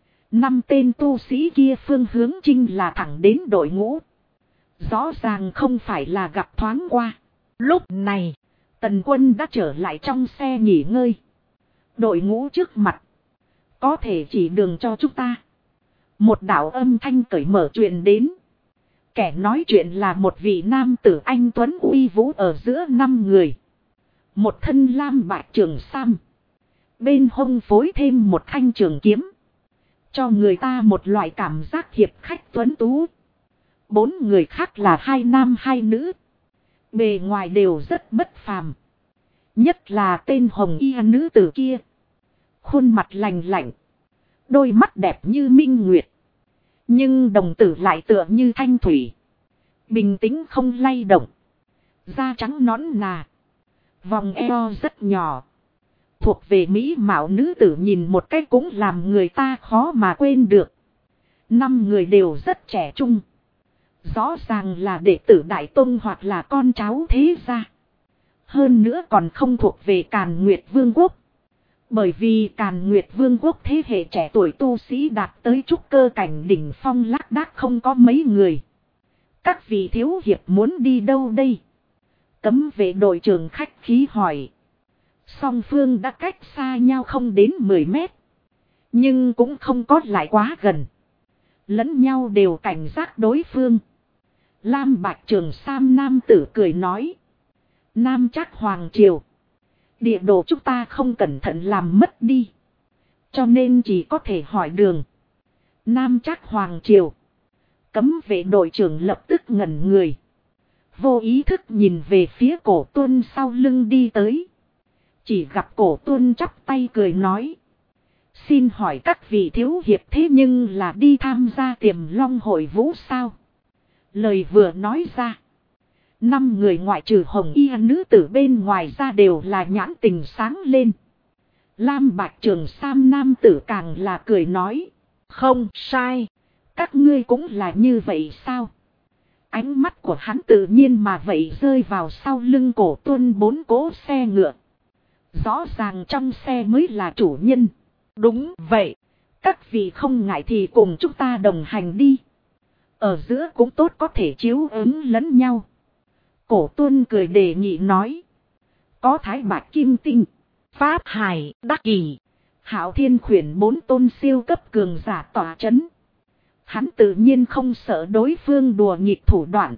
5 tên tu sĩ kia phương hướng chinh là thẳng đến đội ngũ. Rõ ràng không phải là gặp thoáng qua. lúc này Tần Quân đã trở lại trong xe nghỉ ngơi. Đội ngũ trước mặt. Có thể chỉ đường cho chúng ta. Một đạo âm thanh cởi mở chuyện đến. Kẻ nói chuyện là một vị nam tử anh tuấn uy vũ ở giữa 5 người. Một thân lam bạch trường sam. Bên hông phối thêm một thanh trường kiếm. Cho người ta một loại cảm giác hiệp khách tuấn tú. 4 người khác là 2 nam 2 nữ. Bề ngoài đều rất bất phàm. Nhất là tên hồng y nữ tử kia. Khuôn mặt lành lạnh. Đôi mắt đẹp như minh nguyệt. Nhưng đồng tử lại tựa như thanh thủy. Bình tĩnh không lay động. Da trắng nõn nà. Vòng eo rất nhỏ. Thuộc về mỹ mạo nữ tử nhìn một cách cũng làm người ta khó mà quên được. 5 người đều rất trẻ trung. Rõ ràng là đệ tử Đại Tông hoặc là con cháu thế gia. Hơn nữa còn không thuộc về Càn Nguyệt Vương quốc. Bởi vì Càn Nguyệt Vương quốc thế hệ trẻ tuổi tu sĩ đạt tới trúc cơ cảnh đỉnh phong lác đác không có mấy người. Các vị thiếu hiệp muốn đi đâu đây? Cấm vệ đội trưởng khách khí hỏi. Song phương đã cách xa nhau không đến 10 mét. Nhưng cũng không có lại quá gần. Lẫn nhau đều cảnh giác đối phương. Lam bạch trường sam nam tử cười nói. Nam Trác Hoàng Triều. Địa đồ chúng ta không cẩn thận làm mất đi. Cho nên chỉ có thể hỏi đường. Nam Trác Hoàng Triều. Cấm vệ đội trưởng lập tức ngẩn người. Vô ý thức nhìn về phía Cổ Tuân sau lưng đi tới. Chỉ gặp Cổ Tuân chắp tay cười nói. Xin hỏi các vị thiếu hiệp thế nhưng là đi tham gia Tiềm Long hội vũ sao? Lời vừa nói ra. 5 người ngoại trừ hồng y nữ tử bên ngoài ra đều là nhãn tình sáng lên. Lam bạch trường sam nam tử càng là cười nói. không sai. Các ngươi cũng là như vậy sao? Ánh mắt của hắn tự nhiên mà vậy rơi vào sau lưng Cổ Tuân 4 cỗ xe ngựa. Rõ ràng trong xe mới là chủ nhân. Đúng vậy. Các vị không ngại thì cùng chúng ta đồng hành đi. Ở giữa cũng tốt có thể chiếu ứng lẫn nhau. Cổ Tuân cười đề nghị nói. Có Thái Bạch Kim Tinh, Pháp Hải Đắc Kỷ, Hạo Thiên Khuyển 4 tôn siêu cấp cường giả tỏa chấn. Hắn tự nhiên không sợ đối phương đùa nghịch thủ đoạn.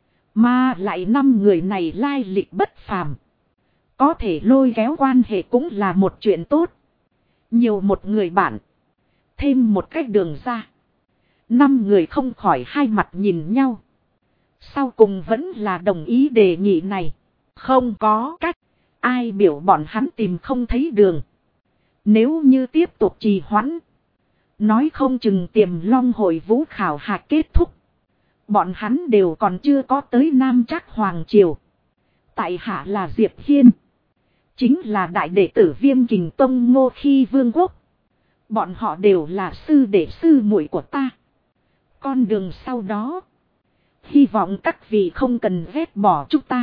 Mà lại 5 người này lai lịch bất phàm. Có thể lôi kéo quan hệ cũng là một chuyện tốt. Nhiều một người bạn. Thêm một cách đường ra. 5 người không khỏi hai mặt nhìn nhau. Sau cùng vẫn là đồng ý đề nghị này. không có cách. Ai biểu bọn hắn tìm không thấy đường. Nếu như tiếp tục trì hoãn. Nói không chừng Tiềm Long hội vũ khảo hạch kết thúc. Bọn hắn đều còn chưa có tới Nam Trác Hoàng Triều. Tại hạ là Diệp Hiên. Chính là đại đệ tử Viêm Kình Tông Ngô Khi Vương quốc. Bọn họ đều là sư đệ sư muội của ta. Con đường sau đó. Hy vọng các vị không cần ghét bỏ chúng ta.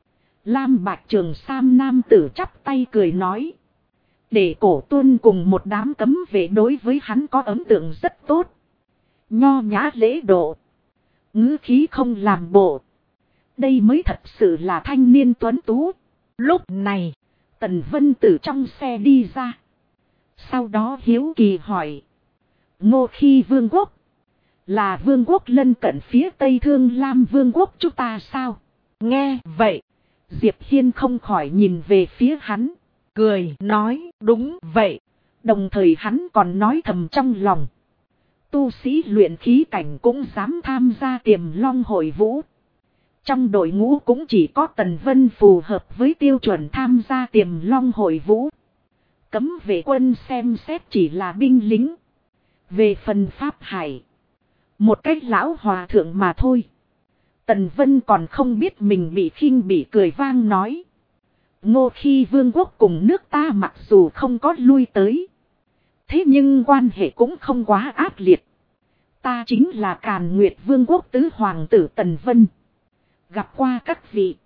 Lam bạch trường sam nam tử chắp tay cười nói. Để Cổ Tuân cùng một đám cấm vệ đối với hắn có ấn tượng rất tốt. Nho nhã lễ độ. Ngữ khí không làm bộ. Đây mới thật sự là thanh niên tuấn tú. Lúc này, Tần Vân từ trong xe đi ra. Sau đó hiếu kỳ hỏi. Ngô Khi Vương quốc. Là vương quốc lân cận phía Tây Thương Lam Vương quốc chúng ta sao? nghe vậy, Diệp Hiên không khỏi nhìn về phía hắn. cười nói đúng vậy. Đồng thời hắn còn nói thầm trong lòng. Tu sĩ luyện khí cảnh cũng dám tham gia Tiềm Long hội vũ. Trong đội ngũ cũng chỉ có Tần Vân phù hợp với tiêu chuẩn tham gia Tiềm Long hội vũ. Cấm vệ quân xem xét chỉ là binh lính. Về phần Pháp Hải. Một cách lão hòa thượng mà thôi. Tần Vân còn không biết mình bị khinh bị cười vang nói. Ngô Khi Vương quốc cùng nước ta mặc dù không có lui tới. Thế nhưng quan hệ cũng không quá ác liệt. Ta chính là Càn Nguyệt Vương quốc tứ hoàng tử Tần Vân. Gặp qua các vị.